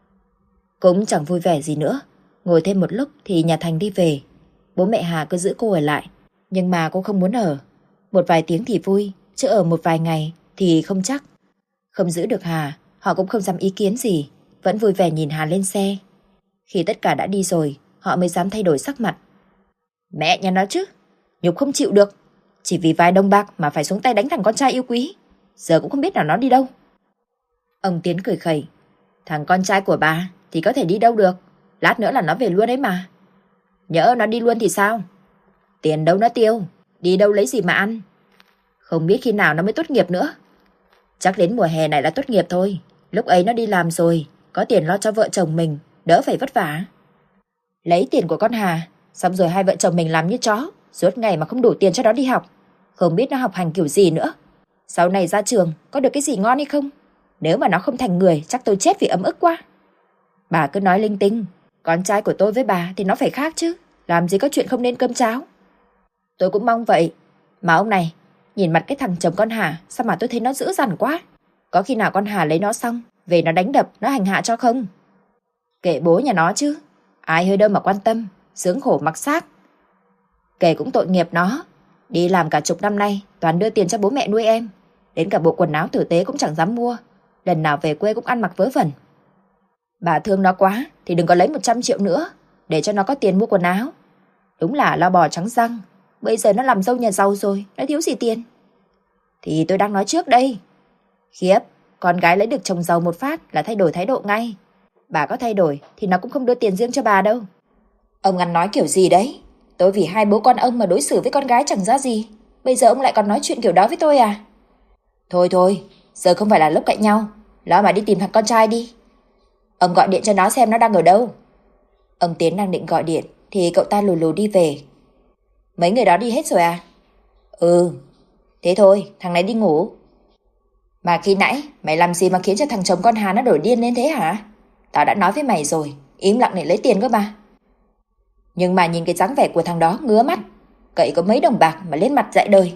Cũng chẳng vui vẻ gì nữa. Ngồi thêm một lúc thì nhà Thành đi về. Bố mẹ Hà cứ giữ cô ở lại, nhưng mà cô không muốn ở. Một vài tiếng thì vui, chứ ở một vài ngày thì không chắc. Không giữ được Hà, họ cũng không dám ý kiến gì, vẫn vui vẻ nhìn Hà lên xe. Khi tất cả đã đi rồi, họ mới dám thay đổi sắc mặt. Mẹ nhà nó chứ, nhục không chịu được. Chỉ vì vài đồng bạc mà phải xuống tay đánh thằng con trai yêu quý. Giờ cũng không biết là nó đi đâu. Ông Tiến cười khẩy. Thằng con trai của bà thì có thể đi đâu được. Lát nữa là nó về luôn đấy mà. Nhỡ nó đi luôn thì sao? Tiền đâu nó tiêu, đi đâu lấy gì mà ăn. Không biết khi nào nó mới tốt nghiệp nữa. Chắc đến mùa hè này là tốt nghiệp thôi. Lúc ấy nó đi làm rồi, có tiền lo cho vợ chồng mình, đỡ phải vất vả. Lấy tiền của con Hà, xong rồi hai vợ chồng mình làm như chó, suốt ngày mà không đủ tiền cho nó đi học. Không biết nó học hành kiểu gì nữa. Sau này ra trường có được cái gì ngon hay không? Nếu mà nó không thành người, chắc tôi chết vì ấm ức quá. Bà cứ nói linh tinh. Con trai của tôi với bà thì nó phải khác chứ. Làm gì có chuyện không nên cơm cháo. Tôi cũng mong vậy. Mà ông này, nhìn mặt cái thằng chồng con Hà, sao mà tôi thấy nó dữ dằn quá. Có khi nào con Hà lấy nó xong, về nó đánh đập, nó hành hạ cho không? Kệ bố nhà nó chứ. Ai hơi đâu mà quan tâm, sướng khổ mặc xác. Kể cũng tội nghiệp nó. Đi làm cả chục năm nay, toàn đưa tiền cho bố mẹ nuôi em. Đến cả bộ quần áo tử tế cũng chẳng dám mua. Lần nào về quê cũng ăn mặc vớ vẩn. Bà thương nó quá thì đừng có lấy 100 triệu nữa, để cho nó có tiền mua quần áo. Đúng là lo bò trắng răng. Bây giờ nó làm dâu nhà giàu rồi, nó thiếu gì tiền. Thì tôi đang nói trước đây. Khiếp, con gái lấy được chồng giàu một phát là thay đổi thái độ ngay. Bà có thay đổi thì nó cũng không đưa tiền riêng cho bà đâu. Ông ăn nói kiểu gì đấy? Tôi vì hai bố con ông mà đối xử với con gái chẳng ra gì. Bây giờ ông lại còn nói chuyện kiểu đó với tôi à? Thôi thôi, giờ không phải là lúc cạnh nhau. Lo mà đi tìm thằng con trai đi. Ông gọi điện cho nó xem nó đang ở đâu. Ông Tiến đang định gọi điện thì cậu ta lù lù đi về. Mấy người đó đi hết rồi à? Ừ. Thế thôi, thằng này đi ngủ. Mà khi nãy mày làm gì mà khiến cho thằng chồng con Hà nó đổi điên lên thế hả? Tao đã nói với mày rồi, im lặng để lấy tiền cơ mà. Nhưng mà nhìn cái dáng vẻ của thằng đó ngứa mắt. Cậy có mấy đồng bạc mà lên mặt dạy đời.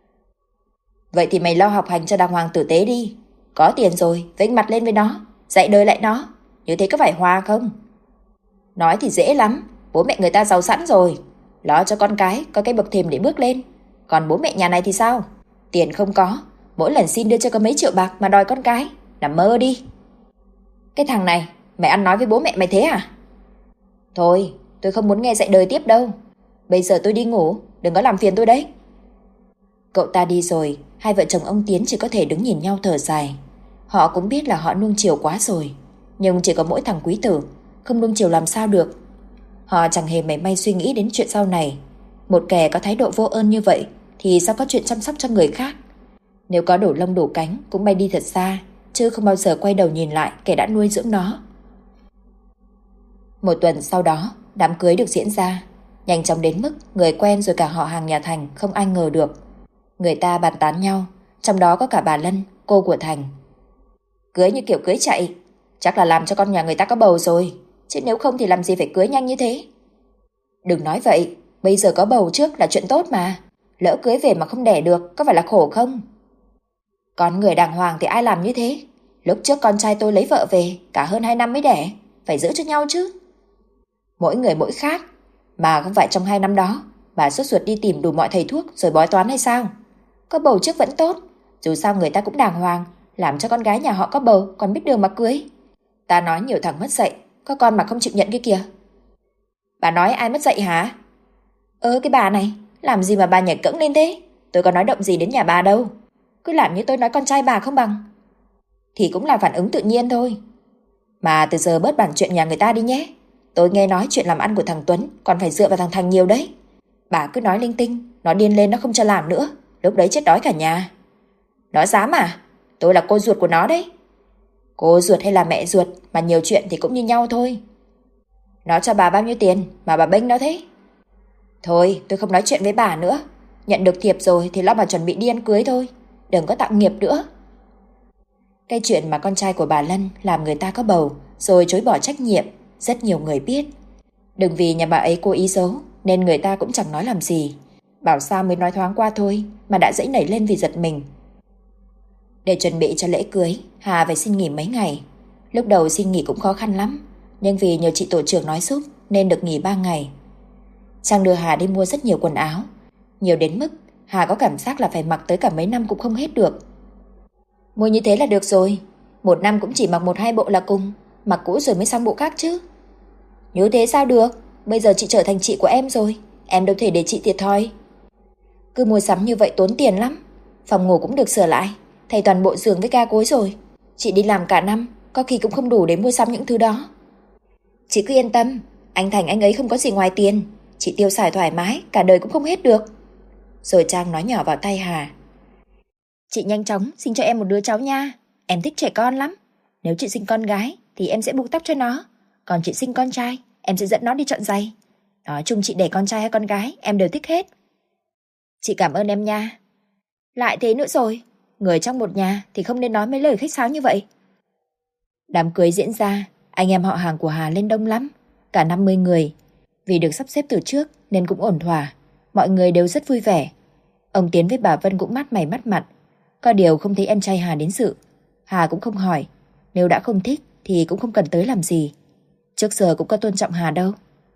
Vậy thì mày lo học hành cho đàng hoàng tử tế đi. Có tiền rồi, vênh mặt lên với nó, dạy đời lại nó. Như thế có phải hòa không? Nói thì dễ lắm, bố mẹ người ta giàu sẵn rồi. Lo cho con cái có cái bậc thềm để bước lên. Còn bố mẹ nhà này thì sao? Tiền không có, mỗi lần xin đưa cho có mấy triệu bạc mà đòi con cái. Nằm mơ đi. Cái thằng này, mày ăn nói với bố mẹ mày thế à? Thôi, tôi không muốn nghe dạy đời tiếp đâu. Bây giờ tôi đi ngủ, đừng có làm phiền tôi đấy. Cậu ta đi rồi, hai vợ chồng ông Tiến chỉ có thể đứng nhìn nhau thở dài. Họ cũng biết là họ nuông chiều quá rồi, nhưng chỉ có mỗi thằng Quý Tử, không nuông chiều làm sao được. Họ chẳng hề mảy may suy nghĩ đến chuyện sau này. Một kẻ có thái độ vô ơn như vậy thì sao có chuyện chăm sóc cho người khác. Nếu có đủ lông đủ cánh cũng bay đi thật xa, chứ không bao giờ quay đầu nhìn lại kẻ đã nuôi dưỡng nó. Một tuần sau đó, đám cưới được diễn ra. Nhanh chóng đến mức người quen rồi cả họ hàng nhà Thành không ai ngờ được. Người ta bàn tán nhau, trong đó có cả bà Lân, cô của Thành. Cưới như kiểu cưới chạy, chắc là làm cho con nhà người ta có bầu rồi, chứ nếu không thì làm gì phải cưới nhanh như thế. Đừng nói vậy, bây giờ có bầu trước là chuyện tốt mà. Lỡ cưới về mà không đẻ được, có phải là khổ không? Con người đàng hoàng thì ai làm như thế. Lúc trước con trai tôi lấy vợ về, cả hơn 2 năm mới đẻ, phải giữ cho nhau chứ. Mỗi người mỗi khác, mà không phải trong 2 năm đó bà sốt ruột đi tìm đủ mọi thầy thuốc rồi bói toán hay sao? Có bầu trước vẫn tốt, dù sao người ta cũng đàng hoàng, làm cho con gái nhà họ có bầu còn biết đường mà cưới. Ta nói nhiều thằng mất dạy, có con mà không chịu nhận cái kìa. Bà nói ai mất dạy hả? Cái bà này, làm gì mà bà nhảy cẫng lên thế? Tôi có nói động gì đến nhà bà đâu. Cứ làm như tôi nói con trai bà không bằng. Thì cũng là phản ứng tự nhiên thôi. Mà từ giờ bớt bàn chuyện nhà người ta đi nhé. Tôi nghe nói chuyện làm ăn của thằng Tuấn còn phải dựa vào thằng Thành nhiều đấy. Bà cứ nói linh tinh, nó điên lên nó không cho làm nữa, lúc đấy chết đói cả nhà. Nó dám à? Tôi là cô ruột của nó đấy. Cô ruột hay là mẹ ruột mà nhiều chuyện thì cũng như nhau thôi. Nó cho bà bao nhiêu tiền mà bà bênh nó thế? Thôi tôi không nói chuyện với bà nữa. Nhận được thiệp rồi thì lo mà chuẩn bị đi ăn cưới thôi, đừng có tạo nghiệp nữa. Cái chuyện mà con trai của bà Lân làm người ta có bầu rồi chối bỏ trách nhiệm, rất nhiều người biết. Đừng vì nhà bà ấy cố ý giấu nên người ta cũng chẳng nói làm gì. Bảo sao mới nói thoáng qua thôi mà đã dãy nảy lên vì giật mình. Để chuẩn bị cho lễ cưới, Hà phải xin nghỉ mấy ngày. Lúc đầu xin nghỉ cũng khó khăn lắm, nhưng vì nhờ chị tổ trưởng nói giúp nên được nghỉ 3 ngày. Trang đưa Hà đi mua rất nhiều quần áo, nhiều đến mức Hà có cảm giác là phải mặc tới cả mấy năm cũng không hết được. Mua như thế là được rồi. 1 năm cũng chỉ mặc 1-2 bộ là cùng. Mặc cũ rồi mới sang bộ khác chứ. Như thế sao được? Bây giờ chị trở thành chị của em rồi. Em đâu thể để chị thiệt thòi. Cứ mua sắm như vậy tốn tiền lắm. Phòng ngủ cũng được sửa lại, thay toàn bộ giường với ga gối rồi. Chị đi làm cả năm, có khi cũng không đủ để mua sắm những thứ đó. Chị cứ yên tâm, anh Thành anh ấy không có gì ngoài tiền. Chị tiêu xài thoải mái, cả đời cũng không hết được. Rồi Trang nói nhỏ vào tai Hà. Chị nhanh chóng sinh cho em một đứa cháu nha. Em thích trẻ con lắm. Nếu chị sinh con gái thì em sẽ buộc tóc cho nó. Còn chị sinh con trai, em sẽ dẫn nó đi chọn giày. Nói chung chị đẻ con trai hay con gái, em đều thích hết. Chị cảm ơn em nha. Lại thế nữa rồi, người trong một nhà thì không nên nói mấy lời khách sáo như vậy. Đám cưới diễn ra, anh em họ hàng của Hà lên đông lắm, cả 50 người. Vì được sắp xếp từ trước nên cũng ổn thỏa, mọi người đều rất vui vẻ. Ông Tiến với bà Vân cũng mát mày mắt mặt. Có điều không thấy em trai Hà đến dự. Hà cũng không hỏi, nếu đã không thích thì cũng không cần tới làm gì. Trước giờ cũng có tôn trọng Hà đâu.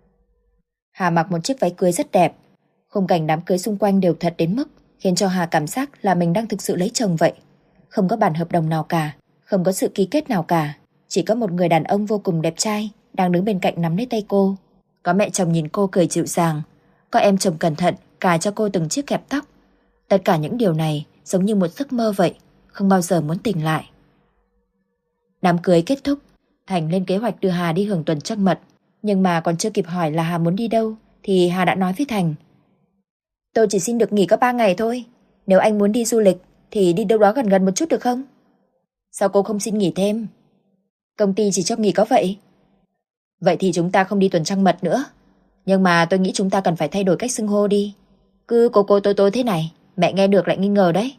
Hà mặc một chiếc váy cưới rất đẹp. Khung cảnh đám cưới xung quanh đều thật đến mức khiến cho Hà cảm giác là mình đang thực sự lấy chồng vậy. Không có bản hợp đồng nào cả, không có sự ký kết nào cả. Chỉ có một người đàn ông vô cùng đẹp trai đang đứng bên cạnh nắm lấy tay cô. Có mẹ chồng nhìn cô cười dịu dàng. Có em chồng cẩn thận cài cho cô từng chiếc kẹp tóc. Tất cả những điều này giống như một giấc mơ vậy, không bao giờ muốn tỉnh lại. Đám cưới kết thúc, Thành lên kế hoạch đưa Hà đi hưởng tuần trăng mật. Nhưng mà còn chưa kịp hỏi là Hà muốn đi đâu thì Hà đã nói với Thành. Tôi chỉ xin được nghỉ có 3 ngày thôi. Nếu anh muốn đi du lịch thì đi đâu đó gần gần một chút được không? Sao cô không xin nghỉ thêm? Công ty chỉ cho nghỉ có vậy. Vậy thì chúng ta không đi tuần trăng mật nữa. Nhưng mà tôi nghĩ chúng ta cần phải thay đổi cách xưng hô đi. Cứ cô tôi thế này, mẹ nghe được lại nghi ngờ đấy.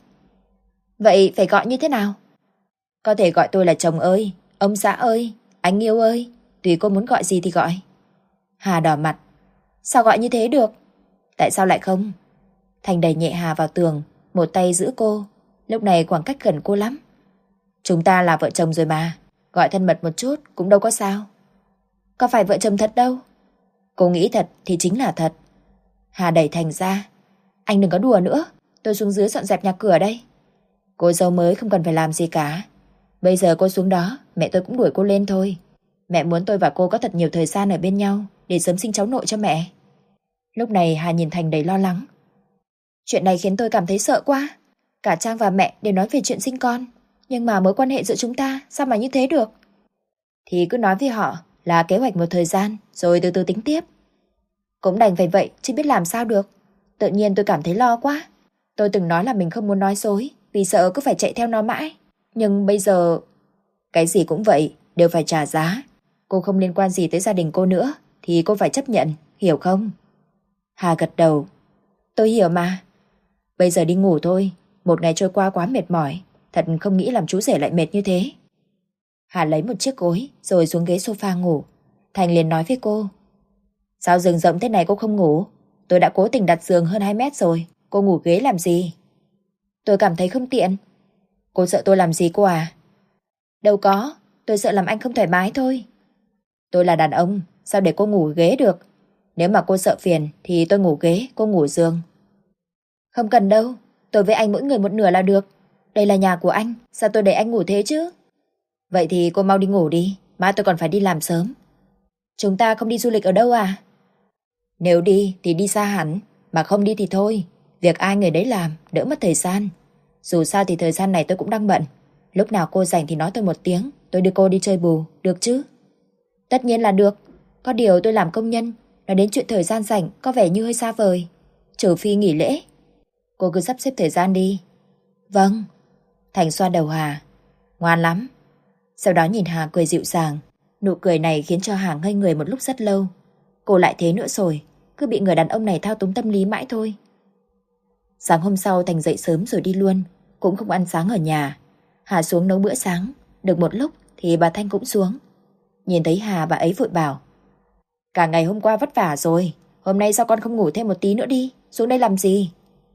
Vậy phải gọi như thế nào? Có thể gọi tôi là chồng ơi, ông xã ơi, anh yêu ơi. Tùy cô muốn gọi gì thì gọi. Hà đỏ mặt. Sao gọi như thế được? Tại sao lại không? Thành đẩy nhẹ Hà vào tường, một tay giữ cô. Lúc này khoảng cách gần cô lắm. Chúng ta là vợ chồng rồi mà, gọi thân mật một chút cũng đâu có sao. Có phải vợ chồng thật đâu. Cô nghĩ thật thì chính là thật. Hà đẩy Thành ra. Anh đừng có đùa nữa, tôi xuống dưới dọn dẹp nhà cửa đây. Cô dâu mới không cần phải làm gì cả. Bây giờ cô xuống đó, mẹ tôi cũng đuổi cô lên thôi. Mẹ muốn tôi và cô có thật nhiều thời gian ở bên nhau để sớm sinh cháu nội cho mẹ. Lúc này Hà nhìn Thành đầy lo lắng. Chuyện này khiến tôi cảm thấy sợ quá. Cả Trang và mẹ đều nói về chuyện sinh con. Nhưng mà mối quan hệ giữa chúng ta sao mà như thế được? Thì cứ nói với họ là kế hoạch một thời gian rồi từ từ tính tiếp. Cũng đành phải vậy chứ biết làm sao được. Tự nhiên tôi cảm thấy lo quá. Tôi từng nói là mình không muốn nói dối vì sợ cứ phải chạy theo nó mãi. Nhưng bây giờ... Cái gì cũng vậy, đều phải trả giá. Cô không liên quan gì tới gia đình cô nữa thì cô phải chấp nhận, hiểu không? Hà gật đầu. Tôi hiểu mà. Bây giờ đi ngủ thôi. Một ngày trôi qua quá mệt mỏi. Thật không nghĩ làm chú rể lại mệt như thế. Hà lấy một chiếc gối rồi xuống ghế sofa ngủ. Thành liền nói với cô. Sao giường rộng thế này cô không ngủ? Tôi đã cố tình đặt giường hơn 2 mét rồi. Cô ngủ ghế làm gì? Tôi cảm thấy không tiện. Cô sợ tôi làm gì cô à? Đâu có, tôi sợ làm anh không thoải mái thôi. Tôi là đàn ông, sao để cô ngủ ghế được? Nếu mà cô sợ phiền thì tôi ngủ ghế, cô ngủ giường. Không cần đâu, tôi với anh mỗi người một nửa là được. Đây là nhà của anh, sao tôi để anh ngủ thế chứ? Vậy thì cô mau đi ngủ đi, mai tôi còn phải đi làm sớm. Chúng ta không đi du lịch ở đâu à? Nếu đi thì đi xa hẳn, mà không đi thì thôi. Việc ai người đấy làm, đỡ mất thời gian. Dù sao thì thời gian này tôi cũng đang bận. Lúc nào cô rảnh thì nói tôi một tiếng, tôi đưa cô đi chơi bù, được chứ? Tất nhiên là được. Có điều tôi làm công nhân, nói đến chuyện thời gian rảnh có vẻ như hơi xa vời. Trừ phi nghỉ lễ. Cô cứ sắp xếp thời gian đi. Vâng. Thành xoa đầu Hà. Ngoan lắm. Sau đó nhìn Hà cười dịu dàng. Nụ cười này khiến cho Hà ngây người một lúc rất lâu. Cô lại thế nữa rồi, cứ bị người đàn ông này thao túng tâm lý mãi thôi. Sáng hôm sau Thành dậy sớm rồi đi luôn, cũng không ăn sáng ở nhà. Hà xuống nấu bữa sáng. Được một lúc thì bà Thanh cũng xuống. Nhìn thấy Hà bà ấy vội bảo. Cả ngày hôm qua vất vả rồi, hôm nay sao con không ngủ thêm một tí nữa đi? Xuống đây làm gì?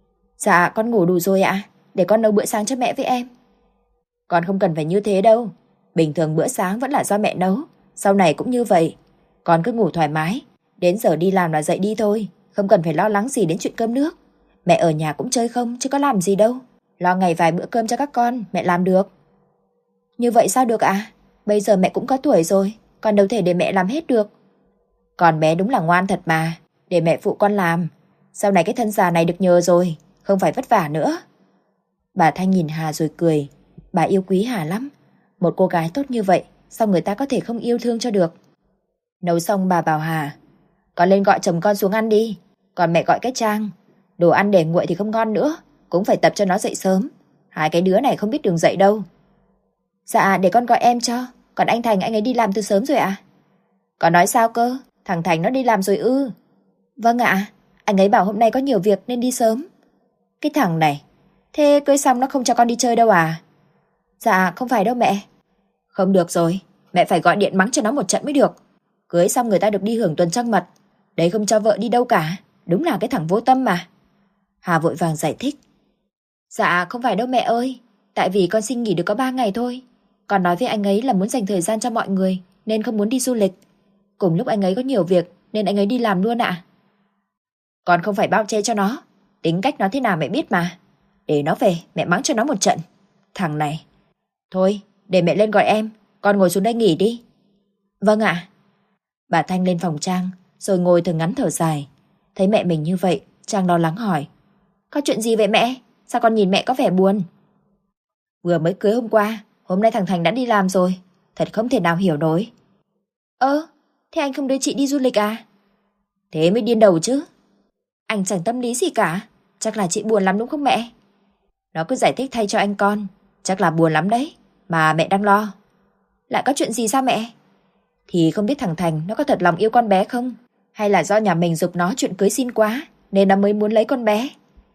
Dạ con ngủ đủ rồi ạ. Để con nấu bữa sáng cho mẹ với em. Con không cần phải như thế đâu. Bình thường bữa sáng vẫn là do mẹ nấu. Sau này cũng như vậy. Con cứ ngủ thoải mái. Đến giờ đi làm là dậy đi thôi. Không cần phải lo lắng gì đến chuyện cơm nước. Mẹ ở nhà cũng chơi không chứ có làm gì đâu. Lo ngày vài bữa cơm cho các con mẹ làm được. Như vậy sao được ạ? Bây giờ mẹ cũng có tuổi rồi, con đâu thể để mẹ làm hết được. Con bé đúng là ngoan thật mà, để mẹ phụ con làm. Sau này cái thân già này được nhờ rồi, không phải vất vả nữa. Bà Thanh nhìn Hà rồi cười. Bà yêu quý Hà lắm. Một cô gái tốt như vậy, sao người ta có thể không yêu thương cho được. Nấu xong bà bảo Hà, con lên gọi chồng con xuống ăn đi, còn mẹ gọi cái Trang. Đồ ăn để nguội thì không ngon nữa, cũng phải tập cho nó dậy sớm. Hai cái đứa này không biết đường dậy đâu. Dạ để con gọi em cho. Còn anh Thành anh ấy đi làm từ sớm rồi ạ? Con nói sao cơ? Thằng Thành nó đi làm rồi ư? Vâng ạ, anh ấy bảo hôm nay có nhiều việc nên đi sớm. Cái thằng này, thế cưới xong nó không cho con đi chơi đâu à? Dạ không phải đâu mẹ. Không được rồi, mẹ phải gọi điện mắng cho nó một trận mới được. Cưới xong người ta được đi hưởng tuần trăng mật, đấy không cho vợ đi đâu cả. Đúng là cái thằng vô tâm mà. Hà vội vàng giải thích. Dạ không phải đâu mẹ ơi, tại vì con xin nghỉ được có 3 ngày thôi. Con nói với anh ấy là muốn dành thời gian cho mọi người nên không muốn đi du lịch. Cùng lúc anh ấy có nhiều việc nên anh ấy đi làm luôn ạ. Con không phải bao che cho nó. Tính cách nó thế nào mẹ biết mà. Để nó về mẹ mắng cho nó một trận. Thằng này. Thôi để mẹ lên gọi em. Con ngồi xuống đây nghỉ đi. Vâng ạ. Bà Thanh lên phòng Trang rồi ngồi thở ngắn thở dài. Thấy mẹ mình như vậy, Trang lo lắng hỏi. Có chuyện gì vậy mẹ? Sao con nhìn mẹ có vẻ buồn? Vừa mới cưới hôm qua, hôm nay thằng Thành đã đi làm rồi. Thật không thể nào hiểu nổi. Thế anh không đưa chị đi du lịch à? Thế mới điên đầu chứ. Anh chẳng tâm lý gì cả. Chắc là chị buồn lắm đúng không mẹ? Nó cứ giải thích thay cho anh con. Chắc là buồn lắm đấy. Mà mẹ đang lo. Lại có chuyện gì sao mẹ? Thì không biết thằng Thành nó có thật lòng yêu con bé không? Hay là do nhà mình giục nó chuyện cưới xin quá nên nó mới muốn lấy con bé?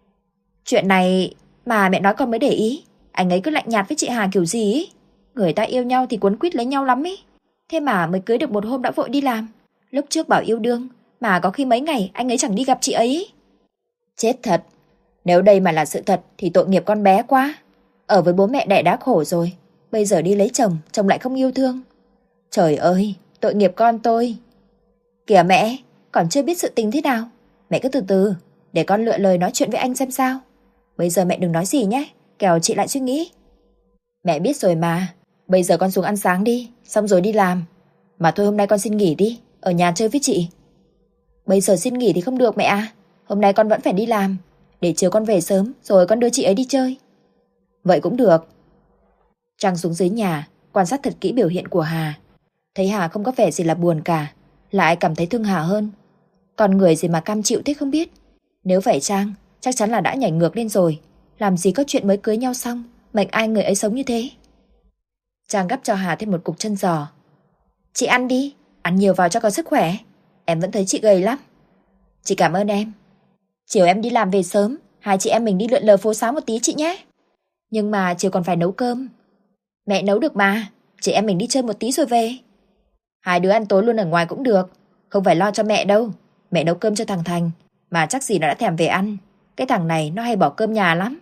Chuyện này mà mẹ nói con mới để ý. Anh ấy cứ lạnh nhạt với chị Hà kiểu gì ý. Người ta yêu nhau thì quấn quýt lấy nhau lắm ý. Thế mà mới cưới được một hôm đã vội đi làm. Lúc trước bảo yêu đương mà có khi mấy ngày anh ấy chẳng đi gặp chị ấy. Chết thật. Nếu đây mà là sự thật thì tội nghiệp con bé quá. Ở với bố mẹ đẻ đã khổ rồi, bây giờ đi lấy chồng, chồng lại không yêu thương. Trời ơi, tội nghiệp con tôi. Kìa mẹ, còn chưa biết sự tình thế nào. Mẹ cứ từ từ, để con lựa lời nói chuyện với anh xem sao. Bây giờ mẹ đừng nói gì nhé, kẻo chị lại suy nghĩ. Mẹ biết rồi mà. Bây giờ con xuống ăn sáng đi, xong rồi đi làm. Mà thôi hôm nay con xin nghỉ đi, ở nhà chơi với chị. Bây giờ xin nghỉ thì không được mẹ à. Hôm nay con vẫn phải đi làm. Để chiều con về sớm rồi con đưa chị ấy đi chơi. Vậy cũng được. Trang xuống dưới nhà, quan sát thật kỹ biểu hiện của Hà. Thấy Hà không có vẻ gì là buồn cả, lại cảm thấy thương Hà hơn. Con người gì mà cam chịu thế không biết. Nếu vậy Trang chắc chắn là đã nhảy ngược lên rồi. Làm gì có chuyện mới cưới nhau xong mệnh ai người ấy sống như thế. Trang gắp cho Hà thêm một cục chân giò. Chị ăn đi, ăn nhiều vào cho có sức khỏe. Em vẫn thấy chị gầy lắm. Chị cảm ơn em. Chiều em đi làm về sớm, hai chị em mình đi lượn lờ phố xá một tí chị nhé. Nhưng mà chiều còn phải nấu cơm. Mẹ nấu được mà, chị em mình đi chơi một tí rồi về. Hai đứa ăn tối luôn ở ngoài cũng được. Không phải lo cho mẹ đâu. Mẹ nấu cơm cho thằng Thành, mà chắc gì nó đã thèm về ăn. Cái thằng này nó hay bỏ cơm nhà lắm.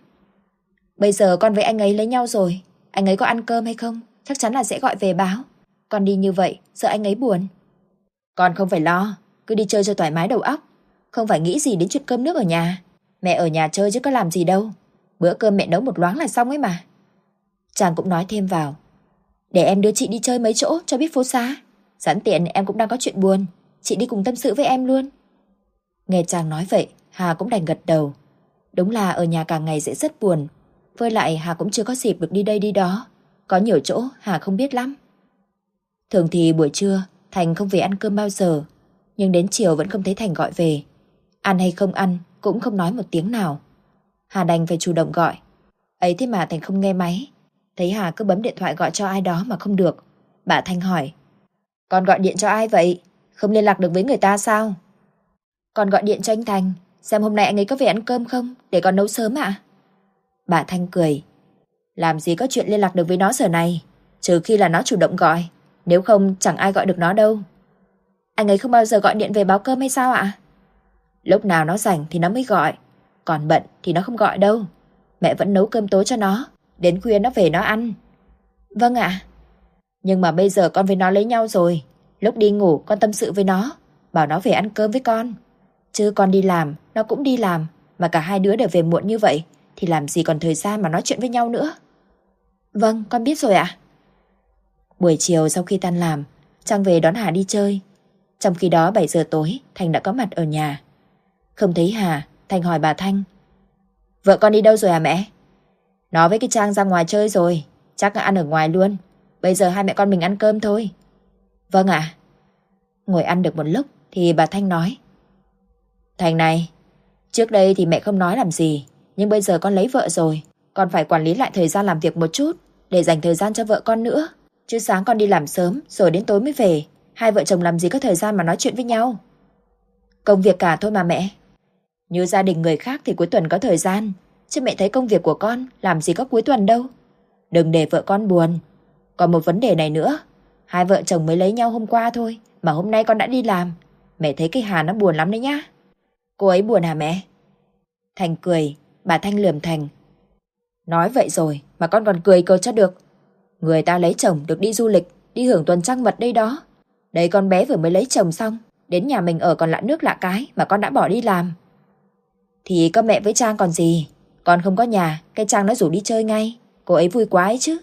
Bây giờ con với anh ấy lấy nhau rồi, anh ấy có ăn cơm hay không chắc chắn là sẽ gọi về báo. Con đi như vậy sợ anh ấy buồn. Con không phải lo, cứ đi chơi cho thoải mái đầu óc. Không phải nghĩ gì đến chuyện cơm nước ở nhà. Mẹ ở nhà chơi chứ có làm gì đâu. Bữa cơm mẹ nấu một loáng là xong ấy mà. Chàng cũng nói thêm vào. Để em đưa chị đi chơi mấy chỗ cho biết phố xá. Sẵn tiện em cũng đang có chuyện buồn, chị đi cùng tâm sự với em luôn. Nghe chàng nói vậy, Hà cũng đành gật đầu. Đúng là ở nhà cả ngày sẽ rất buồn. Với lại Hà cũng chưa có dịp được đi đây đi đó. Có nhiều chỗ Hà không biết lắm. Thường thì buổi trưa Thành không về ăn cơm bao giờ. Nhưng đến chiều vẫn không thấy Thành gọi về. Ăn hay không ăn cũng không nói một tiếng nào. Hà đành phải chủ động gọi. Ấy thế mà Thành không nghe máy. Thấy Hà cứ bấm điện thoại gọi cho ai đó mà không được. Bà Thanh hỏi. Con gọi điện cho ai vậy? Không liên lạc được với người ta sao? Con gọi điện cho anh Thành, xem hôm nay anh ấy có về ăn cơm không, để con nấu sớm ạ. Bà Thanh cười. Làm gì có chuyện liên lạc được với nó giờ này, trừ khi là nó chủ động gọi. Nếu không chẳng ai gọi được nó đâu. Anh ấy không bao giờ gọi điện về báo cơm hay sao ạ? Lúc nào nó rảnh thì nó mới gọi, còn bận thì nó không gọi đâu. Mẹ vẫn nấu cơm tối cho nó, đến khuya nó về nó ăn. Vâng ạ. Nhưng mà bây giờ con với nó lấy nhau rồi. Lúc đi ngủ con tâm sự với nó, bảo nó về ăn cơm với con. Chứ con đi làm, nó cũng đi làm, Mà cả hai đứa đều về muộn như vậy thì làm gì còn thời gian mà nói chuyện với nhau nữa. Vâng, con biết rồi ạ. Buổi chiều sau khi tan làm, Trang về đón Hà đi chơi. Trong khi đó 7 giờ tối, Thành đã có mặt ở nhà. Không thấy Hà, Thành hỏi bà Thanh. Vợ con đi đâu rồi hả mẹ? Nó với cái Trang ra ngoài chơi rồi, chắc là ăn ở ngoài luôn. Bây giờ hai mẹ con mình ăn cơm thôi. Vâng ạ. Ngồi ăn được một lúc thì bà Thanh nói. Thành này, trước đây thì mẹ không nói làm gì, nhưng bây giờ con lấy vợ rồi, con phải quản lý lại thời gian làm việc một chút, để dành thời gian cho vợ con nữa. Chứ sáng con đi làm sớm rồi đến tối mới về, hai vợ chồng làm gì có thời gian mà nói chuyện với nhau. Công việc cả thôi mà mẹ. Như gia đình người khác thì cuối tuần có thời gian, chứ mẹ thấy công việc của con làm gì có cuối tuần đâu. Đừng để vợ con buồn. Còn một vấn đề này nữa, hai vợ chồng mới lấy nhau hôm qua thôi mà hôm nay con đã đi làm. Mẹ thấy cái Hà nó buồn lắm đấy nhá. Cô ấy buồn hả mẹ? Thành cười, bà Thanh lườm Thành. Nói vậy rồi mà con còn cười cơ cho được. Người ta lấy chồng được đi du lịch, đi hưởng tuần trăng mật đây đó. Đấy con bé vừa mới lấy chồng xong, đến nhà mình ở còn lạ nước lạ cái mà con đã bỏ đi làm. Thì có mẹ với Trang còn gì. Con không có nhà, cái Trang nó rủ đi chơi ngay. Cô ấy vui quá ấy chứ.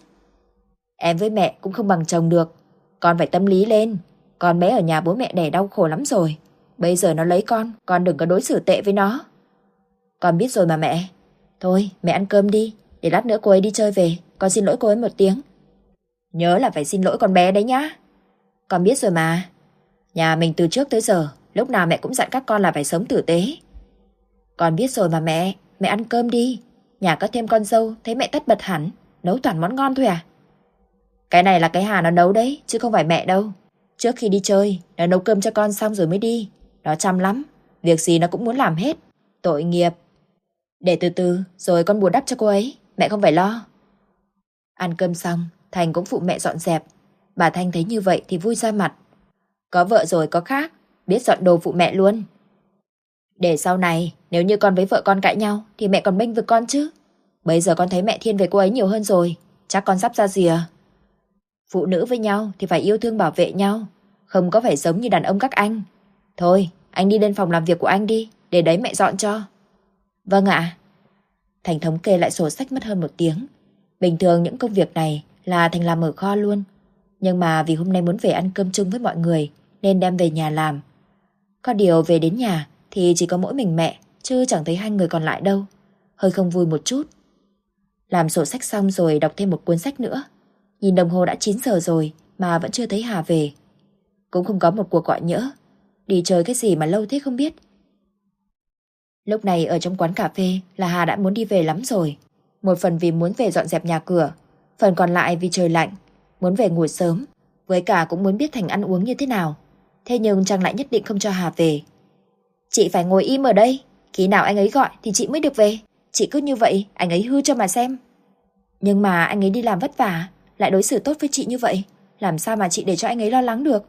Em với mẹ cũng không bằng chồng được. Con phải tâm lý lên. Con bé ở nhà bố mẹ đẻ đau khổ lắm rồi. Bây giờ nó lấy con đừng có đối xử tệ với nó. Con biết rồi mà mẹ. Thôi mẹ ăn cơm đi, để lát nữa cô ấy đi chơi về, con xin lỗi cô ấy một tiếng. Nhớ là phải xin lỗi con bé đấy nhá. Con biết rồi mà. Nhà mình từ trước tới giờ, lúc nào mẹ cũng dặn các con là phải sống tử tế. Con biết rồi mà mẹ ăn cơm đi. Nhà có thêm con dâu, thấy mẹ tất bật hẳn, nấu toàn món ngon thôi à? Cái này là cái Hà nó nấu đấy, chứ không phải mẹ đâu. Trước khi đi chơi, nó nấu cơm cho con xong rồi mới đi. Nó chăm lắm, việc gì nó cũng muốn làm hết. Tội nghiệp. Để từ từ, rồi con bù đắp cho cô ấy, mẹ không phải lo. Ăn cơm xong, Thành cũng phụ mẹ dọn dẹp. Bà Thanh thấy như vậy thì vui ra mặt. Có vợ rồi có khác, biết dọn đồ phụ mẹ luôn. Để sau này, nếu như con với vợ con cãi nhau thì mẹ còn bênh vực con chứ. Bây giờ con thấy mẹ thiên về cô ấy nhiều hơn rồi, chắc con sắp ra rìa. Phụ nữ với nhau thì phải yêu thương bảo vệ nhau, không có phải giống như đàn ông các anh. Thôi, anh đi lên phòng làm việc của anh đi, để đấy mẹ dọn cho. Vâng ạ. Thành thống kê lại sổ sách mất hơn 1 tiếng. Bình thường những công việc này là Thành làm ở kho luôn. Nhưng mà vì hôm nay muốn về ăn cơm chung với mọi người nên đem về nhà làm. Có điều về đến nhà thì chỉ có mỗi mình mẹ, chứ chẳng thấy hai người còn lại đâu. Hơi không vui một chút. Làm sổ sách xong rồi đọc thêm một cuốn sách nữa. Nhìn đồng hồ đã 9 giờ rồi mà vẫn chưa thấy Hà về. Cũng không có một cuộc gọi nhỡ. Đi chơi cái gì mà lâu thế không biết. Lúc này ở trong quán cà phê là Hà đã muốn đi về lắm rồi. Một phần vì muốn về dọn dẹp nhà cửa, phần còn lại vì trời lạnh, muốn về ngủ sớm, với cả cũng muốn biết Thành ăn uống như thế nào. Thế nhưng Trang lại nhất định không cho Hà về. Chị phải ngồi im ở đây, khi nào anh ấy gọi thì chị mới được về. Chị cứ như vậy anh ấy hư cho mà xem. Nhưng mà anh ấy đi làm vất vả, lại đối xử tốt với chị như vậy, làm sao mà chị để cho anh ấy lo lắng được.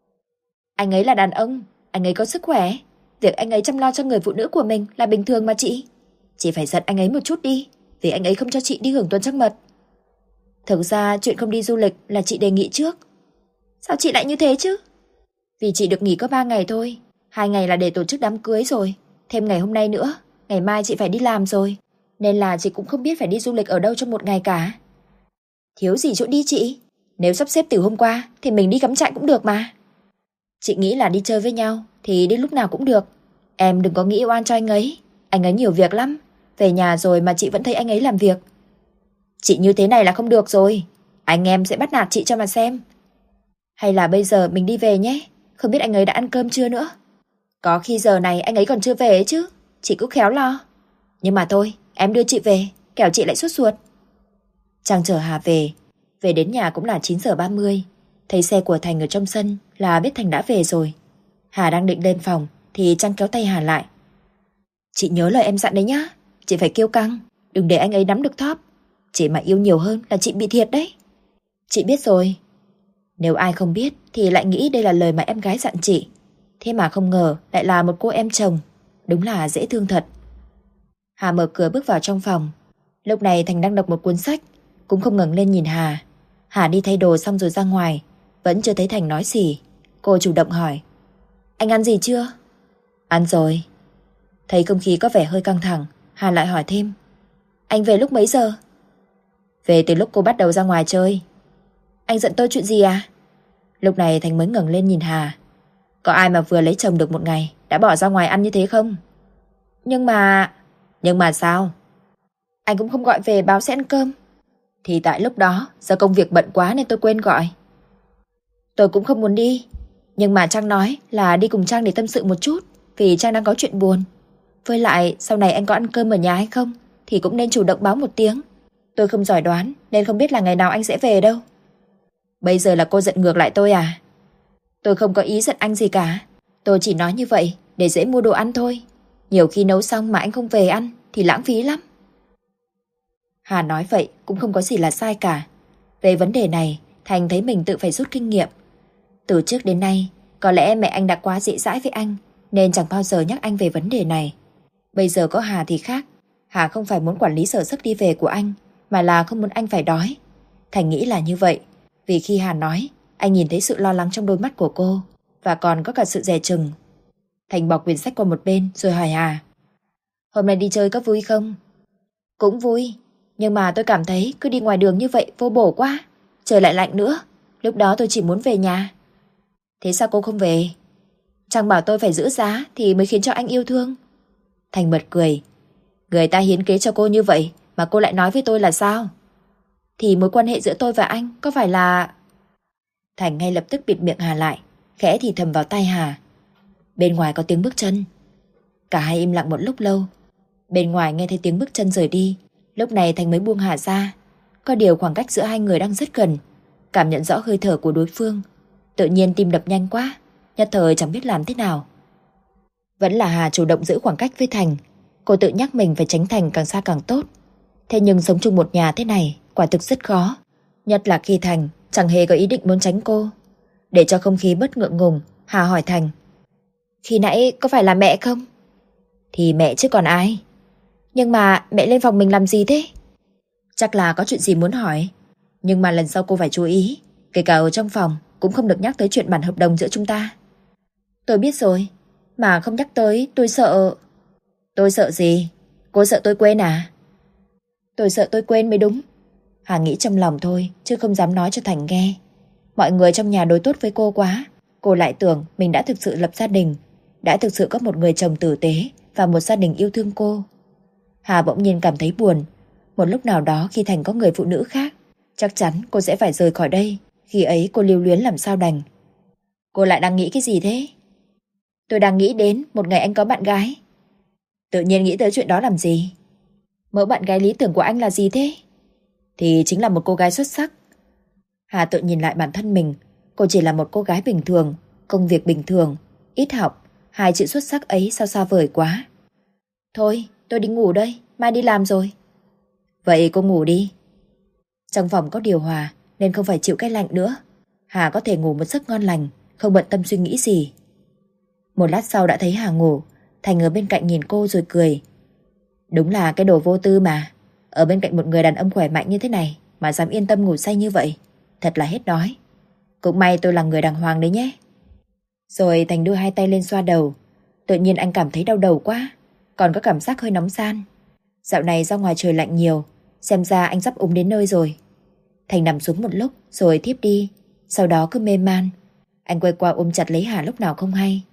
Anh ấy là đàn ông, anh ấy có sức khỏe. Việc anh ấy chăm lo cho người phụ nữ của mình là bình thường mà chị. Chị phải giận anh ấy một chút đi, vì anh ấy không cho chị đi hưởng tuần trăng mật. Thực ra chuyện không đi du lịch là chị đề nghị trước. Sao chị lại như thế chứ? Vì chị được nghỉ có 3 ngày thôi, 2 ngày là để tổ chức đám cưới rồi, thêm ngày hôm nay nữa, ngày mai chị phải đi làm rồi, nên là chị cũng không biết phải đi du lịch ở đâu trong 1 ngày cả. Thiếu gì chỗ đi chị? Nếu sắp xếp từ hôm qua thì mình đi cắm trại cũng được mà. Chị nghĩ là đi chơi với nhau thì đi lúc nào cũng được. Em đừng có nghĩ oan cho anh ấy nhiều việc lắm. Về nhà rồi mà chị vẫn thấy anh ấy làm việc. Chị như thế này là không được rồi. Anh em sẽ bắt nạt chị cho mà xem. Hay là bây giờ mình đi về nhé. Không biết anh ấy đã ăn cơm chưa nữa. Có khi giờ này anh ấy còn chưa về ấy chứ. Chị cứ khéo lo. Nhưng mà thôi, em đưa chị về, kẻo chị lại sốt ruột. Trang chở Hà về. Về đến nhà cũng là 9 giờ 30. Thấy xe của Thành ở trong sân là biết Thành đã về rồi. Hà đang định lên phòng thì Trang kéo tay Hà lại. Chị nhớ lời em dặn đấy nhá. Chị phải kiêu căng, đừng để anh ấy nắm được thóp. Chị mà yêu nhiều hơn là chị bị thiệt đấy. Chị biết rồi. Nếu ai không biết thì lại nghĩ đây là lời mà em gái dặn chị. Thế mà không ngờ lại là một cô em chồng. Đúng là dễ thương thật. Hà mở cửa bước vào trong phòng. Lúc này Thành đang đọc một cuốn sách, cũng không ngẩng lên nhìn Hà. Hà đi thay đồ xong rồi ra ngoài, vẫn chưa thấy Thành nói gì. Cô chủ động hỏi. Anh ăn gì chưa? Ăn rồi. Thấy không khí có vẻ hơi căng thẳng, Hà lại hỏi thêm. Anh về lúc mấy giờ? Về từ lúc cô bắt đầu ra ngoài chơi. Anh giận tôi chuyện gì à? Lúc này Thành mới ngẩng lên nhìn Hà. Có ai mà vừa lấy chồng được một ngày đã bỏ ra ngoài ăn như thế không? Nhưng mà sao? Anh cũng không gọi về báo sẽ ăn cơm. Thì tại lúc đó do công việc bận quá nên tôi quên gọi. Tôi cũng không muốn đi, nhưng mà Trang nói là đi cùng Trang để tâm sự một chút, vì Trang đang có chuyện buồn. Với lại sau này anh có ăn cơm ở nhà hay không thì cũng nên chủ động báo một tiếng. Tôi không giỏi đoán nên không biết là ngày nào anh sẽ về đâu. Bây giờ là cô giận ngược lại tôi à? Tôi không có ý giận anh gì cả. Tôi chỉ nói như vậy để dễ mua đồ ăn thôi. Nhiều khi nấu xong mà anh không về ăn thì lãng phí lắm. Hà nói vậy cũng không có gì là sai cả. Về vấn đề này, Thành thấy mình tự phải rút kinh nghiệm. Từ trước đến nay, có lẽ mẹ anh đã quá dễ dãi với anh nên chẳng bao giờ nhắc anh về vấn đề này. Bây giờ có Hà thì khác. Hà không phải muốn quản lý giờ giấc đi về của anh, mà là không muốn anh phải đói. Thành nghĩ là như vậy, vì khi Hà nói, anh nhìn thấy sự lo lắng trong đôi mắt của cô, và còn có cả sự dè chừng. Thành bỏ quyển sách qua một bên rồi hỏi Hà. Hôm nay đi chơi có vui không? Cũng vui, nhưng mà tôi cảm thấy cứ đi ngoài đường như vậy vô bổ quá. Trời lại lạnh nữa, lúc đó tôi chỉ muốn về nhà. Thế sao cô không về? Trang bảo tôi phải giữ giá thì mới khiến cho anh yêu thương. Thành bật cười. Người ta hiến kế cho cô như vậy mà cô lại nói với tôi là sao? Thì mối quan hệ giữa tôi và anh có phải là... Thành ngay lập tức bịt miệng Hà lại, khẽ thì thầm vào tai Hà. Bên ngoài có tiếng bước chân. Cả hai im lặng một lúc lâu. Bên ngoài nghe thấy tiếng bước chân rời đi. Lúc này Thành mới buông Hà ra. Có điều khoảng cách giữa hai người đang rất gần. Cảm nhận rõ hơi thở của đối phương. Tự nhiên tim đập nhanh quá, nhất thời chẳng biết làm thế nào. Vẫn là Hà chủ động giữ khoảng cách với Thành. Cô tự nhắc mình phải tránh Thành càng xa càng tốt. Thế nhưng sống chung một nhà thế này quả thực rất khó. Nhất là khi Thành chẳng hề có ý định muốn tránh cô. Để cho không khí bớt ngượng ngùng, Hà hỏi Thành. Khi nãy có phải là mẹ không? Thì mẹ chứ còn ai. Nhưng mà mẹ lên phòng mình làm gì thế? Chắc là có chuyện gì muốn hỏi. Nhưng mà lần sau cô phải chú ý, kể cả ở trong phòng cũng không được nhắc tới chuyện bản hợp đồng giữa chúng ta. Tôi biết rồi, mà không nhắc tới tôi sợ. Tôi sợ gì? Cô sợ tôi quên à? Tôi sợ tôi quên mới đúng. Hà nghĩ trong lòng thôi chứ không dám nói cho Thành nghe. Mọi người trong nhà đối tốt với cô quá. Cô lại tưởng mình đã thực sự lập gia đình, đã thực sự có một người chồng tử tế và một gia đình yêu thương cô. Hà bỗng nhiên cảm thấy buồn. Một lúc nào đó khi Thành có người phụ nữ khác, chắc chắn cô sẽ phải rời khỏi đây. Khi ấy cô lưu luyến làm sao đành. Cô lại đang nghĩ cái gì thế? Tôi đang nghĩ đến một ngày anh có bạn gái. Tự nhiên nghĩ tới chuyện đó làm gì? Mẫu bạn gái lý tưởng của anh là gì thế? Thì chính là một cô gái xuất sắc. Hà tự nhìn lại bản thân mình. Cô chỉ là một cô gái bình thường, công việc bình thường, ít học. Hai chữ xuất sắc ấy sao xa vời quá. Thôi tôi đi ngủ đây, mai đi làm rồi. Vậy cô ngủ đi. Trong phòng có điều hòa nên không phải chịu cái lạnh nữa. Hà có thể ngủ một giấc ngon lành, không bận tâm suy nghĩ gì. Một lát sau đã thấy Hà ngủ. Thành ở bên cạnh nhìn cô rồi cười. Đúng là cái đồ vô tư mà. Ở bên cạnh một người đàn ông khỏe mạnh như thế này mà dám yên tâm ngủ say như vậy, thật là hết đói. Cũng may tôi là người đàng hoàng đấy nhé. Rồi Thành đưa hai tay lên xoa đầu. Tự nhiên anh cảm thấy đau đầu quá, còn có cảm giác hơi nóng ran. Dạo này ra ngoài trời lạnh nhiều, xem ra anh sắp ốm đến nơi rồi. Thành nằm xuống một lúc rồi thiếp đi. Sau đó cứ mê man. Anh quay qua ôm chặt lấy Hà lúc nào không hay.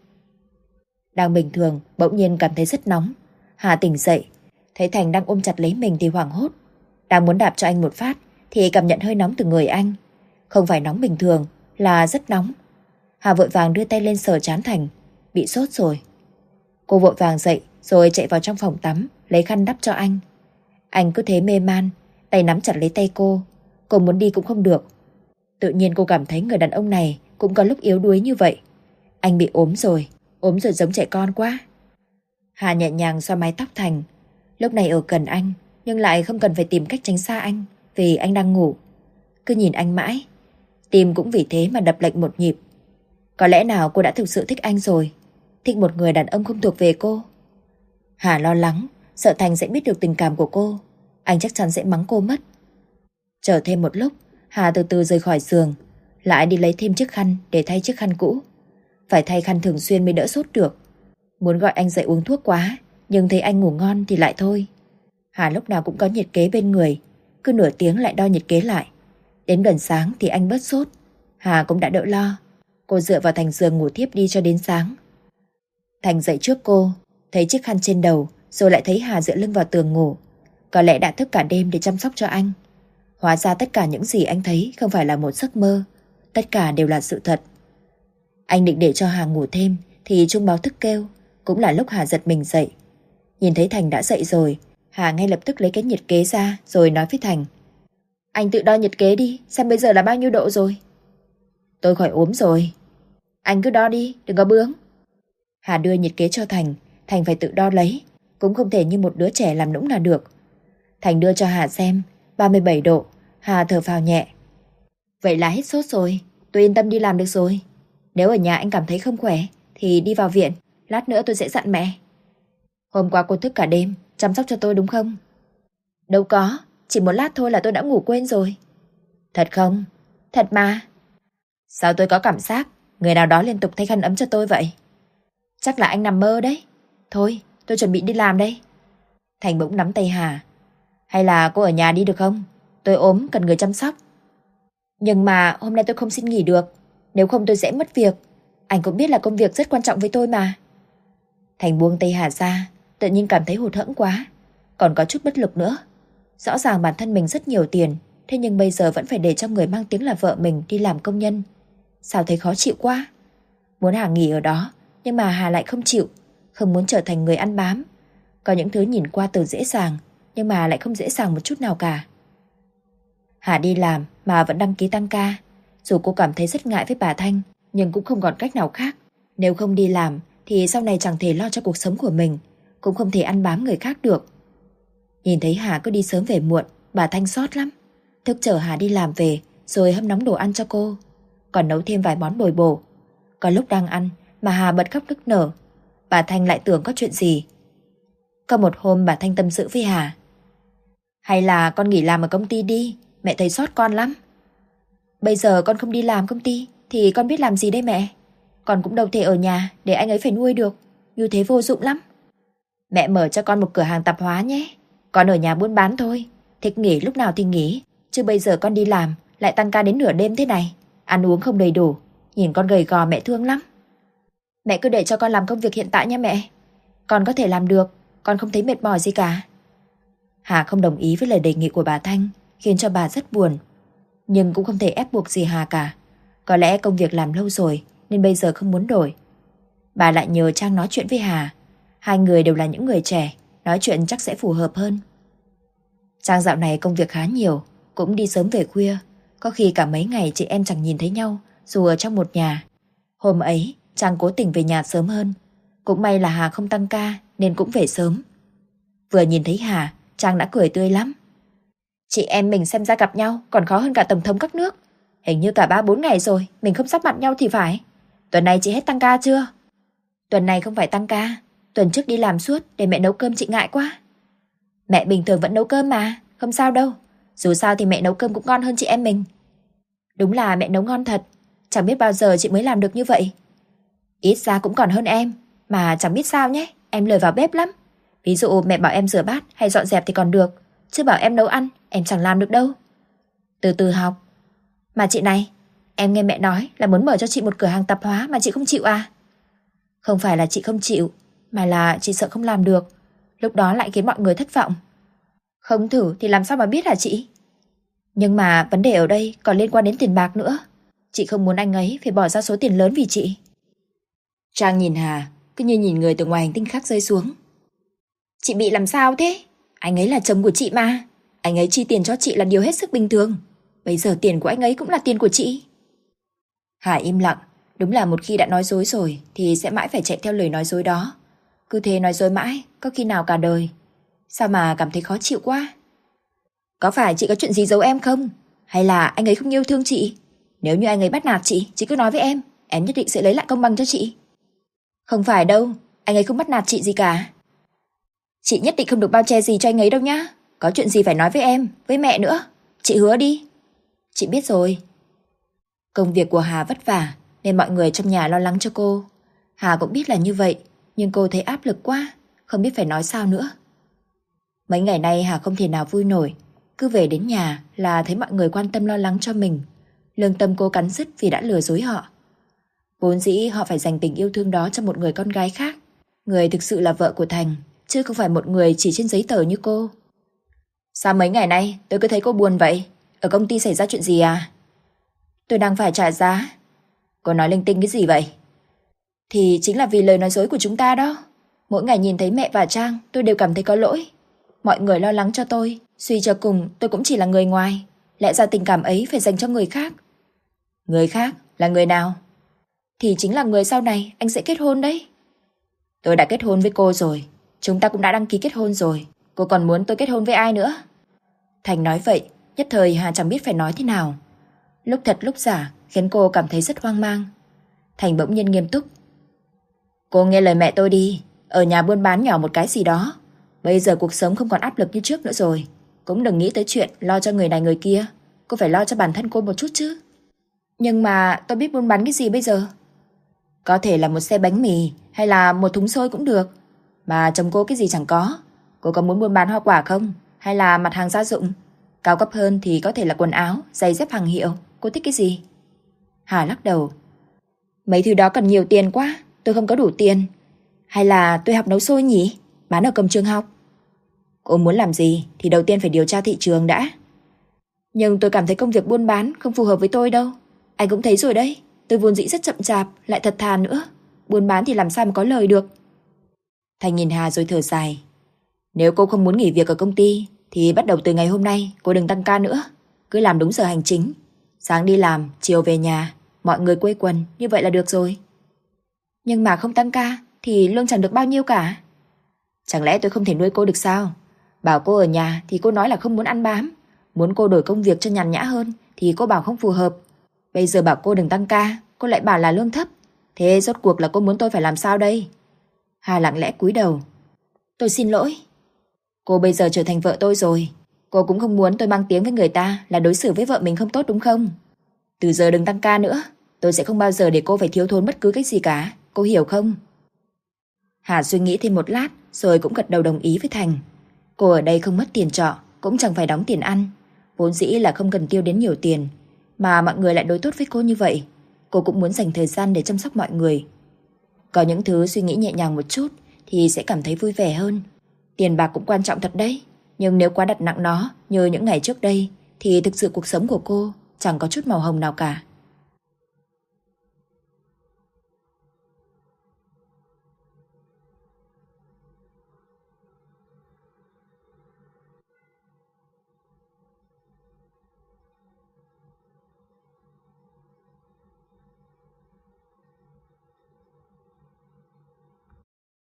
Đang bình thường bỗng nhiên cảm thấy rất nóng. Hà tỉnh dậy, thấy Thành đang ôm chặt lấy mình thì hoảng hốt. Đang muốn đạp cho anh một phát thì cảm nhận hơi nóng từ người anh. Không phải nóng bình thường, là rất nóng. Hà vội vàng đưa tay lên sờ trán Thành. Bị sốt rồi. Cô vội vàng dậy rồi chạy vào trong phòng tắm, lấy khăn đắp cho anh. Anh cứ thế mê man, tay nắm chặt lấy tay cô. Cô muốn đi cũng không được. Tự nhiên cô cảm thấy người đàn ông này cũng có lúc yếu đuối như vậy. Anh bị ốm rồi giống trẻ con quá. Hà nhẹ nhàng xoa mái tóc Thành. Lúc này ở gần anh, nhưng lại không cần phải tìm cách tránh xa anh, vì anh đang ngủ. Cứ nhìn anh mãi, tim cũng vì thế mà đập lệch một nhịp. Có lẽ nào cô đã thực sự thích anh rồi, thích một người đàn ông không thuộc về cô. Hà lo lắng, sợ Thành sẽ biết được tình cảm của cô. Anh chắc chắn sẽ mắng cô mất. Chờ thêm một lúc, Hà từ từ rời khỏi giường, lại đi lấy thêm chiếc khăn để thay chiếc khăn cũ. Phải thay khăn thường xuyên mới đỡ sốt được. Muốn gọi anh dậy uống thuốc quá, Nhưng thấy anh ngủ ngon thì lại thôi. Hà lúc nào cũng có nhiệt kế bên người, cứ nửa tiếng lại đo nhiệt kế lại. Đến gần sáng thì anh bớt sốt, Hà cũng đã đỡ lo. Cô dựa vào thành giường ngủ thiếp đi cho đến sáng. Thành dậy trước cô, thấy chiếc khăn trên đầu, rồi lại thấy Hà dựa lưng vào tường ngủ. Có lẽ đã thức cả đêm để chăm sóc cho anh. Hóa ra tất cả những gì anh thấy không phải là một giấc mơ, tất cả đều là sự thật. Anh định để cho Hà ngủ thêm thì chuông báo thức kêu, cũng là lúc Hà giật mình dậy. Nhìn thấy Thành đã dậy rồi, Hà ngay lập tức lấy cái nhiệt kế ra rồi nói với Thành: Anh tự đo nhiệt kế đi, xem bây giờ là bao nhiêu độ rồi. Tôi khỏi ốm rồi. Anh cứ đo đi, đừng có bướng. Hà đưa nhiệt kế cho Thành, Thành phải tự đo lấy, cũng không thể như một đứa trẻ làm nũng là được. Thành đưa cho Hà xem, 37 độ, Hà thở phào nhẹ. Vậy là hết sốt rồi, tôi yên tâm đi làm được rồi. Nếu ở nhà anh cảm thấy không khỏe thì đi vào viện, lát nữa tôi sẽ dặn mẹ. Hôm qua cô thức cả đêm, chăm sóc cho tôi đúng không? Đâu có, chỉ một lát thôi là tôi đã ngủ quên rồi. Thật không? Thật mà. Sao tôi có cảm giác người nào đó liên tục thay khăn ấm cho tôi vậy? Chắc là anh nằm mơ đấy. Thôi, tôi chuẩn bị đi làm đây. Thành bỗng nắm tay Hà. Hay là cô ở nhà đi được không? Tôi ốm, cần người chăm sóc. Nhưng mà hôm nay tôi không xin nghỉ được, nếu không tôi sẽ mất việc. Anh cũng biết là công việc rất quan trọng với tôi mà. Thành buông tay Hà ra, tự nhiên cảm thấy hụt hẫng quá, còn có chút bất lực nữa. Rõ ràng bản thân mình rất nhiều tiền, thế nhưng bây giờ vẫn phải để cho người mang tiếng là vợ mình đi làm công nhân. Sao thấy khó chịu quá. Muốn Hà nghỉ ở đó, nhưng mà Hà lại không chịu, không muốn trở thành người ăn bám. Có những thứ nhìn qua từ dễ dàng, nhưng mà lại không dễ dàng một chút nào cả. Hà đi làm mà vẫn đăng ký tăng ca. Dù cô cảm thấy rất ngại với bà Thanh, nhưng cũng không còn cách nào khác. Nếu không đi làm thì sau này chẳng thể lo cho cuộc sống của mình, cũng không thể ăn bám người khác được. Nhìn thấy Hà cứ đi sớm về muộn, bà Thanh xót lắm. Thức chờ Hà đi làm về, rồi hâm nóng đồ ăn cho cô, còn nấu thêm vài món bồi bổ. Có lúc đang ăn mà Hà bật khóc nức nở. Bà Thanh lại tưởng có chuyện gì. Có một hôm bà Thanh tâm sự với Hà. Hay là con nghỉ làm ở công ty đi, mẹ thấy xót con lắm. Bây giờ con không đi làm công ty thì con biết làm gì đây mẹ? Con cũng đâu thể ở nhà để anh ấy phải nuôi được, như thế vô dụng lắm. Mẹ mở cho con một cửa hàng tạp hóa nhé. Con ở nhà buôn bán thôi, thích nghỉ lúc nào thì nghỉ. Chứ bây giờ con đi làm lại tăng ca đến nửa đêm thế này, ăn uống không đầy đủ, nhìn con gầy gò mẹ thương lắm. Mẹ cứ để cho con làm công việc hiện tại nha mẹ. Con có thể làm được, con không thấy mệt mỏi gì cả. Hà không đồng ý với lời đề nghị của bà Thanh, khiến cho bà rất buồn. Nhưng cũng không thể ép buộc gì Hà cả. Có lẽ công việc làm lâu rồi nên bây giờ không muốn đổi. Bà lại nhờ Trang nói chuyện với Hà. Hai người đều là những người trẻ, nói chuyện chắc sẽ phù hợp hơn. Trang dạo này công việc khá nhiều, cũng đi sớm về khuya. Có khi cả mấy ngày chị em chẳng nhìn thấy nhau, dù ở trong một nhà. Hôm ấy Trang cố tình về nhà sớm hơn. Cũng may là Hà không tăng ca nên cũng về sớm. Vừa nhìn thấy Hà, Trang đã cười tươi lắm. Chị em mình xem ra gặp nhau còn khó hơn cả tổng thống các nước. Hình như cả 3-4 ngày rồi mình không sắp mặt nhau thì phải. Tuần này chị hết tăng ca chưa? Tuần này không phải tăng ca, tuần trước đi làm suốt để mẹ nấu cơm chị ngại quá. Mẹ bình thường vẫn nấu cơm mà, không sao đâu. Dù sao thì mẹ nấu cơm cũng ngon hơn chị em mình. Đúng là mẹ nấu ngon thật, chẳng biết bao giờ chị mới làm được như vậy. Ít ra cũng còn hơn em, mà chẳng biết sao nhé, em lười vào bếp lắm. Ví dụ mẹ bảo em rửa bát hay dọn dẹp thì còn được, chứ bảo em nấu ăn, em chẳng làm được đâu. Từ từ học. Mà chị này, em nghe mẹ nói là muốn mở cho chị một cửa hàng tạp hóa mà chị không chịu à? Không phải là chị không chịu, mà là chị sợ không làm được, lúc đó lại khiến mọi người thất vọng. Không thử thì làm sao mà biết hả chị? Nhưng mà vấn đề ở đây còn liên quan đến tiền bạc nữa. Chị không muốn anh ấy phải bỏ ra số tiền lớn vì chị. Trang nhìn Hà, cứ như nhìn người từ ngoài hành tinh khác rơi xuống. Chị bị làm sao thế? Anh ấy là chồng của chị mà. Anh ấy chi tiền cho chị là điều hết sức bình thường. Bây giờ tiền của anh ấy cũng là tiền của chị. Hà im lặng. Đúng là một khi đã nói dối rồi thì sẽ mãi phải chạy theo lời nói dối đó. Cứ thế nói dối mãi, có khi nào cả đời. Sao mà cảm thấy khó chịu quá? Có phải chị có chuyện gì giấu em không? Hay là anh ấy không yêu thương chị? Nếu như anh ấy bắt nạt chị cứ nói với em nhất định sẽ lấy lại công bằng cho chị. Không phải đâu, anh ấy không bắt nạt chị gì cả. Chị nhất định không được bao che gì cho anh ấy đâu nhá. Có chuyện gì phải nói với em, với mẹ nữa. Chị hứa đi. Chị biết rồi. Công việc của Hà vất vả nên mọi người trong nhà lo lắng cho cô. Hà cũng biết là như vậy, nhưng cô thấy áp lực quá, không biết phải nói sao nữa. Mấy ngày nay Hà không thể nào vui nổi. Cứ về đến nhà là thấy mọi người quan tâm lo lắng cho mình. Lương tâm cô cắn rứt vì đã lừa dối họ. Vốn dĩ họ phải dành tình yêu thương đó cho một người con gái khác, người thực sự là vợ của Thành, chứ không phải một người chỉ trên giấy tờ như cô. Sao mấy ngày nay tôi cứ thấy cô buồn vậy? Ở công ty xảy ra chuyện gì à? Tôi đang phải trả giá. Cô nói linh tinh cái gì vậy? Thì chính là vì lời nói dối của chúng ta đó. Mỗi ngày nhìn thấy mẹ và Trang, tôi đều cảm thấy có lỗi. Mọi người lo lắng cho tôi, suy cho cùng tôi cũng chỉ là người ngoài. Lẽ ra tình cảm ấy phải dành cho người khác. Người khác là người nào? Thì chính là người sau này anh sẽ kết hôn đấy. Tôi đã kết hôn với cô rồi. Chúng ta cũng đã đăng ký kết hôn rồi. Cô còn muốn tôi kết hôn với ai nữa? Thành nói vậy, nhất thời Hà chẳng biết phải nói thế nào. Lúc thật lúc giả khiến cô cảm thấy rất hoang mang. Thành bỗng nhiên nghiêm túc. Cô nghe lời mẹ tôi đi. Ở nhà buôn bán nhỏ một cái gì đó. Bây giờ cuộc sống không còn áp lực như trước nữa rồi. Cũng đừng nghĩ tới chuyện lo cho người này người kia. Cô phải lo cho bản thân cô một chút chứ. Nhưng mà tôi biết buôn bán cái gì bây giờ? Có thể là một xe bánh mì hay là một thúng xôi cũng được. Mà chồng cô cái gì chẳng có. Cô có muốn buôn bán hoa quả không? Hay là mặt hàng gia dụng? Cao cấp hơn thì có thể là quần áo, giày dép hàng hiệu. Cô thích cái gì? Hà lắc đầu. Mấy thứ đó cần nhiều tiền quá. Tôi không có đủ tiền. Hay là tôi học nấu xôi nhỉ? Bán ở cổng trường học. Cô muốn làm gì thì đầu tiên phải điều tra thị trường đã. Nhưng tôi cảm thấy công việc buôn bán không phù hợp với tôi đâu. Anh cũng thấy rồi đấy. Tôi vốn dĩ rất chậm chạp, lại thật thà nữa. Buôn bán thì làm sao mà có lời được. Thành nhìn Hà rồi thở dài. Nếu cô không muốn nghỉ việc ở công ty thì bắt đầu từ ngày hôm nay cô đừng tăng ca nữa. Cứ làm đúng giờ hành chính. Sáng đi làm, chiều về nhà. Mọi người quây quần, như vậy là được rồi. Nhưng mà không tăng ca thì lương chẳng được bao nhiêu cả. Chẳng lẽ tôi không thể nuôi cô được sao? Bảo cô ở nhà thì cô nói là không muốn ăn bám. Muốn cô đổi công việc cho nhàn nhã hơn thì cô bảo không phù hợp. Bây giờ bảo cô đừng tăng ca, cô lại bảo là lương thấp. Thế rốt cuộc là cô muốn tôi phải làm sao đây? Hà lặng lẽ cúi đầu. Tôi xin lỗi. Cô bây giờ trở thành vợ tôi rồi. Cô cũng không muốn tôi mang tiếng với người ta là đối xử với vợ mình không tốt đúng không? Từ giờ đừng tăng ca nữa. Tôi sẽ không bao giờ để cô phải thiếu thốn bất cứ cái gì cả. Cô hiểu không? Hà suy nghĩ thêm một lát rồi cũng gật đầu đồng ý với Thành. Cô ở đây không mất tiền trọ, cũng chẳng phải đóng tiền ăn. Vốn dĩ là không cần tiêu đến nhiều tiền. Mà mọi người lại đối tốt với cô như vậy. Cô cũng muốn dành thời gian để chăm sóc mọi người. Có những thứ suy nghĩ nhẹ nhàng một chút thì sẽ cảm thấy vui vẻ hơn. Tiền bạc cũng quan trọng thật đấy. Nhưng nếu quá đặt nặng nó như những ngày trước đây thì thực sự cuộc sống của cô chẳng có chút màu hồng nào cả.